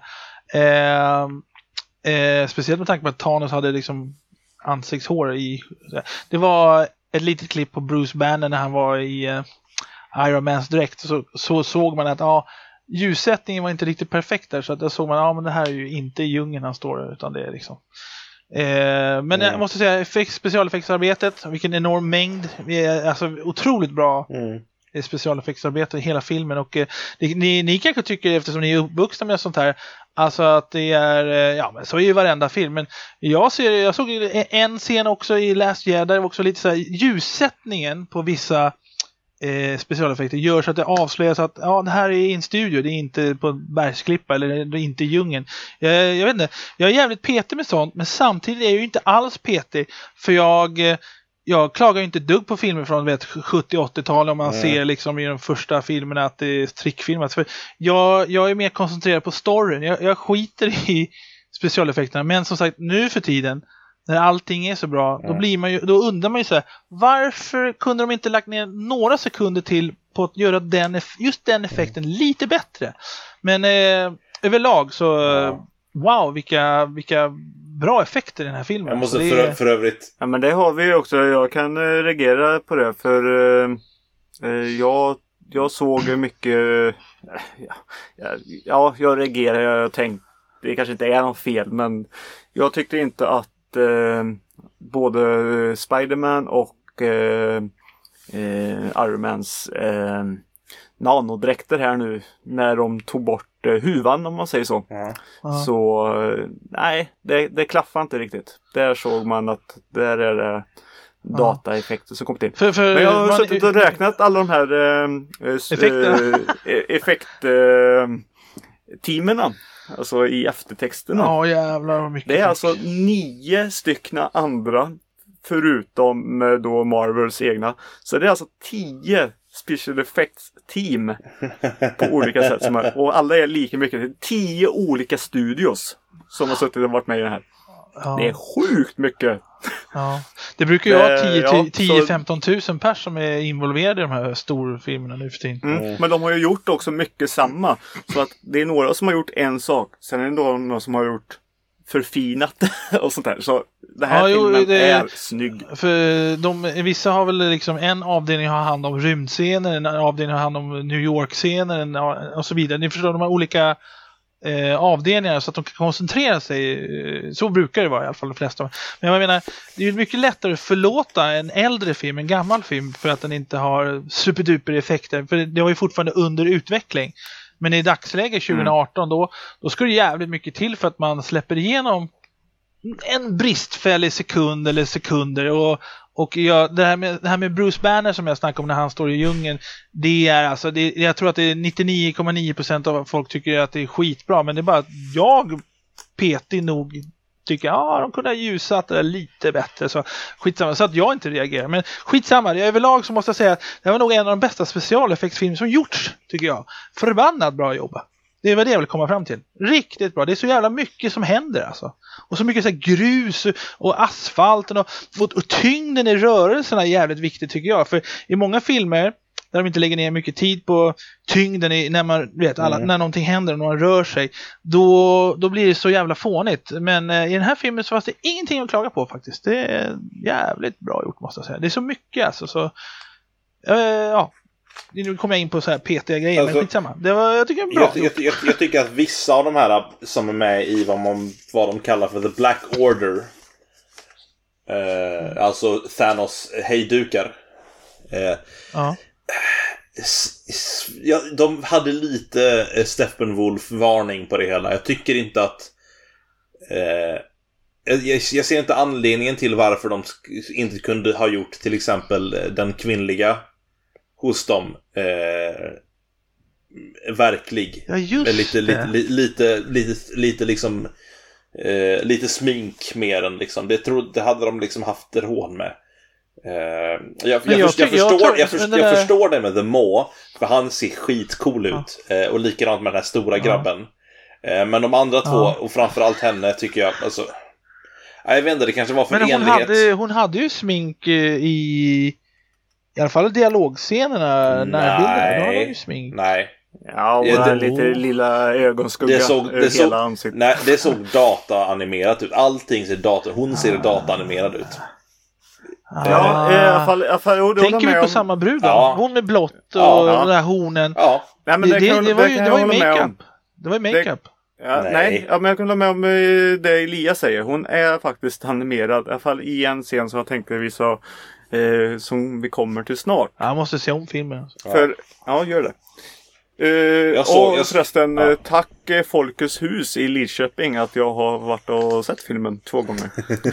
Speciellt med tanke på att Thanos hade liksom ansiktshår i. Det var ett litet klipp på Bruce Banner när han var i Iron Mans dräkt, så såg man att ljussättningen var inte riktigt perfekt där, så att där såg man men det här är ju inte i djungeln han står, utan det är liksom men jag måste säga specialeffektsarbetet, vilken enorm mängd, alltså otroligt bra specialeffektsarbete i hela filmen. Och ni kanske tycker, eftersom ni är uppvuxna med sånt här, alltså att det är men så är ju varenda film, men jag såg en scen också i Last Year där det var också lite så här, ljussättningen på vissa specialeffekter gör så att det avslöjas att det här är i en studio, det är inte på en bergsklippa eller det är inte i djungeln. Jag vet inte, jag är jävligt petig med sånt, men samtidigt är jag ju inte alls petig, för jag klagar ju inte dugg på filmer från 70-80-talet om man ser liksom i de första filmerna att det är trickfilmat. För jag är mer koncentrerad på storyn. Jag skiter i specialeffekterna, men som sagt, nu för tiden när allting är så bra, då undrar man ju så här, varför kunde de inte lagt ner några sekunder till på att göra just den effekten lite bättre? Men överlag så wow, vilka bra effekter i den här filmen. Jag måste för övrigt. Ja, men det har vi ju också. Jag kan reagera på det, för jag såg mycket. Jag reagerar. Jag tänkte det kanske inte är något fel, men jag tyckte inte att både Spider-Man och Iron Mans nanodräkter här nu, när de tog bort huvan, om man säger så. Så nej, det klaffar inte riktigt. Där såg man att där är det dataeffekter som kommer till. Men jag har suttit och räknat alla de här effektteamerna, alltså i eftertexterna. Ja, jävlar vad mycket. Det är alltså 9 stycken andra förutom då Marvels egna. Så det är alltså 10 special effects team på olika sätt och alla är lika mycket. Det är 10 olika studios som har suttit och varit med i det här. Det är sjukt mycket. Ja. Det brukar ju vara 10-15 000 pers som är involverade i de här storfilmerna nu för tiden. Men de har ju gjort också mycket samma. Så att det är några som har gjort en sak. Sen är det några som har gjort förfinat och sånt där. Så det här filmen är snygg. För vissa har väl liksom en avdelning har hand om rymdscener, en avdelning har hand om New York-scener och så vidare. Ni förstår, de har olika avdelningar så att de kan koncentrera sig. Så brukar det vara i alla fall de flesta. Men jag menar, det är ju mycket lättare att förlåta en äldre film, en gammal film, för att den inte har superduper effekter. För det var ju fortfarande under utveckling. Men i dagsläget 2018 då ska det jävligt mycket till för att man släpper igenom en bristfällig sekund eller sekunder. Och det här med Bruce Banner som jag snackade om när han står i djungeln, det är alltså, jag tror att det är 99,9% av folk tycker att det är skitbra, men det är bara att jag petig nog tycker de kunde ha ljusat det lite bättre, så skitsamma, så att jag inte reagerar. Men skitsamma, överlag så måste jag säga att det var nog en av de bästa specialeffektsfilmer som gjorts, tycker jag. Förbannat bra jobba. Det är vad det jag vill komma fram till. Riktigt bra. Det är så jävla mycket som händer alltså. Och så mycket så här grus och asfalten och tyngden i rörelserna är jävligt viktigt, tycker jag. För i många filmer där de inte lägger ner mycket tid på tyngden när man vet när någonting händer och någon rör sig, då blir det så jävla fånigt. Men i den här filmen så fanns det ingenting att klaga på faktiskt. Det är jävligt bra gjort, måste jag säga. Det är så mycket alltså, så nu kommer jag in på så här petiga grejer, alltså, men skitsamma. Jag tycker det är bra. Jag tycker att vissa av de här som är med i vad de kallar för The Black Order, alltså Thanos hejdukar, de hade lite Steppenwolf-varning på det hela. Jag tycker inte att jag ser inte anledningen till varför de inte kunde ha gjort till exempel den kvinnliga hos dem verklig. Ja, just lite liksom lite smink mer än liksom. Det hade de liksom haft råd med. Jag förstår det med The Maw, för han ser skitcool ut, och likadant med den här stora grabben. Men de andra två, och framförallt henne, tycker jag alltså, jag vet inte, det kanske var för enlighet. Men hon hade ju smink i alla fall dialogscenerna, närbilderna. Då hade hon ju smink. Nej. Ja, och lite lilla ögonskugga hela ansiktet. Nej, det såg dataanimerat ut. Allting ser hon ser dataanimerad ut. Ja, i alla fall tänker vi på samma brud då? Ja. Hon med blått och den där hornen. Ja. Nej, men det var ju makeup. Det var ju makeup. Nej, men jag kan hålla med om det Elias säger. Hon är faktiskt animerad. I alla fall i en scen som jag tänkte vi sa, som vi kommer till snart. Jag måste se om filmen. Gör det. Förresten, tack Folkets hus i Lidköping att jag har varit och sett filmen 2 gånger.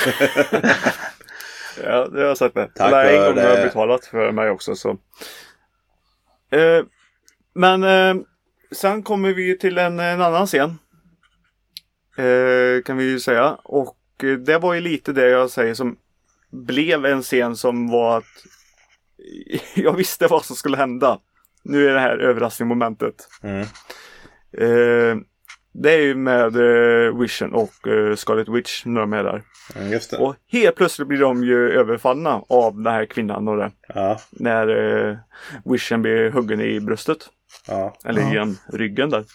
Ja, det har jag sagt det. Tack för en gång det. har jag betalat för mig också. Så. Men sen kommer vi till en annan scen. Kan vi ju säga. Och det var ju lite det jag säger som blev en scen som var att jag visste vad som skulle hända. Nu är det här överraskningsmomentet. Det är ju med Vision och Scarlet Witch när de är där. Just det. Och helt plötsligt blir de ju överfallna av den här kvinnan och det. Ja. När Vision blir huggen i bröstet. Ja. Eller i ryggen där.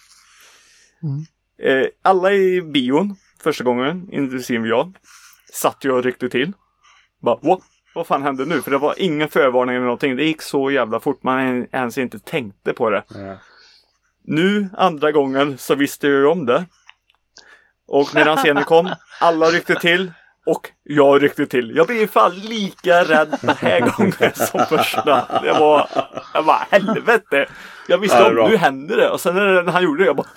Alla i bion första gången, inklusive jag, satt jag och ryckte till. Bara, vad fan hände nu? För det var ingen förvarning eller någonting. Det gick så jävla fort. Man ens inte tänkte på det. Ja. Nu, andra gången, så visste jag om det. Och när den scenen kom, alla ryckte till. Och jag ryckte till. Jag blev fan lika rädd den här gången som första. Jag var helvete. Jag visste om, nu händer det. Och sen när han gjorde det, jag bara...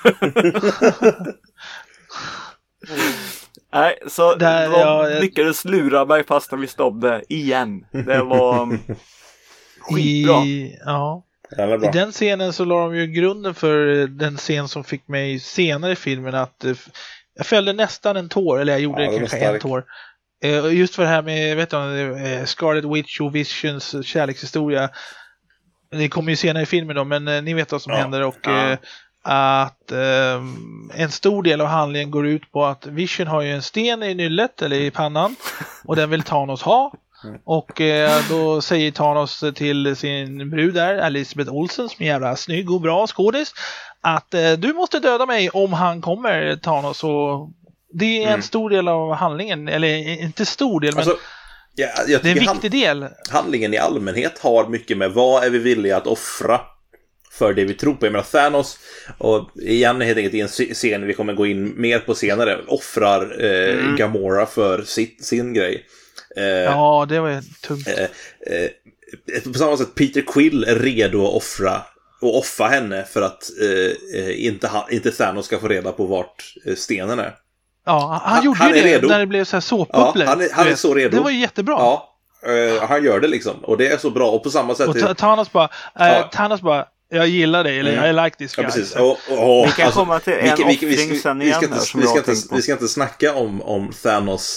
Nej, så de lyckades lura mig fast de visste om det igen. Det var skitbra. I den scenen så la de ju grunden för den scen som fick mig senare i filmen att jag fällde nästan en tår, eller jag gjorde kanske en tår. Just för det här med Scarlet Witch och Visions kärlekshistoria. Det kommer ju senare i filmen då, men ni vet vad som händer och att en stor del av handlingen går ut på att Vision har ju en sten i nyllet eller i pannan och den vill Thanos ha. Och då säger Thanos till sin brud där, Elisabeth Olsen, som är jävla snygg och bra skådis, att du måste döda mig om han kommer, Thanos. Och det är en stor del av handlingen, eller inte stor del, men det är en viktig del. Handlingen i allmänhet har mycket med vad är vi villiga att offra för det vi tror på. Jag menar Thanos, och igen helt enkelt i en scen vi kommer gå in mer på senare, offrar Gamora för sin grej. Ja, det var tungt. På samma sätt, Peter Quill är redo att offra henne för att inte Thanos ska få reda på vart stenen är. Ja, han gjorde ju det redo. När det blev så här såpbubblor. Ja, han är så redo. Det var ju jättebra. Ja, han gör det liksom. Och det är så bra. Och på samma sätt... Och Thanos bara, jag gillar det, eller I like this guy. Ja, precis. Vi kan komma till en offring sen igen. Vi ska inte snacka om Thanos,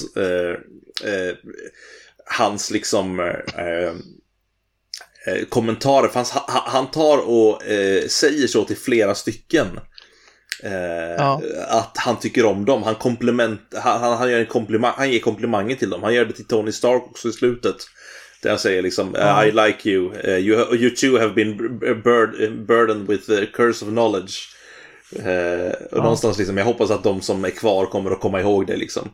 hans liksom kommentarer. För han tar och säger så till flera stycken. Att han tycker om dem. Han ger komplimanger till dem. Han gör det till Tony Stark också i slutet. Där han säger liksom I like you. You too have been burdened with the curse of knowledge. Och någonstans liksom, jag hoppas att de som är kvar kommer att komma ihåg det liksom.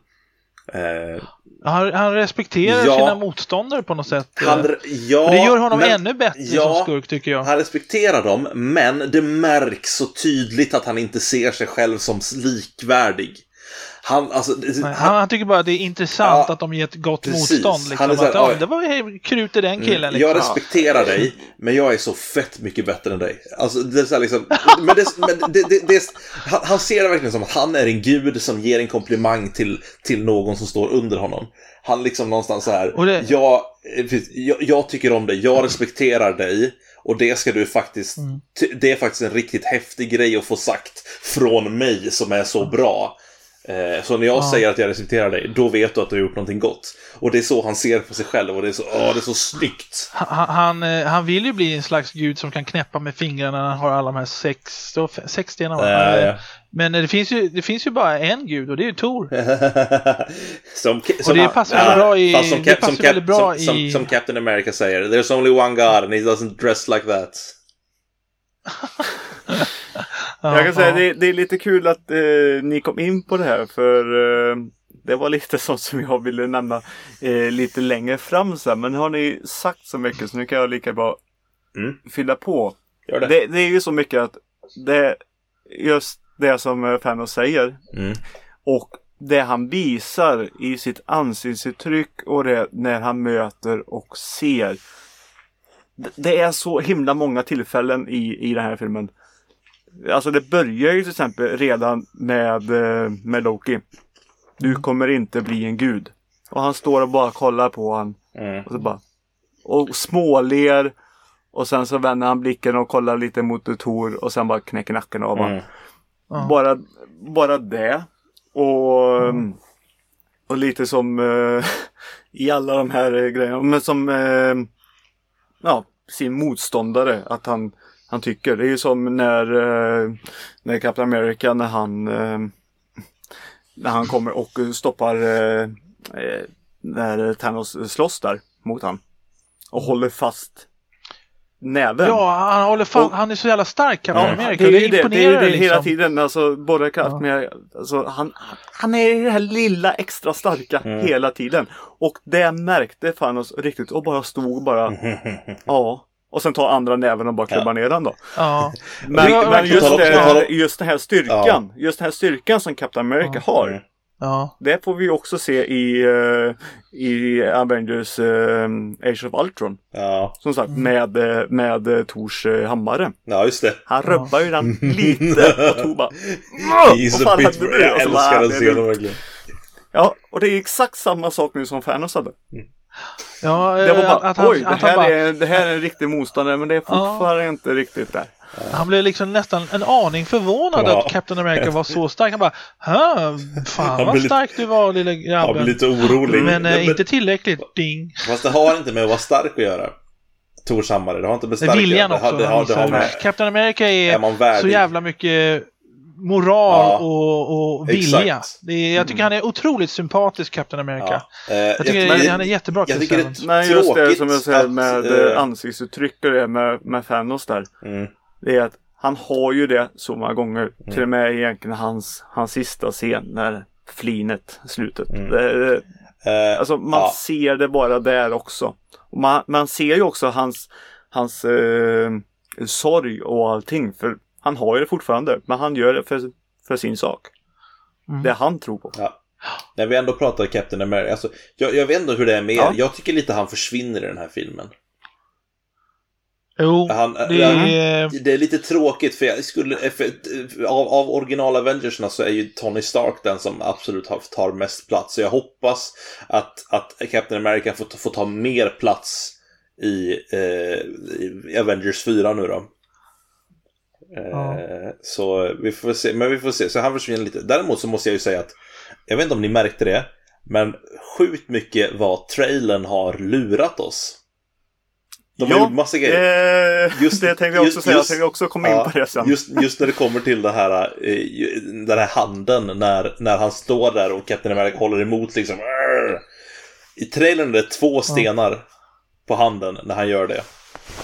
Han respekterar sina motståndare på något sätt. Det gör honom ännu bättre som skurk, tycker jag. Han respekterar dem, men det märks så tydligt att han inte ser sig själv som likvärdig. Han tycker bara att det är intressant att de ger ett gott motstånd. Liksom. Det var krut i den killen. Liksom. Jag respekterar dig, men jag är så fett mycket bättre än dig. Alltså, det är så här, liksom, han ser det verkligen som att han är en gud som ger en komplimang till någon som står under honom. Han liksom någonstans så här, jag tycker om dig, jag respekterar dig. Och det ska du faktiskt det är faktiskt en riktigt häftig grej att få sagt från mig som är så bra. Så när jag säger att jag respekterar dig, då vet du att du har gjort någonting gott. Och det är så han ser på sig själv. Och det är så snyggt. Han vill ju bli en slags gud som kan knäppa med fingrarna när han har alla de här 6 stenarna. Ja. Men det finns ju bara en gud, och det är ju Thor. Och det passar väldigt bra i som Captain America säger, there's only one God and he doesn't dress like that. Jag kan säga det är lite kul att ni kom in på det här, för det var lite sånt som jag ville nämna lite längre fram sen. Men har ni sagt så mycket så nu kan jag lika bra fylla på. Gör det. Det är ju så mycket att det just det som Thanos säger och det han visar i sitt ansiktsuttryck och det när han möter och ser. Det är så himla många tillfällen i den här filmen. Alltså det börjar ju till exempel redan med Loki. Du kommer inte bli en gud. Och han står och bara kollar på han. Och så bara och småler. Och sen så vänder han blicken och kollar lite mot Thor. Och sen bara knäcker nacken av han. Bara det. Och lite som i alla de här grejerna. Men som sin motståndare. Att han tycker. Det är ju som när Captain America när han kommer och stoppar när Thanos slåss där mot han. Och håller fast näven. Ja, han håller fast. Han är så jävla stark, Captain America. Det är imponerande det liksom. hela tiden. Alltså, både Captain America, alltså, han är det här lilla extra starka hela tiden. Och det märkte Thanos riktigt. Och bara stod bara och sen tar andra näven och bara klubbar ner den då. Ja. Men just den här styrkan. Just den här styrkan som Captain America har. Ja. Det får vi också se i Avengers Age of Ultron. Ja. Som sagt, med Thors hammare. Ja, just det. Han rubbar ju den lite och Thor bara... Jag älskar att se det verkligen. Ja, och det är exakt samma sak nu som Thanos hade. Ja, det var bara, det här är en riktig motståndare, men det är fortfarande inte riktigt där. Han blev liksom nästan en aning förvånad att Captain America var så stark. Han bara, fan vad stark du var, lilla grabben. Han blev lite orolig. Men inte tillräckligt, ding. Fast det har inte med att vara stark att göra. Thors hammare, det har inte med stark. Viljan också. Det har med. Captain America är så jävla mycket moral och vilja. Jag tycker han är otroligt sympatisk, Captain America. Jag tycker han är jättebra. Jag tycker det är men just det som jag säger med ansiktsuttryck och det med Thanos där. Det är att han har ju det så många gånger. Till och med egentligen hans sista scen när flinet slutet. Alltså man ser det bara där också. Och man ser ju också hans sorg och allting. För han har ju det fortfarande. Men han gör det för sin sak. Det han tror på. Ja. När vi ändå pratar Captain America. Alltså, jag vet ändå hur det är med er. Jag tycker lite han försvinner i den här filmen. Jo, det är lite tråkigt för av original Avengersna så är ju Tony Stark den som absolut tar mest plats. Så jag hoppas att Captain America får ta mer plats i Avengers 4 nu då. Så vi får se. Men vi får se. Så han försvinner lite. Däremot så måste jag ju säga att jag vet inte om ni märkte det, men sjukt mycket vad trailern har lurat oss. De har gjort massa grejer. Just det tänkte jag också säga. Jag tänkte också komma in på det sen. Just när det kommer till det här, den här handen när han står där och Captain America håller emot liksom. I trailern är det 2 stenar på handen när han gör det.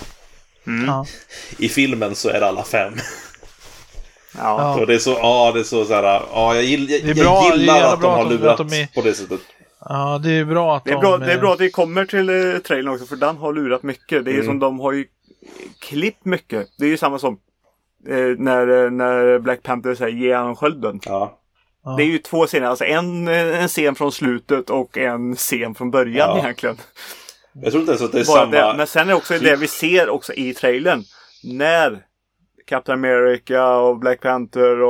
I filmen så är det alla 5. Och det är så här. Jag gillar att de har lurat på det sättet. Ja, det är bra att det är bra att vi kommer till trailern också, för den har lurat mycket. Det är som de har ju klippt mycket. Det är ju samma som när Black Panther säger ge han skölden. Det är ju 2 scener, alltså en scen från slutet och en scen från början egentligen. Jag tror inte så att det är samma. Men sen är det också det vi ser också i trailern. När Captain America och Black Panther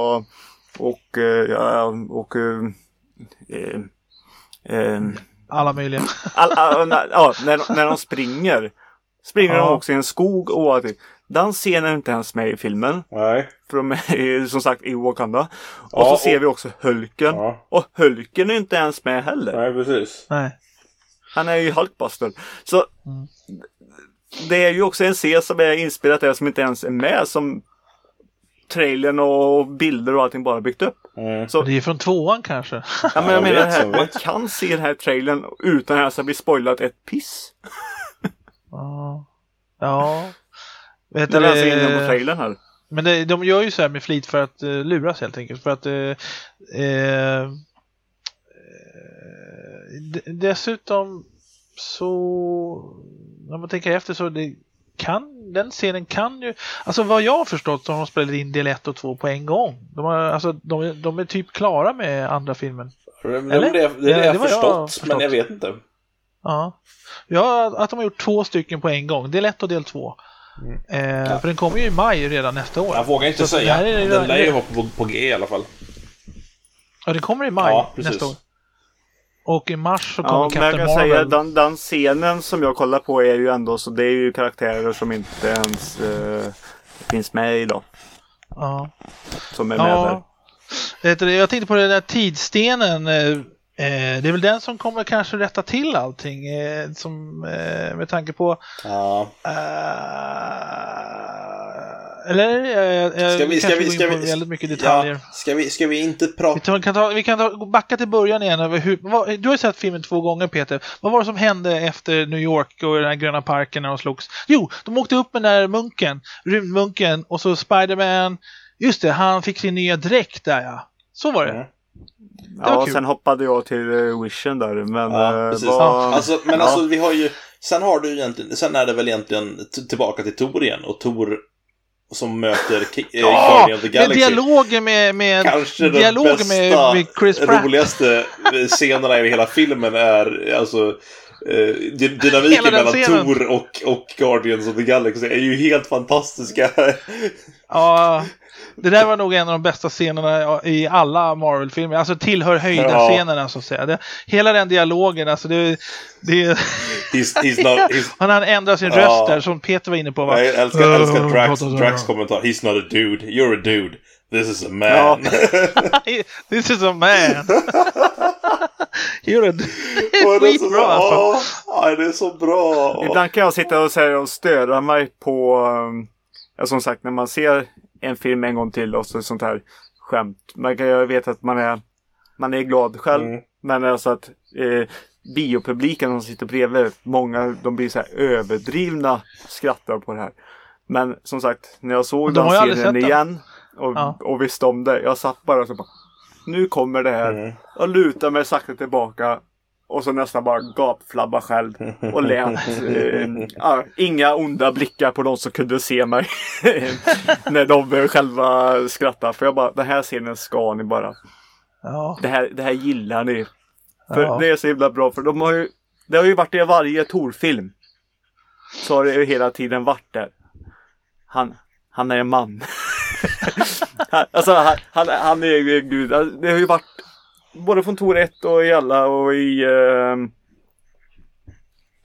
alla möjliga. När de springer de också i en skog och allting. Den scenen är inte ens med i filmen. Nej. För de är som sagt i Wakanda. Och så ser vi också Hulken. Och Hulken är inte ens med heller. Nej, precis. Nej. Han är ju Hulkbuster. Så det är ju också en scen som är inspelat där som inte ens är med, som trailern och bilder och allting bara byggt upp. Så det är från 2:an kanske. Ja, men jag menar det här, man kan se den här trailern utan att det blir spoilat ett piss. Ja. Vet det läser in på trailern här. Men de gör ju så här med flit för att luras helt enkelt. För att dessutom så när man tänker efter så den scenen kan ju, alltså vad jag har förstått så har de spelat in del 1 och 2 på en gång. De är typ klara med andra filmen. Eller? Det är jag förstått, men jag vet inte. Ja, att de har gjort 2 stycken på en gång. Del 1 och del 2. För den kommer ju i maj redan nästa år. Jag vågar inte säga. Den lär ju vara på G i alla fall. Ja, den kommer i maj nästa år. Och i mars så kommer Captain Marvel. Säga, den scenen som jag kollar på är ju ändå så det är ju karaktärer som inte ens finns med idag. Som är med där. Jag tänkte på den där tidsstenen. Det är väl den som kommer kanske rätta till allting. Med tanke på... Eller ska vi väldigt mycket detaljer. Ska vi inte prata? Vi kan backa till början igen över du har ju sett filmen 2 gånger, Peter. Vad var det som hände efter New York och den här gröna parken när de slogs? Jo, de åkte upp med den där rymdmunken och så Spider-Man. Just det, han fick sin nya dräkt där, Så var det. Ja, sen hoppade jag till Vision där, men alltså vi har ju sen är det väl egentligen tillbaka till Thor igen, och Thor som möter Guardian of the Galaxy. Dialogen med kanske dialogen med Chris Pratt. Roligaste scenerna i hela filmen är alltså dynamiken mellan Thor och Guardians of the Galaxy är ju helt fantastiska. Ja, det där var nog en av de bästa scenerna i alla Marvel-filmer. Alltså tillhör höjda scenerna så att säga. Hela den dialogen, alltså det han ändrar sin röst där som Peter var inne på. Jag älskar Drax kommentar. He's not a dude, you're a dude. This is a man. This is a man. You're a dude. Det är bra. Det är så bra. Ibland kan jag sitta och säga och störa mig på som sagt, när man ser en film en gång till och så sånt här skämt. Jag vet att man är glad själv, men alltså att biopubliken som sitter bredvid, många de blir så här överdrivna skrattar på det här. Men som sagt, när jag såg den serien igen och visste om det, jag satt bara så bara, nu kommer det här. Jag lutar mig sakta tillbaka och så nästan bara gapflabba själv och lät inga onda blickar på de som kunde se mig när de själva skrattade. För jag bara, den här scenen ska ni bara. Det här gillar ni. För det är så himla bra. För det har ju varit i varje Thor-film. Så har det ju hela tiden varit där. Han är en man. Alltså han är ju gud. Det har ju varit både från Thor 1 och i alla och i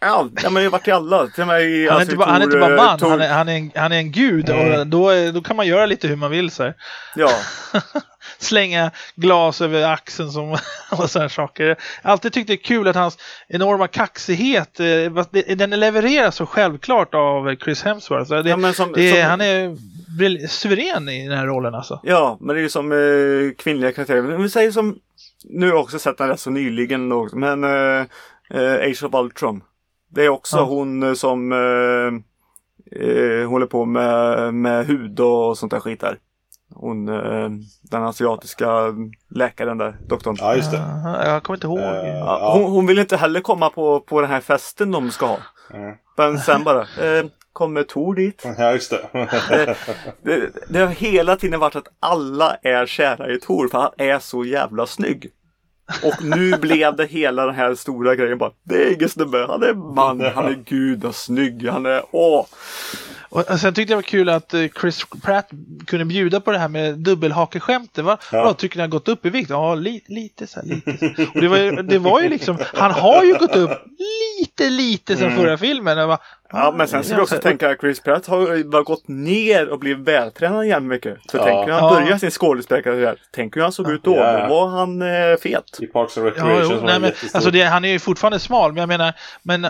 Ja, men det har varit i alla. Till mig, Han är inte bara man, Thor. han är en gud. Och då kan man göra lite hur man vill så här. Ja. Slänga glas över axeln som och sådana saker. Jag har alltid tyckt det är kul att hans enorma kaxighet den levereras så självklart av Chris Hemsworth. Så han är suverän i den här rollen alltså. Ja, men det är ju som kvinnliga karaktärer. Men vi säger som nu också sett den rätt så nyligen men Age of Ultron. Det är också hon som håller på med hud och sånt där skit där. Hon, den asiatiska läkaren där, doktorn. Ja, just det. Jag kommer inte ihåg. Hon vill inte heller komma på den här festen de ska ha. Men sen bara, kommer Thor dit. Ja, just det. Det har hela tiden varit att alla är kära i Thor för han är så jävla snygg. Och nu blev det hela den här stora grejen bara, det är ingen snubbe, han är man, han är gud och snygg, han är Och sen tyckte jag var kul att Chris Pratt kunde bjuda på det här med dubbelhakeskämtet. Ja. Tycker ni har gått upp i vikt? Ja, lite så här. Och det var ju liksom, han har ju gått upp lite sen förra filmen. Ja, men sen ska vi också tänka att Chris Pratt har bara gått ner och blivit vältränad igen mycket. Så tänker när han började sin skådespelare, tänker hur han såg ut då. Då var han fet. I Parks and Recreation alltså han är ju fortfarande smal, men jag menar... Men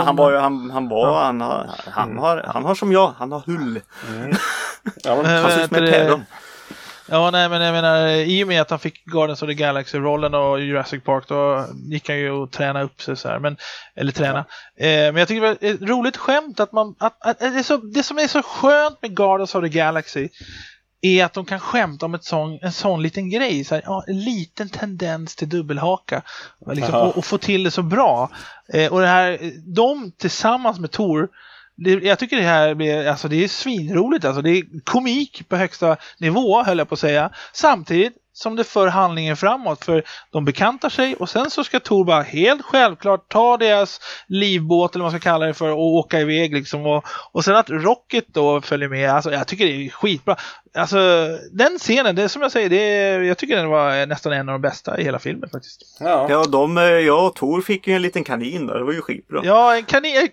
han har som jag, han har hull. Ja, han ser ut som ett päron. Ja, nej, men jag menar, i och med att han fick Guardians of the Galaxy-rollen och Jurassic Park, då gick han ju och träna upp sig så här, men jag tycker det var ett roligt skämt att det som är så skönt med Guardians of the Galaxy är att de kan skämta om en sån liten grej, så här, en liten tendens till dubbelhaka liksom, och få till det så bra. Och det här, de tillsammans med Thor, jag tycker det här blir, alltså det är svinroligt, alltså det är komik på högsta nivå, höll jag på att säga, samtidigt som det för handlingen framåt, för de bekantar sig och sen så ska Thor bara helt självklart ta deras livbåt eller vad man ska kalla det för och åka iväg liksom, och sen att Rocket då följer med, alltså jag tycker det är skitbra. Alltså den scenen, det som jag säger, jag tycker den var nästan en av de bästa i hela filmen faktiskt. Ja, och Thor fick ju en liten kanin där, det var ju skitbra. Ja, en kanin.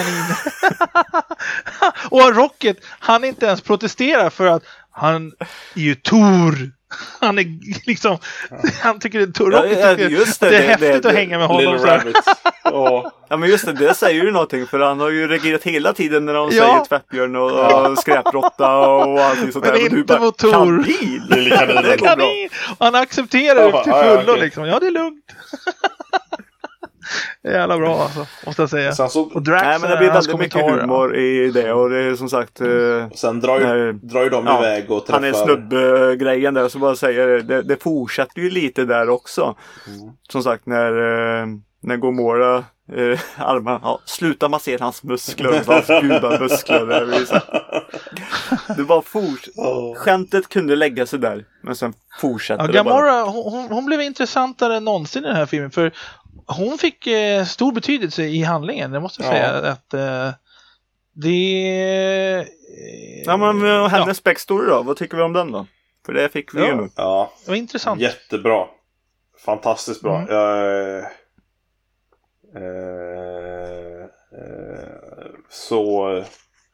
Och Rocket, han inte ens protesterar för att han är ju Thor. Han är liksom, han tycker det är häftigt att hänga med honom. Ja, men just det säger ju någonting, för han har ju reagerat hela tiden när de säger tvättbjörn och skräprotta och allting sånt där. Men inte mot Thor. Kanin. Han accepterar det till fullo liksom. Ja, det är lugnt. Det är jävla bra alltså, måste jag säga. Och Drax, nej, men det blir väldigt mycket humor i det, och det är som sagt sen drar ju de iväg och träffar. Han är snubb-grejen där, så bara säger det fortsätter ju lite där också. Som sagt, när Gamora armarna, sluta massera hans muskler, hans gudamuskler det var skämtet kunde lägga sig där, men sen fortsätter det Gamora, hon blev intressantare än någonsin i den här filmen, för hon fick stor betydelse i handlingen, det måste jag säga att det... Ja, men hennes backstory då, vad tycker vi om den då? För det fick vi ju nu. Ja, det var intressant. Jättebra. Fantastiskt bra. Så...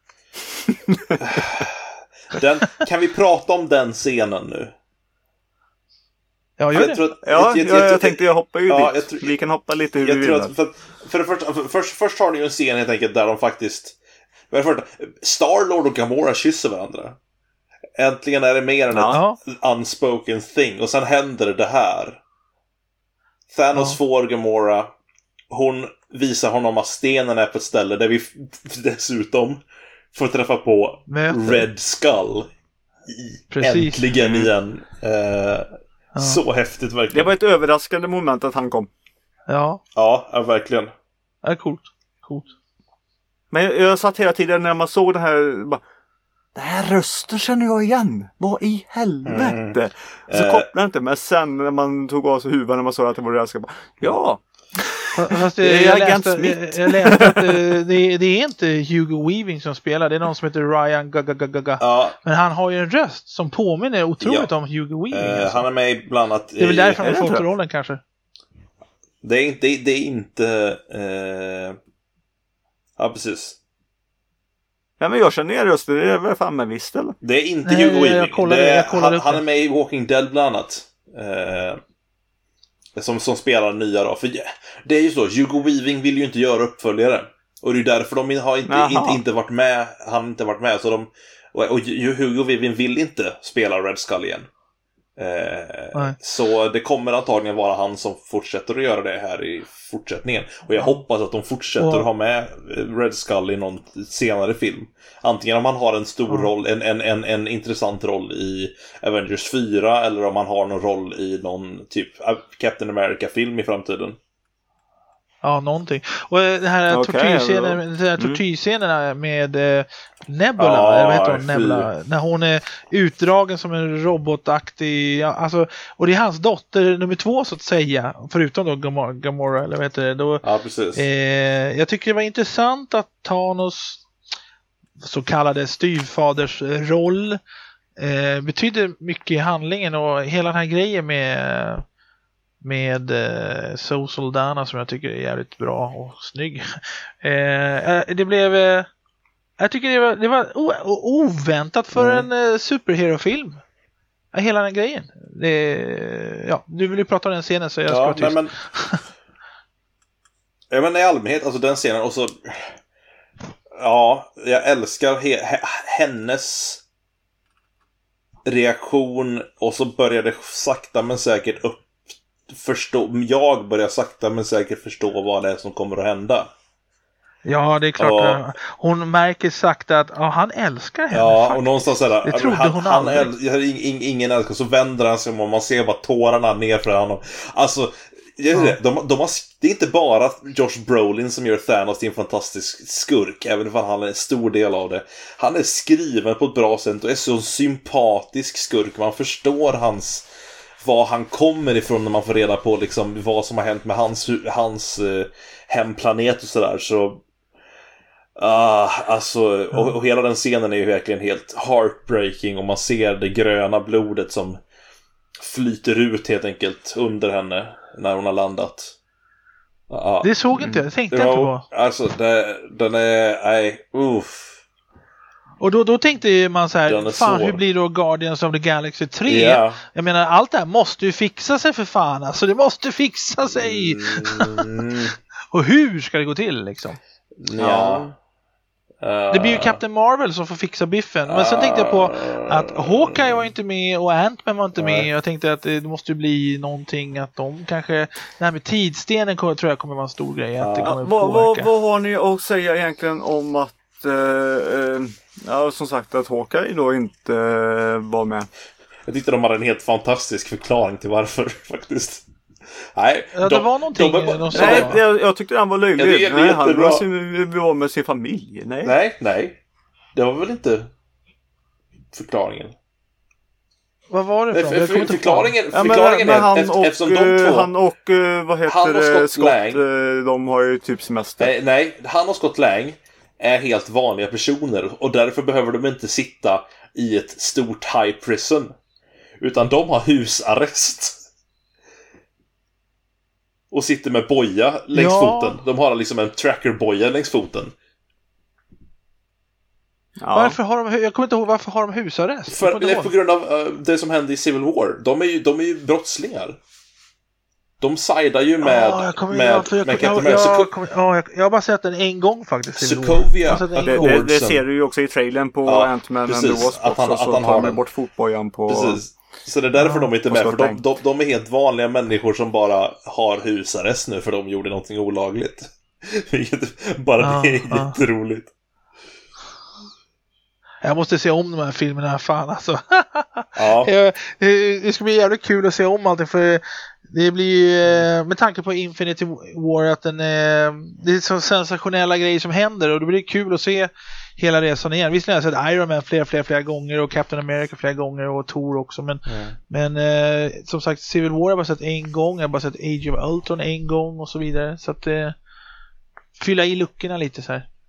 kan vi prata om den scenen nu? Ja, jag tänkte jag hoppar ju dit. Vi kan hoppa lite hur vi vill. För det först har ni ju en scen helt enkelt där de faktiskt... Star-Lord och Gamora kysser varandra. Äntligen är det mer än ett unspoken thing. Och sen händer det här. Thanos får Gamora. Hon visar honom att stenen är på ett ställe där vi dessutom får träffa på Red Skull. Äntligen igen. Så häftigt verkligen. Det var ett överraskande moment att han kom. Ja, verkligen. Det är coolt. Men jag satt hela tiden när man såg det här bara, det här rösten känner jag igen. Vad i helvete? Så kopplade jag inte, men sen när man tog av sig huvudet när man såg att det var det, jag bara, ja. Fast jag läste att det är inte Hugo Weaving som spelar, det är någon som heter Ryan Gaga. Men han har ju en röst som påminner otroligt om Hugo Weaving. Han är med bland annat. Det är väl därför han har fått rollen kanske. Det är inte Ja, precis. Ja, men jag känner er röster, det är väl fan med visst eller? Det är inte Hugo Weaving. Jag kollade han är med i Walking Dead bland annat. Som spelar nya då. För det är ju så, Hugo Weaving vill ju inte göra uppföljare. Och det är därför de har inte varit med. Han har inte varit med. Så och Hugo Weaving vill inte spela Red Skull igen. Så det kommer antagligen vara han som fortsätter att göra det här i fortsättningen. Och jag hoppas att de fortsätter att ha med Red Skull i någon senare film. Antingen om han har en stor roll, en intressant roll i Avengers 4, eller om han har någon roll i någon typ Captain America-film i framtiden. Ja, någonting. Och det här tortyrscenerna med Nebula, eller vad heter hon? Nebula, när hon är utdragen som en robotaktig, alltså, och det är hans dotter nummer 2 så att säga, förutom då Gamora, eller vad heter det då. Ja, precis. Jag tycker det var intressant att Thanos så kallade styvfaders roll betyder mycket i handlingen, och hela den här grejen med Soldana som jag tycker är jävligt bra och snygg. Det blev jag tycker det var oväntat för en superhero-film. Hela den grejen. Du vill ju prata om den scenen så jag ska vara tyst. Men i allmänhet, alltså den scenen, och så ja, jag älskar hennes reaktion, och så börjar det sakta men säkert jag börjar sakta men säkert förstå vad det är som kommer att hända. Ja, det är klart. Hon märker sakta att han älskar henne. Ja, faktiskt. Och någonstans sådär, det trodde hon aldrig. Ingen älskar, så vänder han sig och man ser bara tårarna ner för honom. Alltså, det är inte bara Josh Brolin som gör Thanos till en fantastisk skurk, även om han är en stor del av det. Han är skriven på ett bra sätt och är så sympatisk skurk. Man förstår var han kommer ifrån när man får reda på liksom vad som har hänt med hans hemplanet och sådär. Så alltså, och hela den scenen är ju verkligen helt heartbreaking, och man ser det gröna blodet som flyter ut helt enkelt under henne när hon har landat. Det såg inte jag, tänkte inte på. Alltså, den är Och då tänkte man så här, fan, hur blir då Guardians of the Galaxy 3? Yeah. Jag menar, allt det här måste ju fixa sig för fan. Alltså, det måste fixa sig. Och hur ska det gå till liksom? Ja. Det blir ju Captain Marvel som får fixa biffen. Men sen tänkte jag på att Hawkeye var inte med och Ant-Man var inte med. Jag tänkte att det måste bli någonting att de kanske... Det här med tidsstenen tror jag kommer vara en stor grej. Att det kommer vad har ni att säga egentligen om att som sagt att Hawkeye då inte var med? Jag tyckte de hade en helt fantastisk förklaring till varför faktiskt. Nej, det var någonting de sa. Nej, jag tyckte han var löjlig. Nej, han var med sin familj. Nej. Det var väl inte förklaringen. Vad var det för? Förklaringen han och vad heter det? Scott, de har ju typ semester. Nej, han och Scott Lang är helt vanliga personer, och därför behöver de inte sitta i ett stort high prison, utan de har husarrest och sitter med boja längs foten. De har liksom en trackerboja längs foten. Ja. Varför har de, jag kommer inte ihåg, varför har de husarrest? Det är på grund av det som hände i Civil War. De är ju brottslingar. De sidar ju med jag har bara sett den en gång faktiskt. Sokovia. Det ser du ju också i trailern på Ant-Man and the Wasp. Att han tar bort fotbojan på... Precis. Så det är därför de är inte med. För de är helt vanliga människor som bara har husarrest nu för de gjorde någonting olagligt. Bara det är jätteroligt. Jag måste se om de här filmerna, fan alltså. Det ska bli jävligt kul att se om allting, för det blir med tanke på Infinity War att det är så sensationella grejer som händer, och det blir kul att se hela resan igen. Visst har jag sett Iron Man flera gånger, och Captain America flera gånger, och Thor också, men som sagt, Civil War har jag bara sett en gång, jag har bara sett Age of Ultron en gång och så vidare, så att fylla i luckorna lite så här.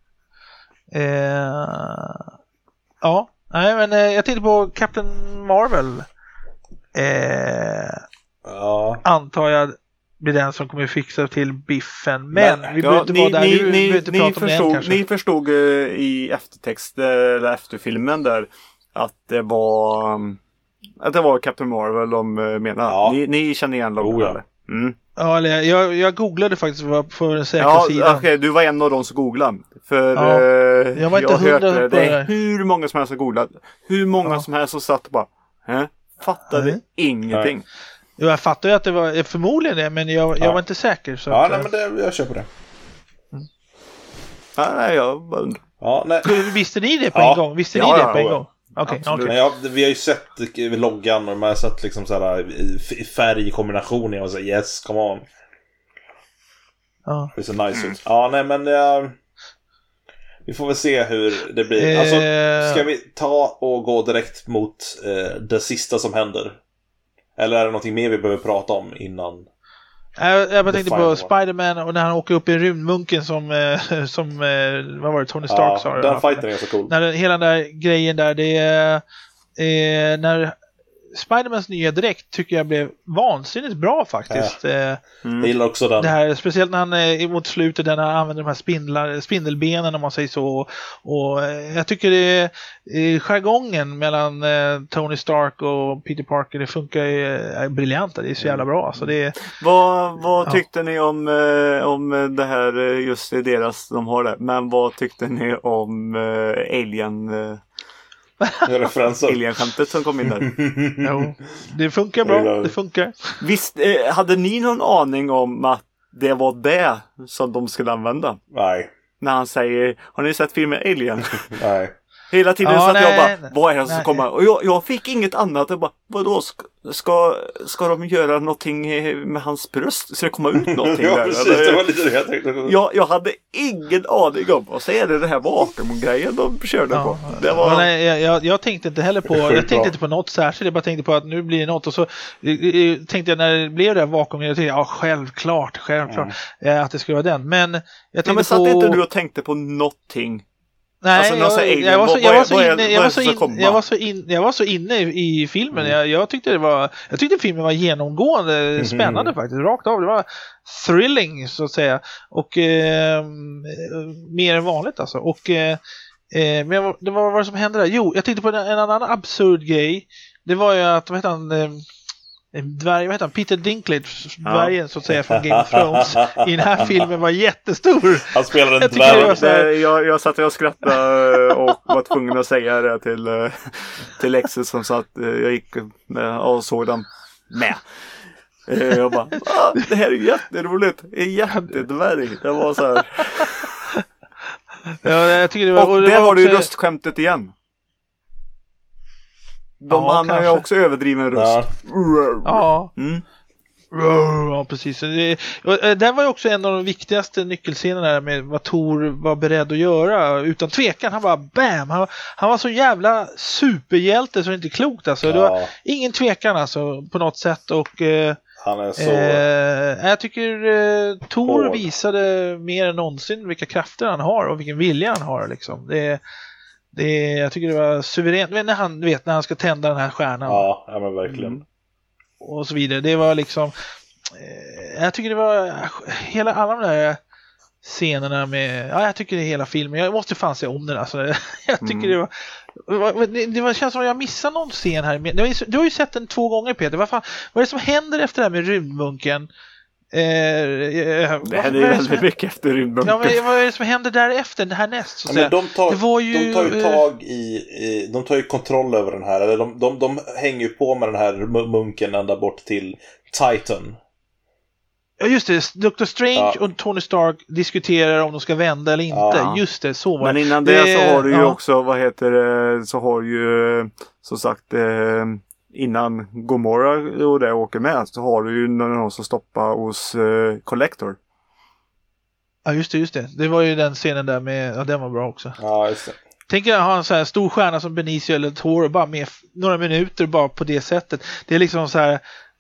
Ja, nej, men jag tänkte på Captain Marvel. Antar jag blir den som kommer fixa till biffen. Men vi behöver inte vara där. Vi behöver inte prata om det kanske. Ni förstod i eftertext eller efterfilmen där att det var Captain Marvel de menar. Ja. Ni känner igen dem? Ja. Mm. Ja, eller jag googlade faktiskt för den säkra sidan. Okej, du var en av dem som googlade. För jag var inte 100 på det där. Hur många som helst har googlat. Hur många som helst som satt och bara fattade ingenting. Jo, jag fattar ju att det var förmodligen det, men jag var inte säker. Så men jag köper det. Nej, jag bara undrar. Ja, nej. Visste ni det på en gång? Visste ni det på en gång? Okej. Vi har ju sett loggan och man har sett liksom så här i färgkombinationer och så yes, come on. Ja. Det ser nice ut. Ja, nej men vi får väl se hur det blir. Alltså, ska vi ta och gå direkt mot det sista som händer? Eller är det någonting mer vi behöver prata om innan? Jag bara tänkte på Spider-Man och när han åker upp i rymdmunken som vad var det, Tony Stark sa. Den fighten är så cool. Hela den där grejen där, det är när Spider-Mans nya dräkt tycker jag blev vansinnigt bra faktiskt. Jag gillar också den. Det här, speciellt när han är mot slutet där han använder de här spindelbenen om man säger så. Och jag tycker det jargongen mellan Tony Stark och Peter Parker, det funkar är briljant. Det är så jävla bra. Så det, vad tyckte ni om det här, just i deras, de har det. Men vad tyckte ni om Alien... Alien-skämtet som kom in där. Jo, det funkar bra, det funkar. Visst, hade ni någon aning om att det var det som de skulle använda? Nej. När han säger, har ni sett filmen Alien? Nej. Hela tiden så att jag bara, vad är det som kommer? Och jag fick inget annat. Jag bara, vadå? Ska de göra någonting med hans bröst? Ska det komma ut någonting ja, där? Precis, det var lite det jag tänkte. Jag hade ingen aning om. Och så är det här vakuumgrejen de körde på. Det var... Nej, jag tänkte inte heller på, jag tänkte inte på något särskilt. Jag bara tänkte på att nu blir det något. Och så tänkte jag när det blev det här vakuum, jag tänkte, självklart att det skulle vara den. Men jag tänkte satt inte du och tänkte på någonting? Nej, jag var så inne i filmen. Jag tyckte filmen var genomgående spännande faktiskt, rakt av. Det var thrilling så att säga, och mer än vanligt alltså. Och men det var vad som hände där. Jo, jag tänkte på en annan absurd grej. Det var ju att Peter Dinklage, dvärgen så att säga från Game of Thrones, i den här filmen var jättestor. Han spelade en dvärg. Jag satt och skrattade och var tvungen att säga det till Lexus som sa att jag gick med och såg den med. Jag bara, det här är jätteroligt. Det är jättedvärg. Det var så här. Ja, jag tycker det var, och där har du ju röstskämtet igen. Han har ju också överdriven röst. Ja. Ja, precis. Det var ju också en av de viktigaste nyckelscenerna med vad Thor var beredd att göra. Utan tvekan, han bara bam! Han var så jävla superhjälte så det är inte klokt alltså. Det var ingen tvekan alltså på något sätt. Och han är så... jag tycker Thor visade mer än någonsin vilka krafter han har och vilken vilja han har liksom. Jag tycker det var suveränt. Men när han ska tända den här stjärnan. Ja men verkligen. Och så vidare. Det var liksom... jag tycker det var... alla de där scenerna med... Ja, jag tycker det är hela filmen. Jag måste fan se om den. Alltså. Jag tycker det var känns som att jag missar någon scen här. Du har ju sett den 2 gånger, Peter. Vad är det som händer efter det här med rymdmunken? Det hände ju väldigt mycket efter rymdbunken. Ja, men vad är det som händer därefter, det här näst? Så men de tar ju kontroll över den här. Eller de hänger ju på med den här munken ända bort till Titan. Ja, just det. Dr. Strange och Tony Stark diskuterar om de ska vända eller inte. Just det, så var det. Men innan det så har du ju också, så har ju som sagt innan Gamora och det åker med så har du ju någon som stoppar hos Collector. Ja, just det. Det var ju den scenen där med, den var bra också. Ja, just det. Tänk att ha en så här stor stjärna som Benicio eller Thor bara med några minuter bara på det sättet. Det är liksom så här,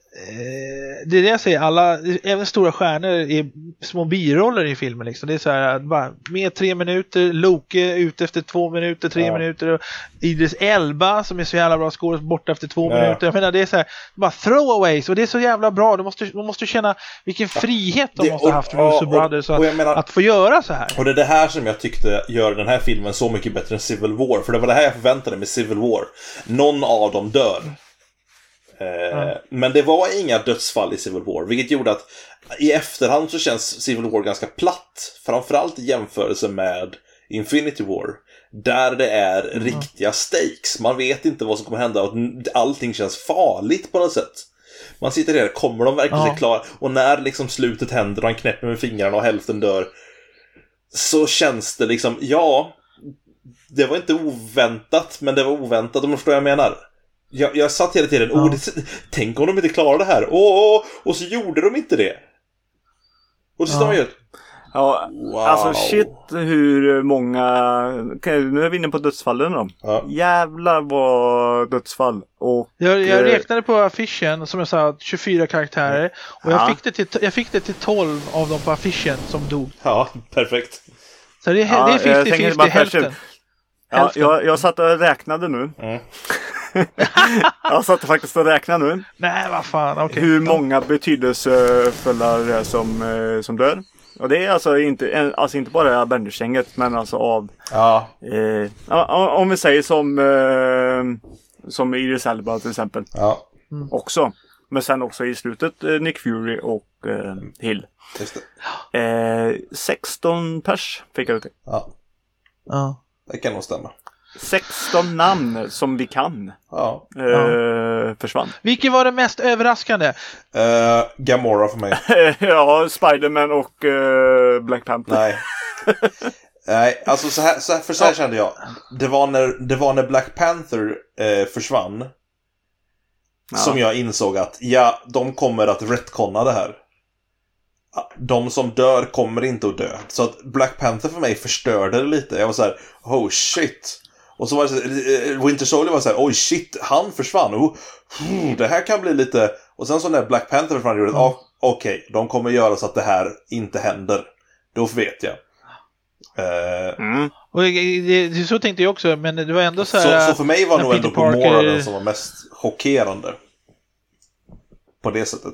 det är det jag säger, även stora stjärnor är små biroller i filmen liksom. Det är så här, bara med 3 minuter, Loke ut efter 2 minuter, 3 minuter, och Idris Elba som är så jävla bra skådespelare borta efter 2 minuter. Jag menar, det är så här, bara throwaways, och det är så jävla bra. De måste känna vilken frihet de måste ha haft Russo Brothers att få göra så här. Och det är det här som jag tyckte gör den här filmen så mycket bättre än Civil War, för det var det här jag förväntade med Civil War. Någon av dem dör. Men det var inga dödsfall i Civil War, vilket gjorde att i efterhand så känns Civil War ganska platt, framförallt i jämförelse med Infinity War, där det är riktiga stakes. Man vet inte vad som kommer hända och allting känns farligt på något sätt. Man sitter där, kommer de verkligen klara? Och när liksom slutet händer och han knäpper med fingrarna och hälften dör, så känns det liksom, det var inte oväntat, men det var oväntat, om du förstår vad jag menar. Jag satt hela tiden, tänk om de inte klarar det här. Och så gjorde de inte det. Och så står ut. Ja, wow. Alltså shit, hur många... Nu är vi inne på dödsfallen då. Ja. Jävlar vad dödsfall. Och, jag räknade på affischen, som jag sa, 24 karaktärer. Och jag fick det till 12 av dem på affischen som dog. Ja, perfekt. Så det är 50-50 hälften. Ja, jag satt och räknade nu. Jag satt faktiskt och räknade nu. Nej, vad fan, okay. Hur många betydelsefulla det är som dör. Och det är alltså inte bara Avengers-gänget, men alltså av... om vi säger som Idris Elba till exempel. Ja. Också. Men sen också i slutet Nick Fury och Hill. Just det. 16 pers fick jag ut. Ja. Det kan nog stämma. 16 namn som vi kan försvann. Vilket var det mest överraskande? Gamora för mig. Ja, Spider-Man och Black Panther. Nej, alltså så här kände jag. Det var när Black Panther försvann som jag insåg att de kommer att retconna det här. De som dör kommer inte att dö. Så att Black Panther för mig förstörde det lite. Jag var så här, oh shit. Och så var det så här, Winter Soldier var så här, oj shit, han försvann. Det här kan bli lite... Och sen så när Black Panther försvann gjorde det, okej, de kommer göra så att det här inte händer. Då vet jag. Och så tänkte jag också, men det var ändå så här... Så för mig var nog ändå Gamora den som var mest chockerande. På det sättet.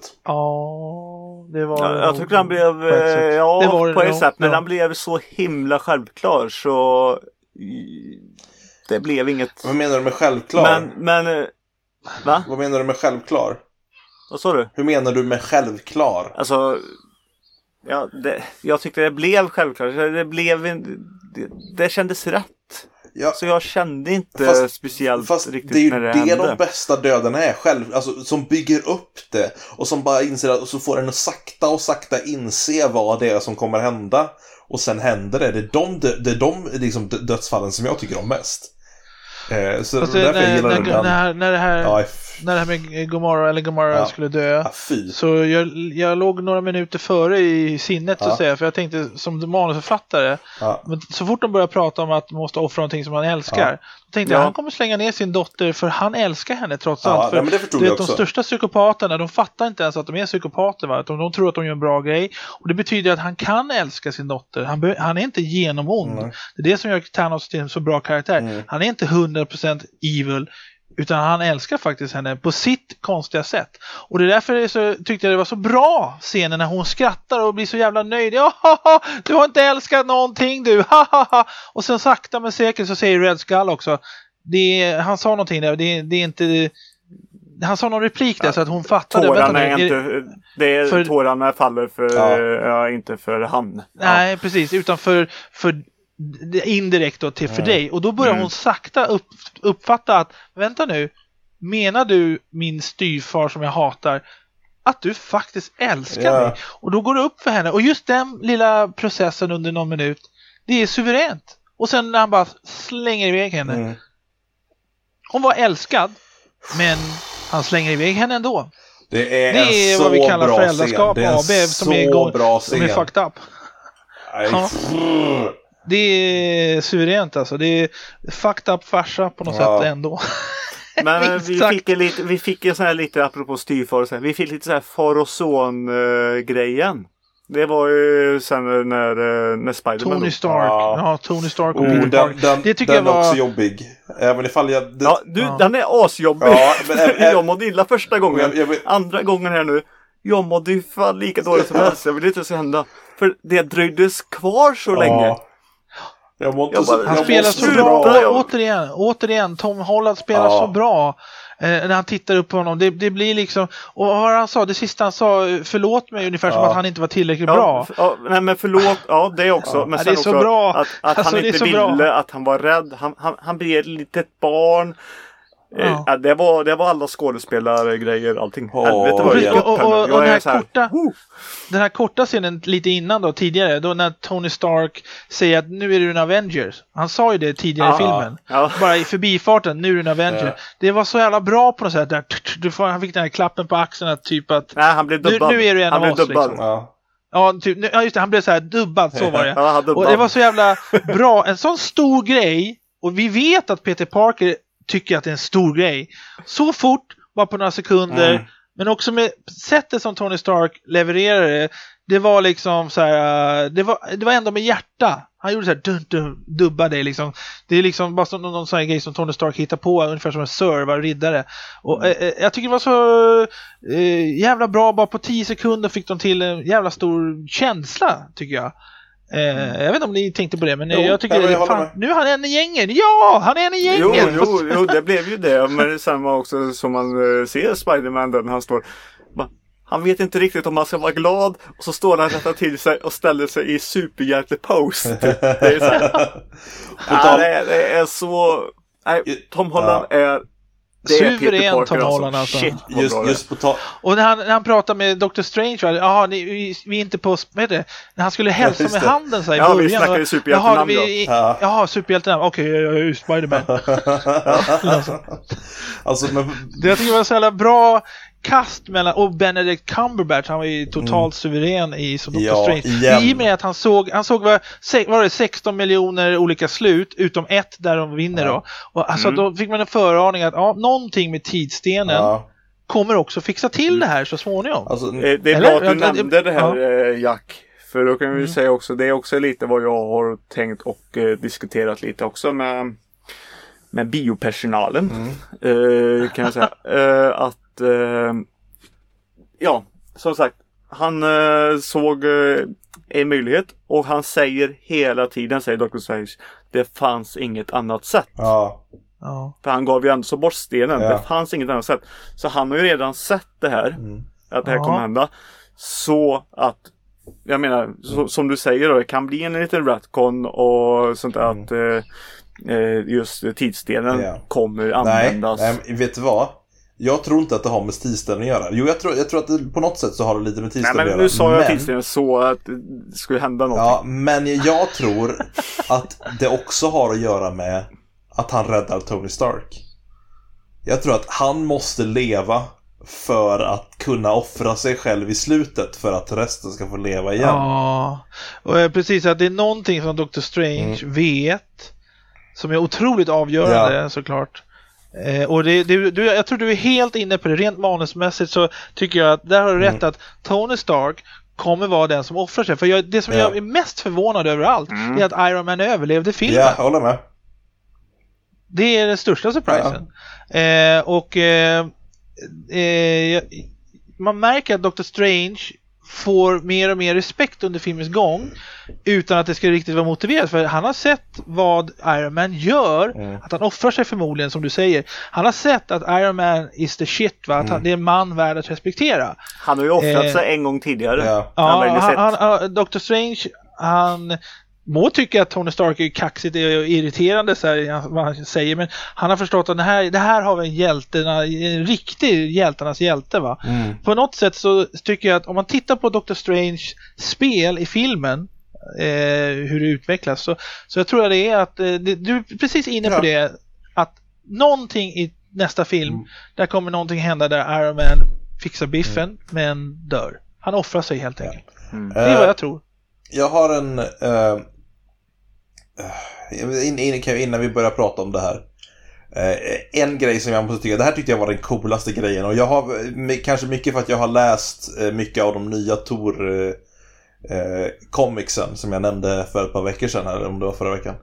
Det var... jag tycker han blev... på ett sätt. Men han blev så himla självklar så... Det blev inget... Vad menar du med självklar? Men va? Vad menar du med självklar? Vad sa du? Hur menar du med självklar? Alltså... jag tyckte det blev självklart. Det kändes rätt. Ja. Så jag kände inte speciellt riktigt när det hände. Det är de bästa dödarna är själv, alltså, som bygger upp det och som bara inser att, och så får den att sakta inse vad det är som kommer hända, och sen händer det. Det är de liksom dödsfallen som jag tycker om mest. Så alltså, därför jag gillar när det här med Gamora skulle dö, så jag låg några minuter före i sinnet så att säga, för jag tänkte som manusförfattare, men så fort de börjar prata om att man måste offra någonting som man älskar, då tänkte jag han kommer slänga ner sin dotter, för han älskar henne trots allt. För de största psykopaterna, de fattar inte ens att de är psykopater, va? De tror att de gör en bra grej, och det betyder att han kan älska sin dotter. Han är inte genomond. Det är det som gör Thanos till en så bra karaktär. Han är inte 100% evil, utan han älskar faktiskt henne på sitt konstiga sätt. Och det är därför så tyckte jag det var så bra scenen när hon skrattar och blir så jävla nöjd. Du har inte älskat någonting du. Och sen sakta men säkert så säger Red Skull också. Han sa någonting där. Det är inte... Han sa någon replik där så att hon fattade. Tårarna faller för inte för han. Nej, precis. Utan för indirekt då för dig. Och då börjar hon sakta uppfatta att, vänta nu, menar du min styvfar som jag hatar att du faktiskt älskar mig? Och då går det upp för henne. Och just den lilla processen under någon minut, det är suveränt. Och sen när han bara slänger iväg henne. Hon var älskad, men han slänger iväg henne ändå. Det är vad vi kallar föräldraskap AB, som är igång, som är fucked up. Det är suveränt alltså. Det är fucked up farsa på något sätt ändå. Men vi fick en sån här lite, apropå styrfar, så här, vi fick lite så här far och son-grejen. Det var ju sen när Spider-Man Tony Stark. Ja, Tony Stark och Peter Parker. Det tycker jag var också jobbig. Även ifall jag... Den är asjobbig. Ja, jag mådde illa första gången. Andra gången här nu. Jag mådde ju fan lika dåligt som helst. Jag vill inte så hända. För det dröjdes kvar så länge. Han spelar så bra. Återigen, Tom Holland spelar så bra. När han tittar upp på honom, det blir liksom, och vad han sa, det sista han sa, förlåt mig, ungefär som att han inte var tillräckligt bra. Nej men förlåt, det också. Men sen det är så också bra. att han inte ville, att han var rädd. Han blir ett litet barn. Det var alla skådespelargrejer, allting. Och den här korta scenen lite innan då, tidigare, då när Tony Stark säger att nu är du en Avengers. Han sa ju det tidigare i filmen. Bara i förbifarten, nu är du en Avenger. Det var så jävla bra på något sätt där. Han fick den här klappen på axeln att typ att han blev dubbad. Nu är du en av oss liksom. Ja, typ, just det, han blev så här dubbad, så var det. Och det var så jävla bra, en sån stor grej, och vi vet att Peter Parker tycker att det är en stor grej. Så fort, bara på några sekunder, men också med sättet som Tony Stark levererade det var liksom så här, det var ändå med hjärta. Han gjorde så här dubba det liksom. Det är liksom bara som någon sån här grej som Tony Stark hittar på, ungefär som en server riddare. Och jag tycker det var så jävla bra, bara på 10 sekunder fick de till en jävla stor känsla, tycker jag. Jag vet inte om ni tänkte på det, men jag tycker fan, nu är han en i gängen. Ja, han är en i gängen. Jo, det blev ju det. Men det är samma också som man ser Spider-Man där när han står. Han vet inte riktigt om han ska vara glad, och så står han rätta till sig och ställer sig i superhjälte-pose. Det är så här. Det är så... Nej, Tom Holland är... Suverän Tom Holland alltså. Shit, just på och när han pratar med Dr. Strange, vi är inte på, vet du, när han skulle hälsa med handen så i början. Vi snackade superhjältenamn. Jaha, superhjältenamn. Okej, jag är Spider-Man. Alltså, men... Jag tycker det var så jävla bra kast mellan, och Benedict Cumberbatch, han var ju totalt suverän i som Dr. Strange. I och med att han såg var det 16 miljoner olika slut, utom ett där de vinner då. Och alltså då fick man en föraning att någonting med tidsstenen kommer också fixa till det här så småningom. Alltså, det är bra att du nämnde det här, Jack. För då kan vi säga också, det är också lite vad jag har tänkt och diskuterat lite också med biopersonalen. Kan jag säga. Att som sagt, han såg en möjlighet, och han säger hela tiden, säger Dr. Strange, det fanns inget annat sätt. För han gav ju ändå så bort stenen. Det fanns inget annat sätt. Så han har ju redan sett det här, att det här kommer hända. Så att, jag menar, som du säger då, det kan bli en liten retcon och sånt där, att just tidsstenen kommer användas. Nej, vet du vad? Jag tror inte att det har med tidsstenen att göra. Jo, jag tror att det, på något sätt så har det lite med tidsstenen att göra. Nu sa jag tidsstenen så att det skulle hända någonting. Ja, men jag tror att det också har att göra med att han räddar Tony Stark. Jag tror att han måste leva för att kunna offra sig själv i slutet för att resten ska få leva igen. Ja, och precis, att det är någonting som Dr. Strange vet som är otroligt avgörande, såklart. Och jag tror du är helt inne på det. Rent manusmässigt så tycker jag att där har du rätt, att Tony Stark kommer vara den som offrar sig. För det som jag är mest förvånad över allt är att Iron Man överlevde filmen. Ja, jag håller med. Det är den största surprisen. Man märker att Dr. Strange får mer och mer respekt under filmens gång, utan att det ska riktigt vara motiverat, för han har sett vad Iron Man gör, att han offrar sig förmodligen, som du säger. Han har sett att Iron Man is the shit, va? Att det är en man värd att respektera. Han har ju offrat sig en gång tidigare. Dr. Strange, han må tycka att Tony Stark är kaxigt och irriterande, så här, vad han säger, men han har förstått att det här har vi en riktig hjältarnas hjälte, va? På något sätt så tycker jag att om man tittar på Dr. Strange spel i filmen, hur det utvecklas, så jag tror att det är att du är precis inne på det, att någonting i nästa film, där kommer någonting hända där Iron Man fixar biffen men dör. Han offrar sig helt enkelt. Det är vad jag tror. Jag har en innan vi börjar prata om det här. En grej som jag måste tycka, det här tyckte jag var den coolaste grejen, och jag har kanske mycket för att jag har läst mycket av de nya Thor comicsen som jag nämnde för ett par veckor sedan, eller om det var förra veckan.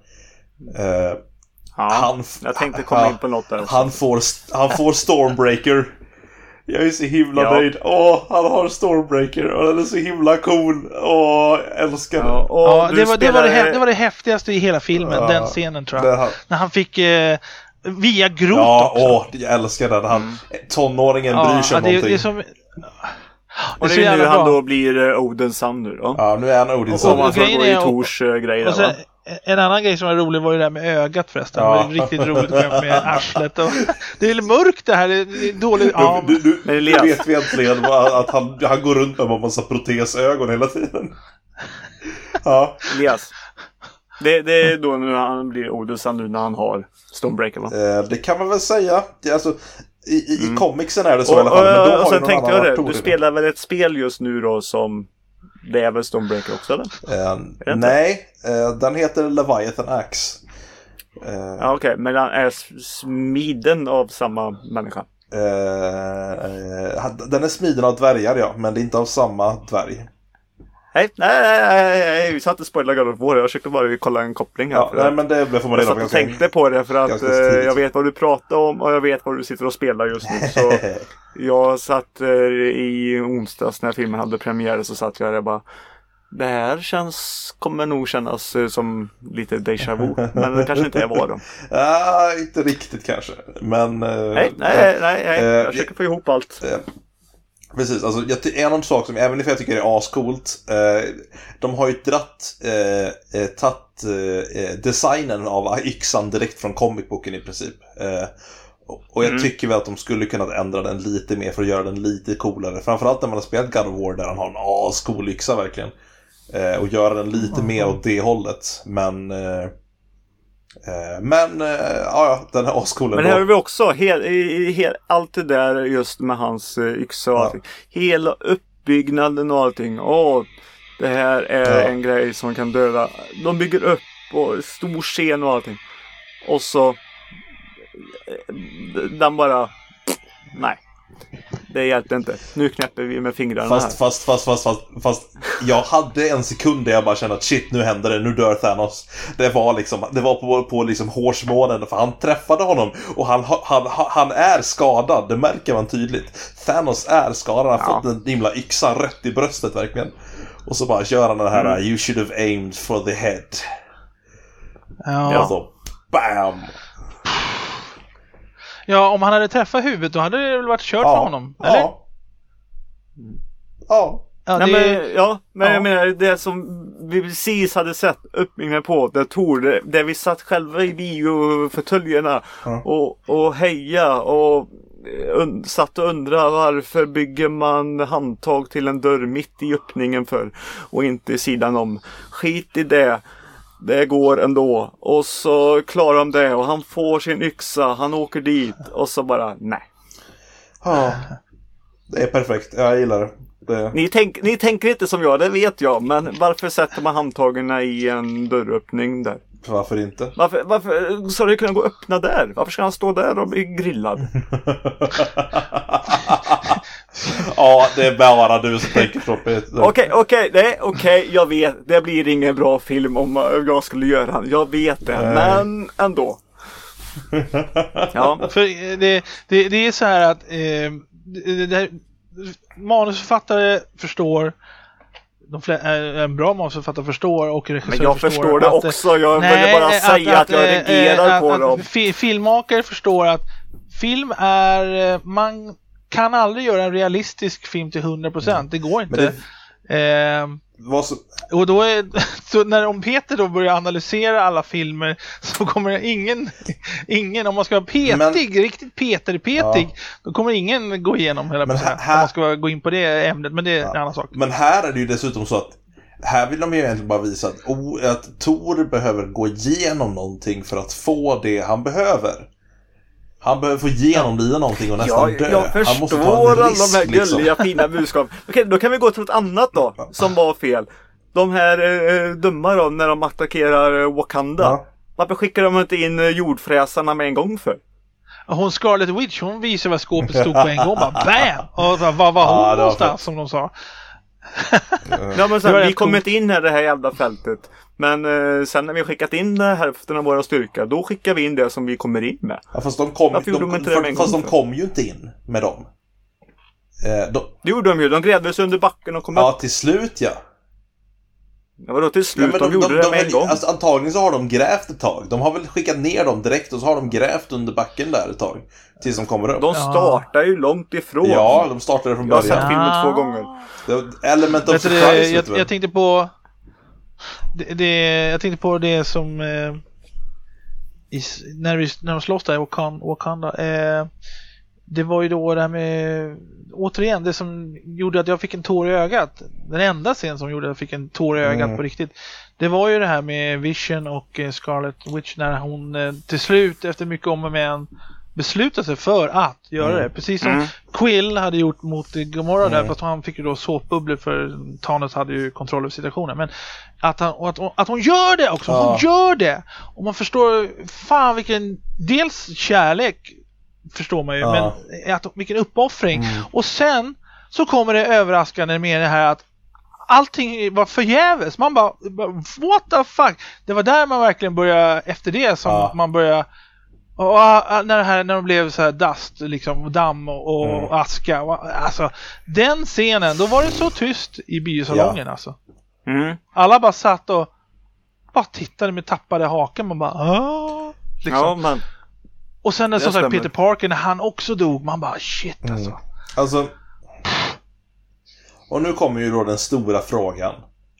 Jag tänkte komma in på något där också. Han får Stormbreaker. Jag är så himla nöjd. Han har Stormbreaker och den är så himla cool. Jag älskar den. Det var det häftigaste i hela filmen, den scenen tror jag. När han fick via Groot också. Jag älskar den. Tonåringen bryr sig om någonting. Det är som... Och det är nu han då blir Odins son nu då. Ja, nu är han Odins son. Och man får gå i Tors grejer. Och sen, en annan grej som var rolig var ju det där med ögat förresten. Det var riktigt roligt med arslet. Och det är mörkt det här. Det är dåligt. Nu vet vi äntligen att han går runt med en massa protesögon hela tiden. Ja. Elias. Det är då nu han blir Odins son nu när han har Stormbreaker, va? Det kan man väl säga. Alltså, i comicsen är det så i alla fall. Men då och sen tänkte jag det. Du spelar väl ett spel just nu då som... Det är väl Stormbreaker också, eller? Nej, den heter Leviathan Axe. Okej, men den är smiden av samma människa. Den är smiden av dvärgar, ja. Men det är inte av samma dvärg. Nej, vi satt och spoilade God of War. Jag försökte bara kolla en koppling här. Nej, men det får man reda på. Jag tänkte på det för att jag vet vad du pratar om och jag vet vad du sitter och spelar just nu. Så jag satt i onsdags när filmen hade premiär, så satt jag där och bara... Det här kommer nog kännas som lite déjà vu. Men det kanske inte var då. Inte riktigt kanske. Men... Nej. Jag försöker få ihop allt. Precis, alltså en av sak som även om jag tycker är ascoolt, de har ju tagit designen av yxan direkt från comicboken i princip. Och jag tycker väl att de skulle kunna ändra den lite mer för att göra den lite coolare. Framförallt när man har spelat God of War där han har en ascool yxa verkligen. Och göra den lite mer åt det hållet. Men den är ascool. Men här har vi också allt det där just med hans yxa och allting. Hela uppbyggnaden och allting. Det här är en grej som kan döda. De bygger upp och stor scen och allting. Och så den bara nej. Det hjälpte inte. Nu knäpper vi med fingrarna fast jag hade en sekund där jag bara kände att shit, nu händer det, nu dör Thanos. Det var på liksom hårsmånen, för han träffade honom och han är skadad, det märker man tydligt. Thanos är skadad, han har fått en himla yxan rätt i bröstet verkligen. Och så bara kör han den här you should have aimed for the head. Och så bam. Ja, om han hade träffat huvudet då hade det väl varit kört för honom, eller? Men jag menar det som vi precis hade sett uppbyggnaden på där Thor, där vi satt själva i bioförtöljerna och heja och satt och undra varför bygger man handtag till en dörr mitt i öppningen för och inte sidan om. Skit i det. Det går ändå. Och så klarar de det. Och han får sin yxa. Han åker dit. Och så bara, nej. Det är perfekt. Jag gillar det. Ni tänker inte som jag, det vet jag. Men varför sätter man handtagen i en dörröppning där? Varför inte? Varför så det kunna gå att öppna där? Varför ska han stå där och bli grillad? Det är bara du som tänker så. Okej, jag vet. Det blir ingen bra film om jag skulle göra han. Jag vet det, men ändå. För det är så här att manusförfattare förstår, en bra manusförfattare förstår och regissör men jag förstår det också. Jag vill bara säga att jag reagerar på dem. Filmmakare förstår att film är... Man kan aldrig göra en realistisk film till 100%. Det går inte. Och då så om Peter då börjar analysera alla filmer så kommer ingen om man ska vara riktigt petig då kommer ingen gå igenom hela processen om man ska gå in på det ämnet, men det är en annan sak. Men här är det ju dessutom så att här vill de ju egentligen bara visa att Thor behöver gå igenom någonting för att få det han behöver. Han behöver få genomlida någonting och nästan dö. Jag förstår, han måste ta en risk, alla de här gulliga fina budskap. Okej, då kan vi gå till något annat då som var fel. De här dumma då när de attackerar Wakanda. Varför skickar de inte in jordfräsarna med en gång för? hon Scarlet Witch, hon visade vad skåpet stod på en gång. Bara bam! Och vad var hon någonstans, som de sa. Ja, men sen, vi kommer inte in i det här jävla fältet. Men sen när vi skickat in hälften av våra styrka, då skickar vi in det som vi kommer in med. Ja, fast de kom ju inte in med dem. Det gjorde de ju. De grävde sig under backen och kom upp. Ja, till slut, ja. Ja, vadå till slut? De gjorde det med en gång. Alltså, antagligen så har de grävt ett tag. De har väl skickat ner dem direkt och så har de grävt under backen där ett tag. Tills de kommer upp. De startar ju långt ifrån. Ja, de startade från början. Jag har sett filmen 2 gånger. Element of surprise. Jag tänkte på jag tänkte på det som när de slåss där i Wakanda. Det var ju då det här med, återigen, det som gjorde att jag fick en tår i ögat. Den enda scen som gjorde att jag fick en tår i ögat på riktigt. Det var ju det här med Vision och Scarlet Witch när hon till slut efter mycket om och men beslutade sig för att göra det. Precis som Quill hade gjort mot Gamora där, fast han fick ju då såpbubblor för Thanos hade ju kontroll över situationen. Men att hon gör det också. Hon gör det. Och man förstår fan vilken dels kärlek förstår man ju, men vilken uppoffring. Och sen så kommer det överraskande med det här att allting var förgäves. Man bara what the fuck? Det var där man verkligen började, efter det som man började. Och när de blev så här dust liksom, damm och aska, alltså den scenen, då var det så tyst i biosalongen alltså. Alla bara satt och bara tittade med tappade haken, man bara liksom. Ja, men och sen när som sagt Peter Parker, när han också dog, man bara shit alltså. Och nu kommer ju då den stora frågan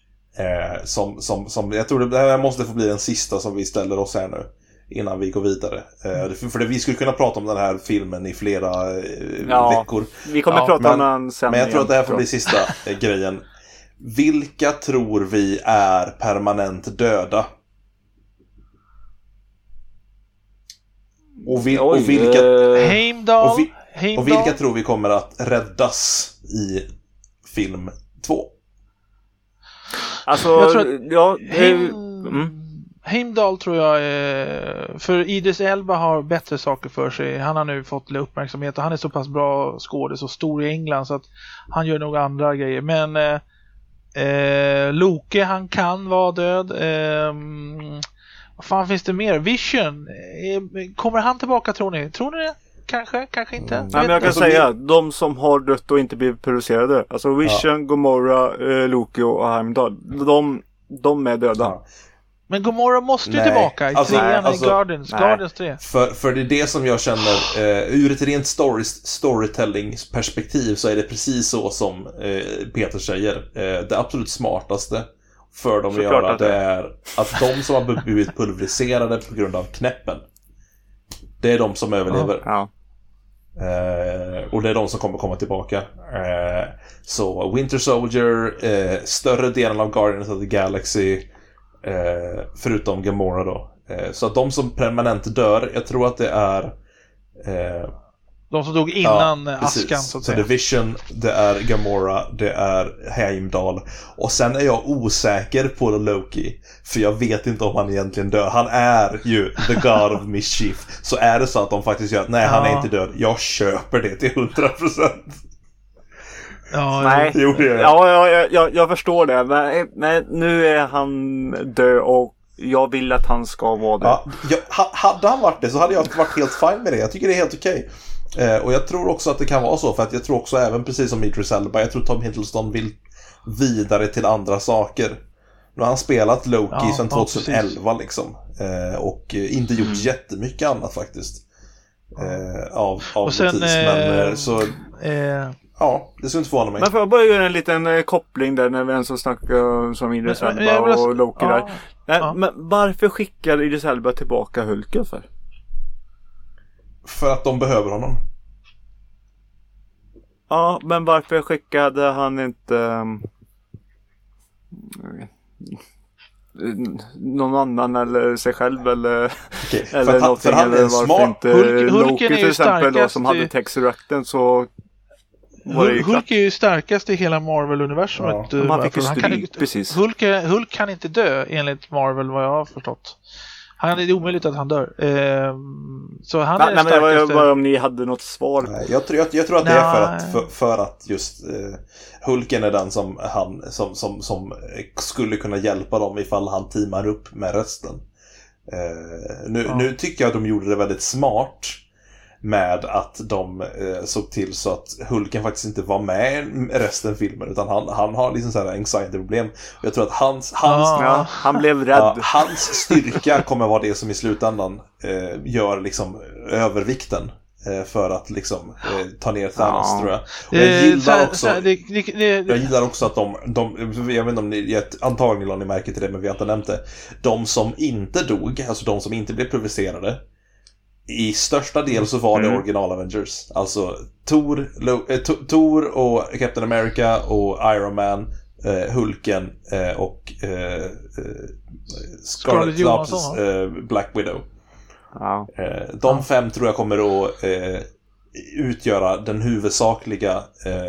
som jag tror det här måste få bli den sista som vi ställer oss här nu innan vi går vidare. För vi skulle kunna prata om den här filmen i flera veckor. Vi kommer prata om den sen. Men jag tror att det här får bli sista grejen. Vilka tror vi är permanent döda? Och vilka Heimdall. Och vilka tror vi kommer att räddas i film 2? Alltså, jag tror att Heimdall tror jag för Idris Elba har bättre saker för sig. Han har nu fått uppmärksamhet och han är så pass bra skådis och stor i England så att han gör nog andra grejer. Men Loke, han kan vara död. Vad fan finns det mer? Vision, kommer han tillbaka tror ni? Tror ni det? Kanske inte. Nej, men jag kan säga, de som har dött och inte blivit producerade. Alltså Vision, Gamora, Loki och Heimdall. De är döda. Ja. Men Gamora måste ju tillbaka i trean i Guardians 3. För det är det som jag känner ur ett rent storytelling-perspektiv så är det precis så som Peter säger. Det absolut smartaste för dem att göra det är att de som har blivit pulveriserade på grund av knäppen, det är de som överlever. Och det är de som kommer komma tillbaka. Så Winter Soldier, större delen av Guardians of the Galaxy, förutom Gamora då. Så att de som permanent dör, jag tror att det är de som dog innan askan så att säga. Så det är Vision, det är Gamora, det är Heimdall. Och sen är jag osäker på Loki, för jag vet inte om han egentligen dör. Han är ju the god of mischief. Så är det så att de faktiskt gör nej, han är inte död. Jag köper det till 100%. Nej. Jag förstår det. Men nu är han död och jag vill att han ska vara det. Hade han varit det så hade jag varit helt fine med det. Jag tycker det är helt okej. Och jag tror också att det kan vara så, för att jag tror också även precis som Idris Elba, jag tror Tom Hiddleston vill vidare till andra saker. Nu har han spelat Loki sedan 2011 liksom. Och inte gjort jättemycket annat faktiskt. Av och sen, men så ja, det skulle inte förvåna mig. Men får jag bara göra en liten koppling där när vi ens snackar som Idris Elba och Loki där. Men varför skickar Idris Elba tillbaka Hulken för? För att de behöver honom. Ja, men varför skickade han inte någon annan eller sig själv eller eller något, för han är smart. Inte Loki till exempel då, som hade Tesseract så Hulk är ju starkast i hela Marvel-universumet. Han fick stryk, precis. Hulk kan inte dö enligt Marvel, vad jag har förstått. Det är omöjligt att han dör. Så han är Nej, den men det var starkaste. bara om ni hade något svar. Nej, jag tror att det är för att just Hulken är den som skulle kunna hjälpa dem ifall han teamar upp med resten. Nu tycker jag att de gjorde det väldigt smart med att de såg till så att Hulken faktiskt inte var med i resten av filmen, utan han har liksom så här anxiety-problem. Jag tror att Han blev rädd. hans styrka kommer vara det som i slutändan gör liksom övervikten för att liksom ta ner Thanos, tror jag. Och jag gillar också att de jag vet inte om ni antagligen la ni märke till det, men vi har inte nämnt det. De som inte dog, alltså de som inte blev provocerade, i största del så var det original Avengers. Alltså Thor och Captain America och Iron Man, Hulken och Scarlet Witch, Black Widow. Ja. De 5 tror jag kommer att utgöra den huvudsakliga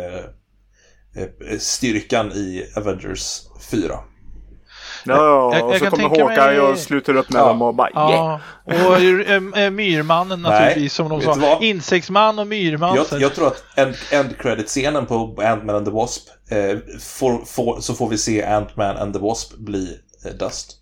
styrkan i Avengers 4. Ja, och så kommer Hawkeye och sluter upp med dem och bara och Myrmannen naturligtvis, som de sa. Insektsman och Myrman. Jag tror att end credit-scenen på Ant-Man and the Wasp så får vi se Ant-Man and the Wasp bli Dust.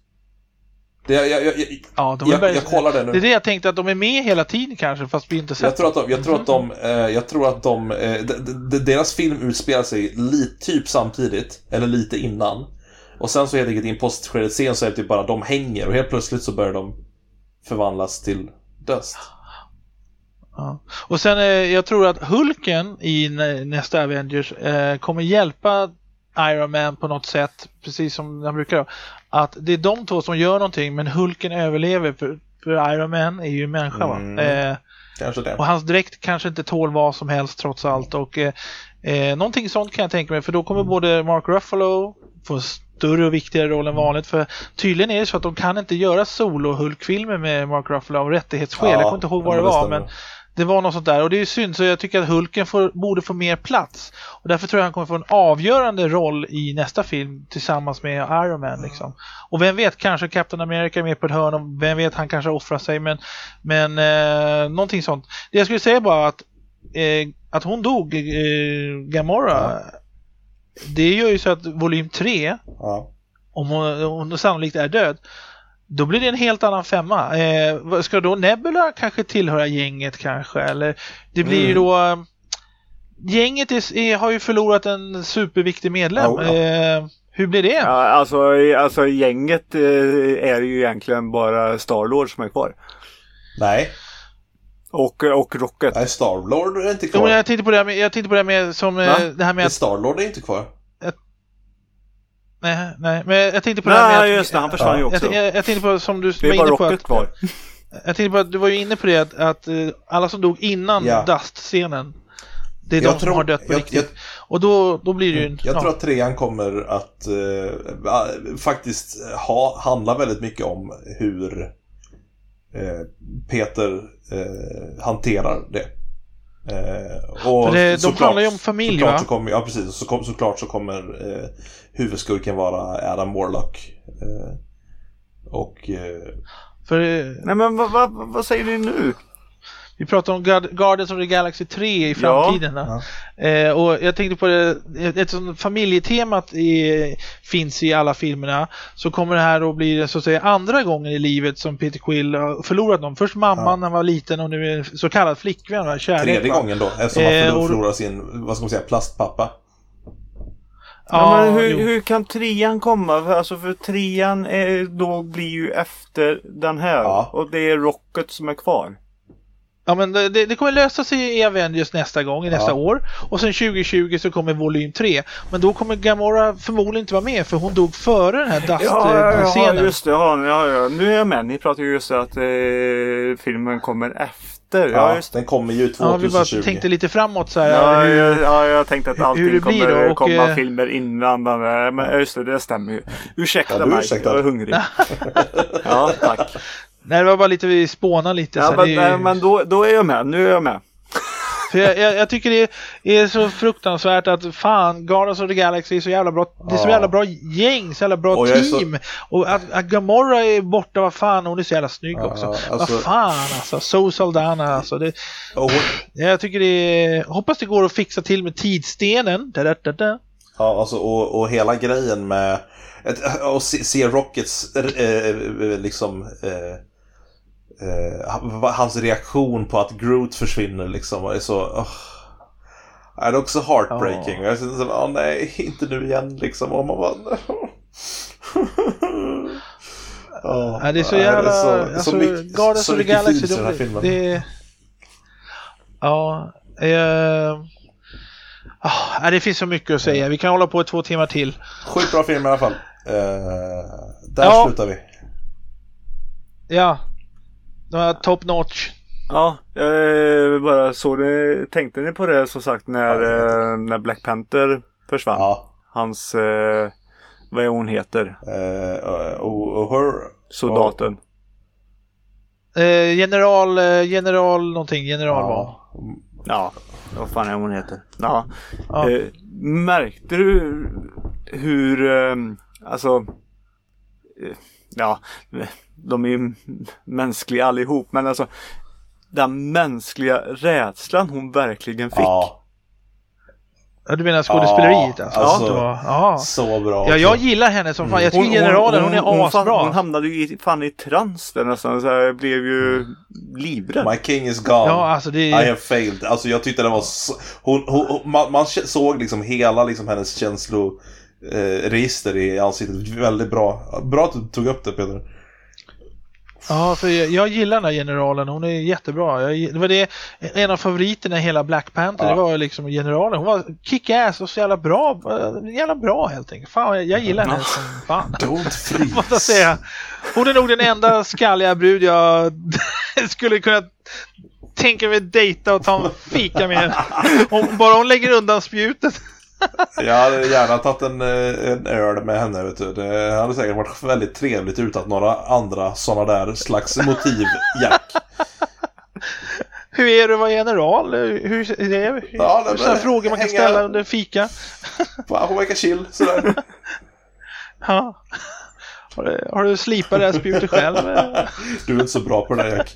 Jag kollar det nu. Det är det jag tänkte, att de är med hela tiden kanske, fast vi inte sett. Jag tror att deras film utspelar sig typ samtidigt eller lite innan. Och sen så helt enkelt i en post-credit-scen så är det typ bara de hänger och helt plötsligt så börjar de förvandlas till Dust. Ja. Och sen jag tror att Hulken i nästa Avengers kommer hjälpa Iron Man på något sätt, precis som han brukar. Att det är de två som gör någonting, men Hulken överlever, för Iron Man är ju en människa, va? Kanske det. Och hans dräkt kanske inte tål vad som helst trots allt. Och någonting sånt kan jag tänka mig, för då kommer både Mark Ruffalo få större och viktigare roll än vanligt, för tydligen är det så att de kan inte göra solo-Hulk-filmer med Mark Ruffalo av rättighetsskäl. Jag kommer inte ihåg vad det var, men det var något sånt där, och det är synd, så jag tycker att Hulken borde få mer plats, och därför tror jag han kommer få en avgörande roll i nästa film tillsammans med Iron Man liksom. Och vem vet, kanske Captain America är med på ett hörn, och vem vet, han kanske offrar sig, men någonting sånt. Det jag skulle säga bara att hon dog, Gamora, det gör ju så att volym 3, om hon sannolikt är död, då blir det en helt annan femma. Ska då Nebula kanske tillhöra gänget kanske? Eller det blir ju då... Gänget har ju förlorat en superviktig medlem. Hur blir det? Ja, alltså gänget är ju egentligen bara Star-Lord som är kvar. Nej. Och Rocket. Nej, Star-Lord är inte kvar. Jo, jag tänkte på det med som det här med att Star-Lord är inte kvar. Nej, men jag tänkte på det här med att, just det, han försvann ju också. Jag tänkte på, som du var inne på, Rocket kvar. Jag tänkte på att du var ju inne på det att alla som dog innan Dust-scenen, det är de som har dött på riktigt. Och då blir det ju jag tror att 3:an kommer att faktiskt handla väldigt mycket om hur Peter hanterar det. Och de handlar ju om familj, va? Såklart så kommer huvudskurken vara Adam Warlock. Nej, men vad säger ni nu? Vi pratar om Guardians of the Galaxy 3 i framtiden. Och jag tänkte på det, eftersom familjetemat finns i alla filmerna, så kommer det här att bli så att säga andra gången i livet som Peter Quill har förlorat någon. Först mamman när han var liten, och nu är så kallad flickvän, kärlek. Tredje gången då, eftersom han förlorar sin, vad ska man säga, plastpappa. Men hur kan 3:an komma? Alltså för 3:an då blir ju efter den här, och det är Rocket som är kvar. Ja, men det kommer lösa sig i Avengers nästa gång, i nästa år. Och sen 2020 så kommer volym 3. Men då kommer Gamora förmodligen inte vara med, för hon dog före den här Dust-scenen. Ja, just det. Ja. Nu är jag med. Ni pratar ju just att filmen kommer efter. Ja, just det. Den kommer ju 2020. Ja, vi bara tänkte lite framåt så här. Jag tänkte att allting kommer komma filmer innan. Men just det stämmer ju. Ursäkta mig, jag är hungrig. Ja, tack. Nej, det var bara lite, vi spånar lite. Ja, men då är jag med. Nu är jag med. För jag tycker det är så fruktansvärt att fan, Guardians of the Galaxy är så jävla bra. Det är så jävla bra gäng, så jävla bra team. Och att Gamora är borta, vad fan, hon är så jävla snygg också. Alltså, vad fan alltså, So Saldana alltså. Jag tycker hoppas det går att fixa till med tidsstenen. Ja, alltså och hela grejen med att se Rockets liksom hans reaktion på att Groot försvinner liksom var så är det också heartbreaking. Jag tänkte så, nej, inte nu igen liksom, och man bara det är så jävla alltså, Guardians of the Galaxy det finns så mycket att säga. Vi kan hålla på 2 timmar till. Sjukt bra film i alla fall. Där slutar vi. Ja. De var top notch. Ja, bara så tänkte ni på det som sagt när Black Panther försvann? Ja. Hans, vad är hon heter? Soldaten. General någonting, general. Ja, vad fan är hon heter? Ja. Märkte du hur, alltså, de är ju mänskliga allihop, men alltså den mänskliga rädslan hon verkligen fick. Ja, du menar skådespeleriet så bra. Ja, jag gillar henne som fan. Jag tycker generalen, hon är asbra. Hon hamnade ju i trans där nästan, så jag blev ju livrädd. My king is gone. Ja, alltså I have failed. Alltså jag tyckte det var man såg liksom hela liksom hennes känsloregister i ansiktet väldigt bra. Bra att du tog upp det, Peter. Ja, för jag gillar den här generalen. Hon är jättebra. Det var en av favoriterna i hela Black Panther. Det var liksom generalen. Hon var kick-ass och så jävla bra. Jävla bra helt enkelt. Fan, jag gillar henne som fan. Måste säga. Hon är nog den enda skalliga brud jag skulle kunna tänka mig dejta och ta en fika med. Bara hon lägger undan spjutet. Jag hade gärna tagit en öl med henne, vet du. Det hade säkert varit väldigt trevligt utan några andra sådana där slags motiv, Jack. Hur är du att vara general? Hur är det? Sådana frågor man kan ställa under fika. Hon verkar chill, sådär. Ja. Har du slipat det här spjutet själv? Du är inte så bra på det, Jack.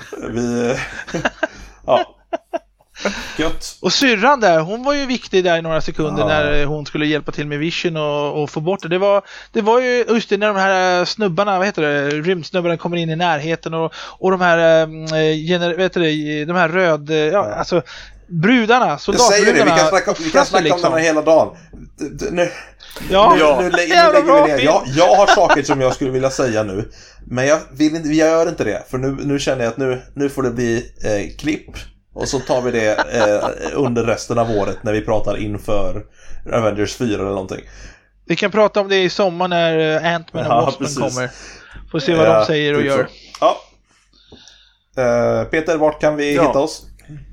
Ja. Gött. Och syrran där, hon var ju viktig där i några sekunder när hon skulle hjälpa till med Vision och få bort det. Det var ju just det, när de här snubbarna, vad heter det, rymdsnubbarna kommer in i närheten och de här de här alltså brudarna, soldatbrudarna. Vi kan snacka om den här hela dagen. Nu jag har saker som jag skulle vilja säga nu, men jag gör inte det, för nu känner jag att nu får det bli klipp. Och så tar vi det under resten av året när vi pratar inför Avengers 4 eller någonting. Vi kan prata om det i sommar när Ant-Man och Wasp kommer. Får se vad de säger och gör. Ja. Peter, vart kan vi hitta oss?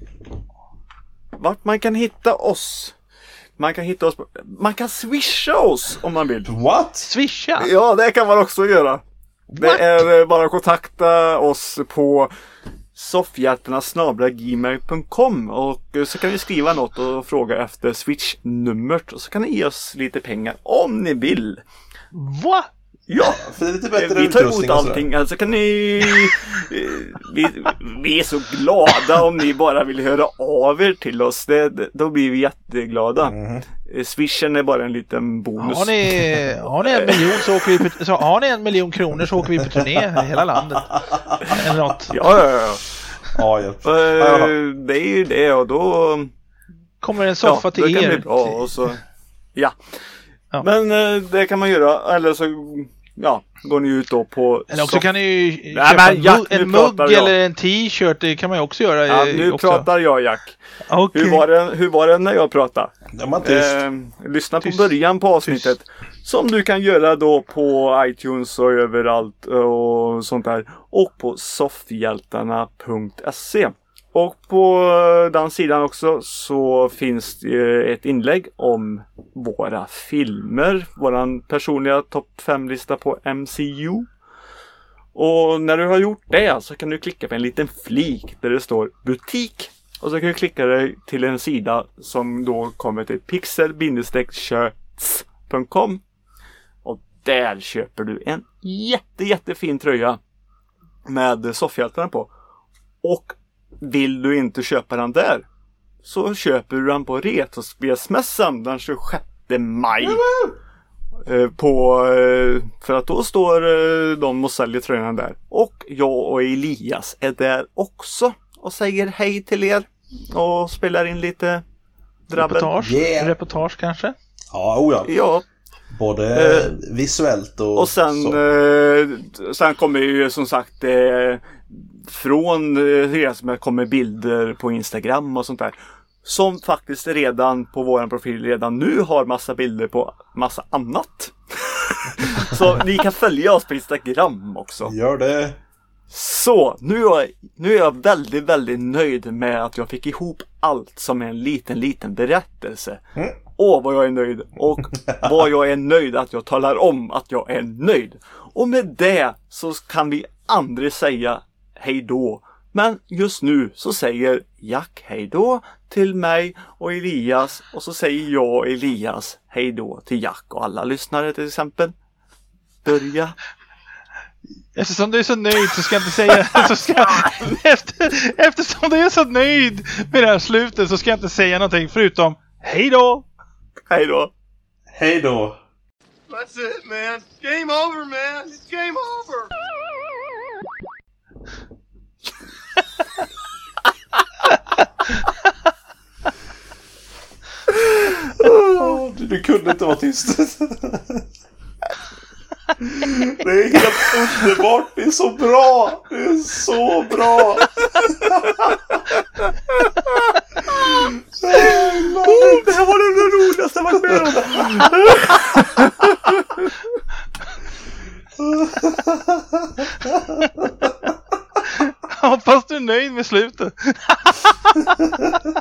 Vart man kan hitta oss? Man kan swisha oss om man vill. What? Swisha? Ja, det kan man också göra. Det är bara att kontakta oss på soffhjältarna@gmail.com och så kan ni skriva något och fråga efter Switch-numret och så kan ni ge oss lite pengar om ni vill. Va? Ja, för det är lite bättre vi tar emot allting. Alltså kan ni vi är så glada om ni bara vill höra av er till oss. Då blir vi jätteglada. Swishen är bara en liten bonus. Har ni 1 miljon så åker vi på, har ni 1 miljon kronor så åker vi på turné i hela landet. Eller något. Ja. Det är ju det, och då kommer en soffa till er. Det kan bli bra, och så men det kan man göra, eller så går ni ut då på... Eller också kan ni ju köpa en mugg eller en t-shirt, det kan man ju också göra. Ja, nu också. Pratar jag, Jack. Okay. Hur var det när jag pratade? Lyssna på början på avsnittet. Som du kan göra då på iTunes och överallt och sånt där. Och på soffhjältarna.se. Och på den sidan också så finns det ett inlägg om våra filmer. Våran personliga topp 5-lista på MCU. Och när du har gjort det så kan du klicka på en liten flik där det står butik. Och så kan du klicka dig till en sida som då kommer till pixel-shirts.com. Och där köper du en jättefin tröja med soffhjältarna på. Och vill du inte köpa den där, så köper du den på Retrospelsmässan den 26 maj. För att då står de och säljer tröjorna där. Och jag och Elias är där också och säger hej till er och spelar in lite drabbel. Reportage kanske? Ja. Både visuellt och sen kommer ju som sagt från Retrospel kommer bilder på Instagram och sånt där. Som faktiskt redan på våran profil redan nu har massa bilder på massa annat. Så ni kan följa oss på Instagram också. Gör det. Så, nu är jag väldigt nöjd med att jag fick ihop allt som en liten berättelse. Vad jag är nöjd. Och vad jag är nöjd att jag talar om att jag är nöjd. Och med det så kan vi aldrig säga hej då. Men just nu så säger Jack hej då till mig och Elias. Och så säger jag och Elias hej då till Jack och alla lyssnare till exempel. Börja. Eftersom du är så nöjd så ska jag inte säga eftersom du är så nöjd med det här slutet så ska jag inte säga någonting förutom hej då. Hej då. Hej då. That's it, man. Game over, man. It's game over. Du kunde inte vara tyst. Det är helt underbart. Det är så bra. Det är så bra. Det här var det roligaste jag varit med om. Hoppas du är nöjd med slutet.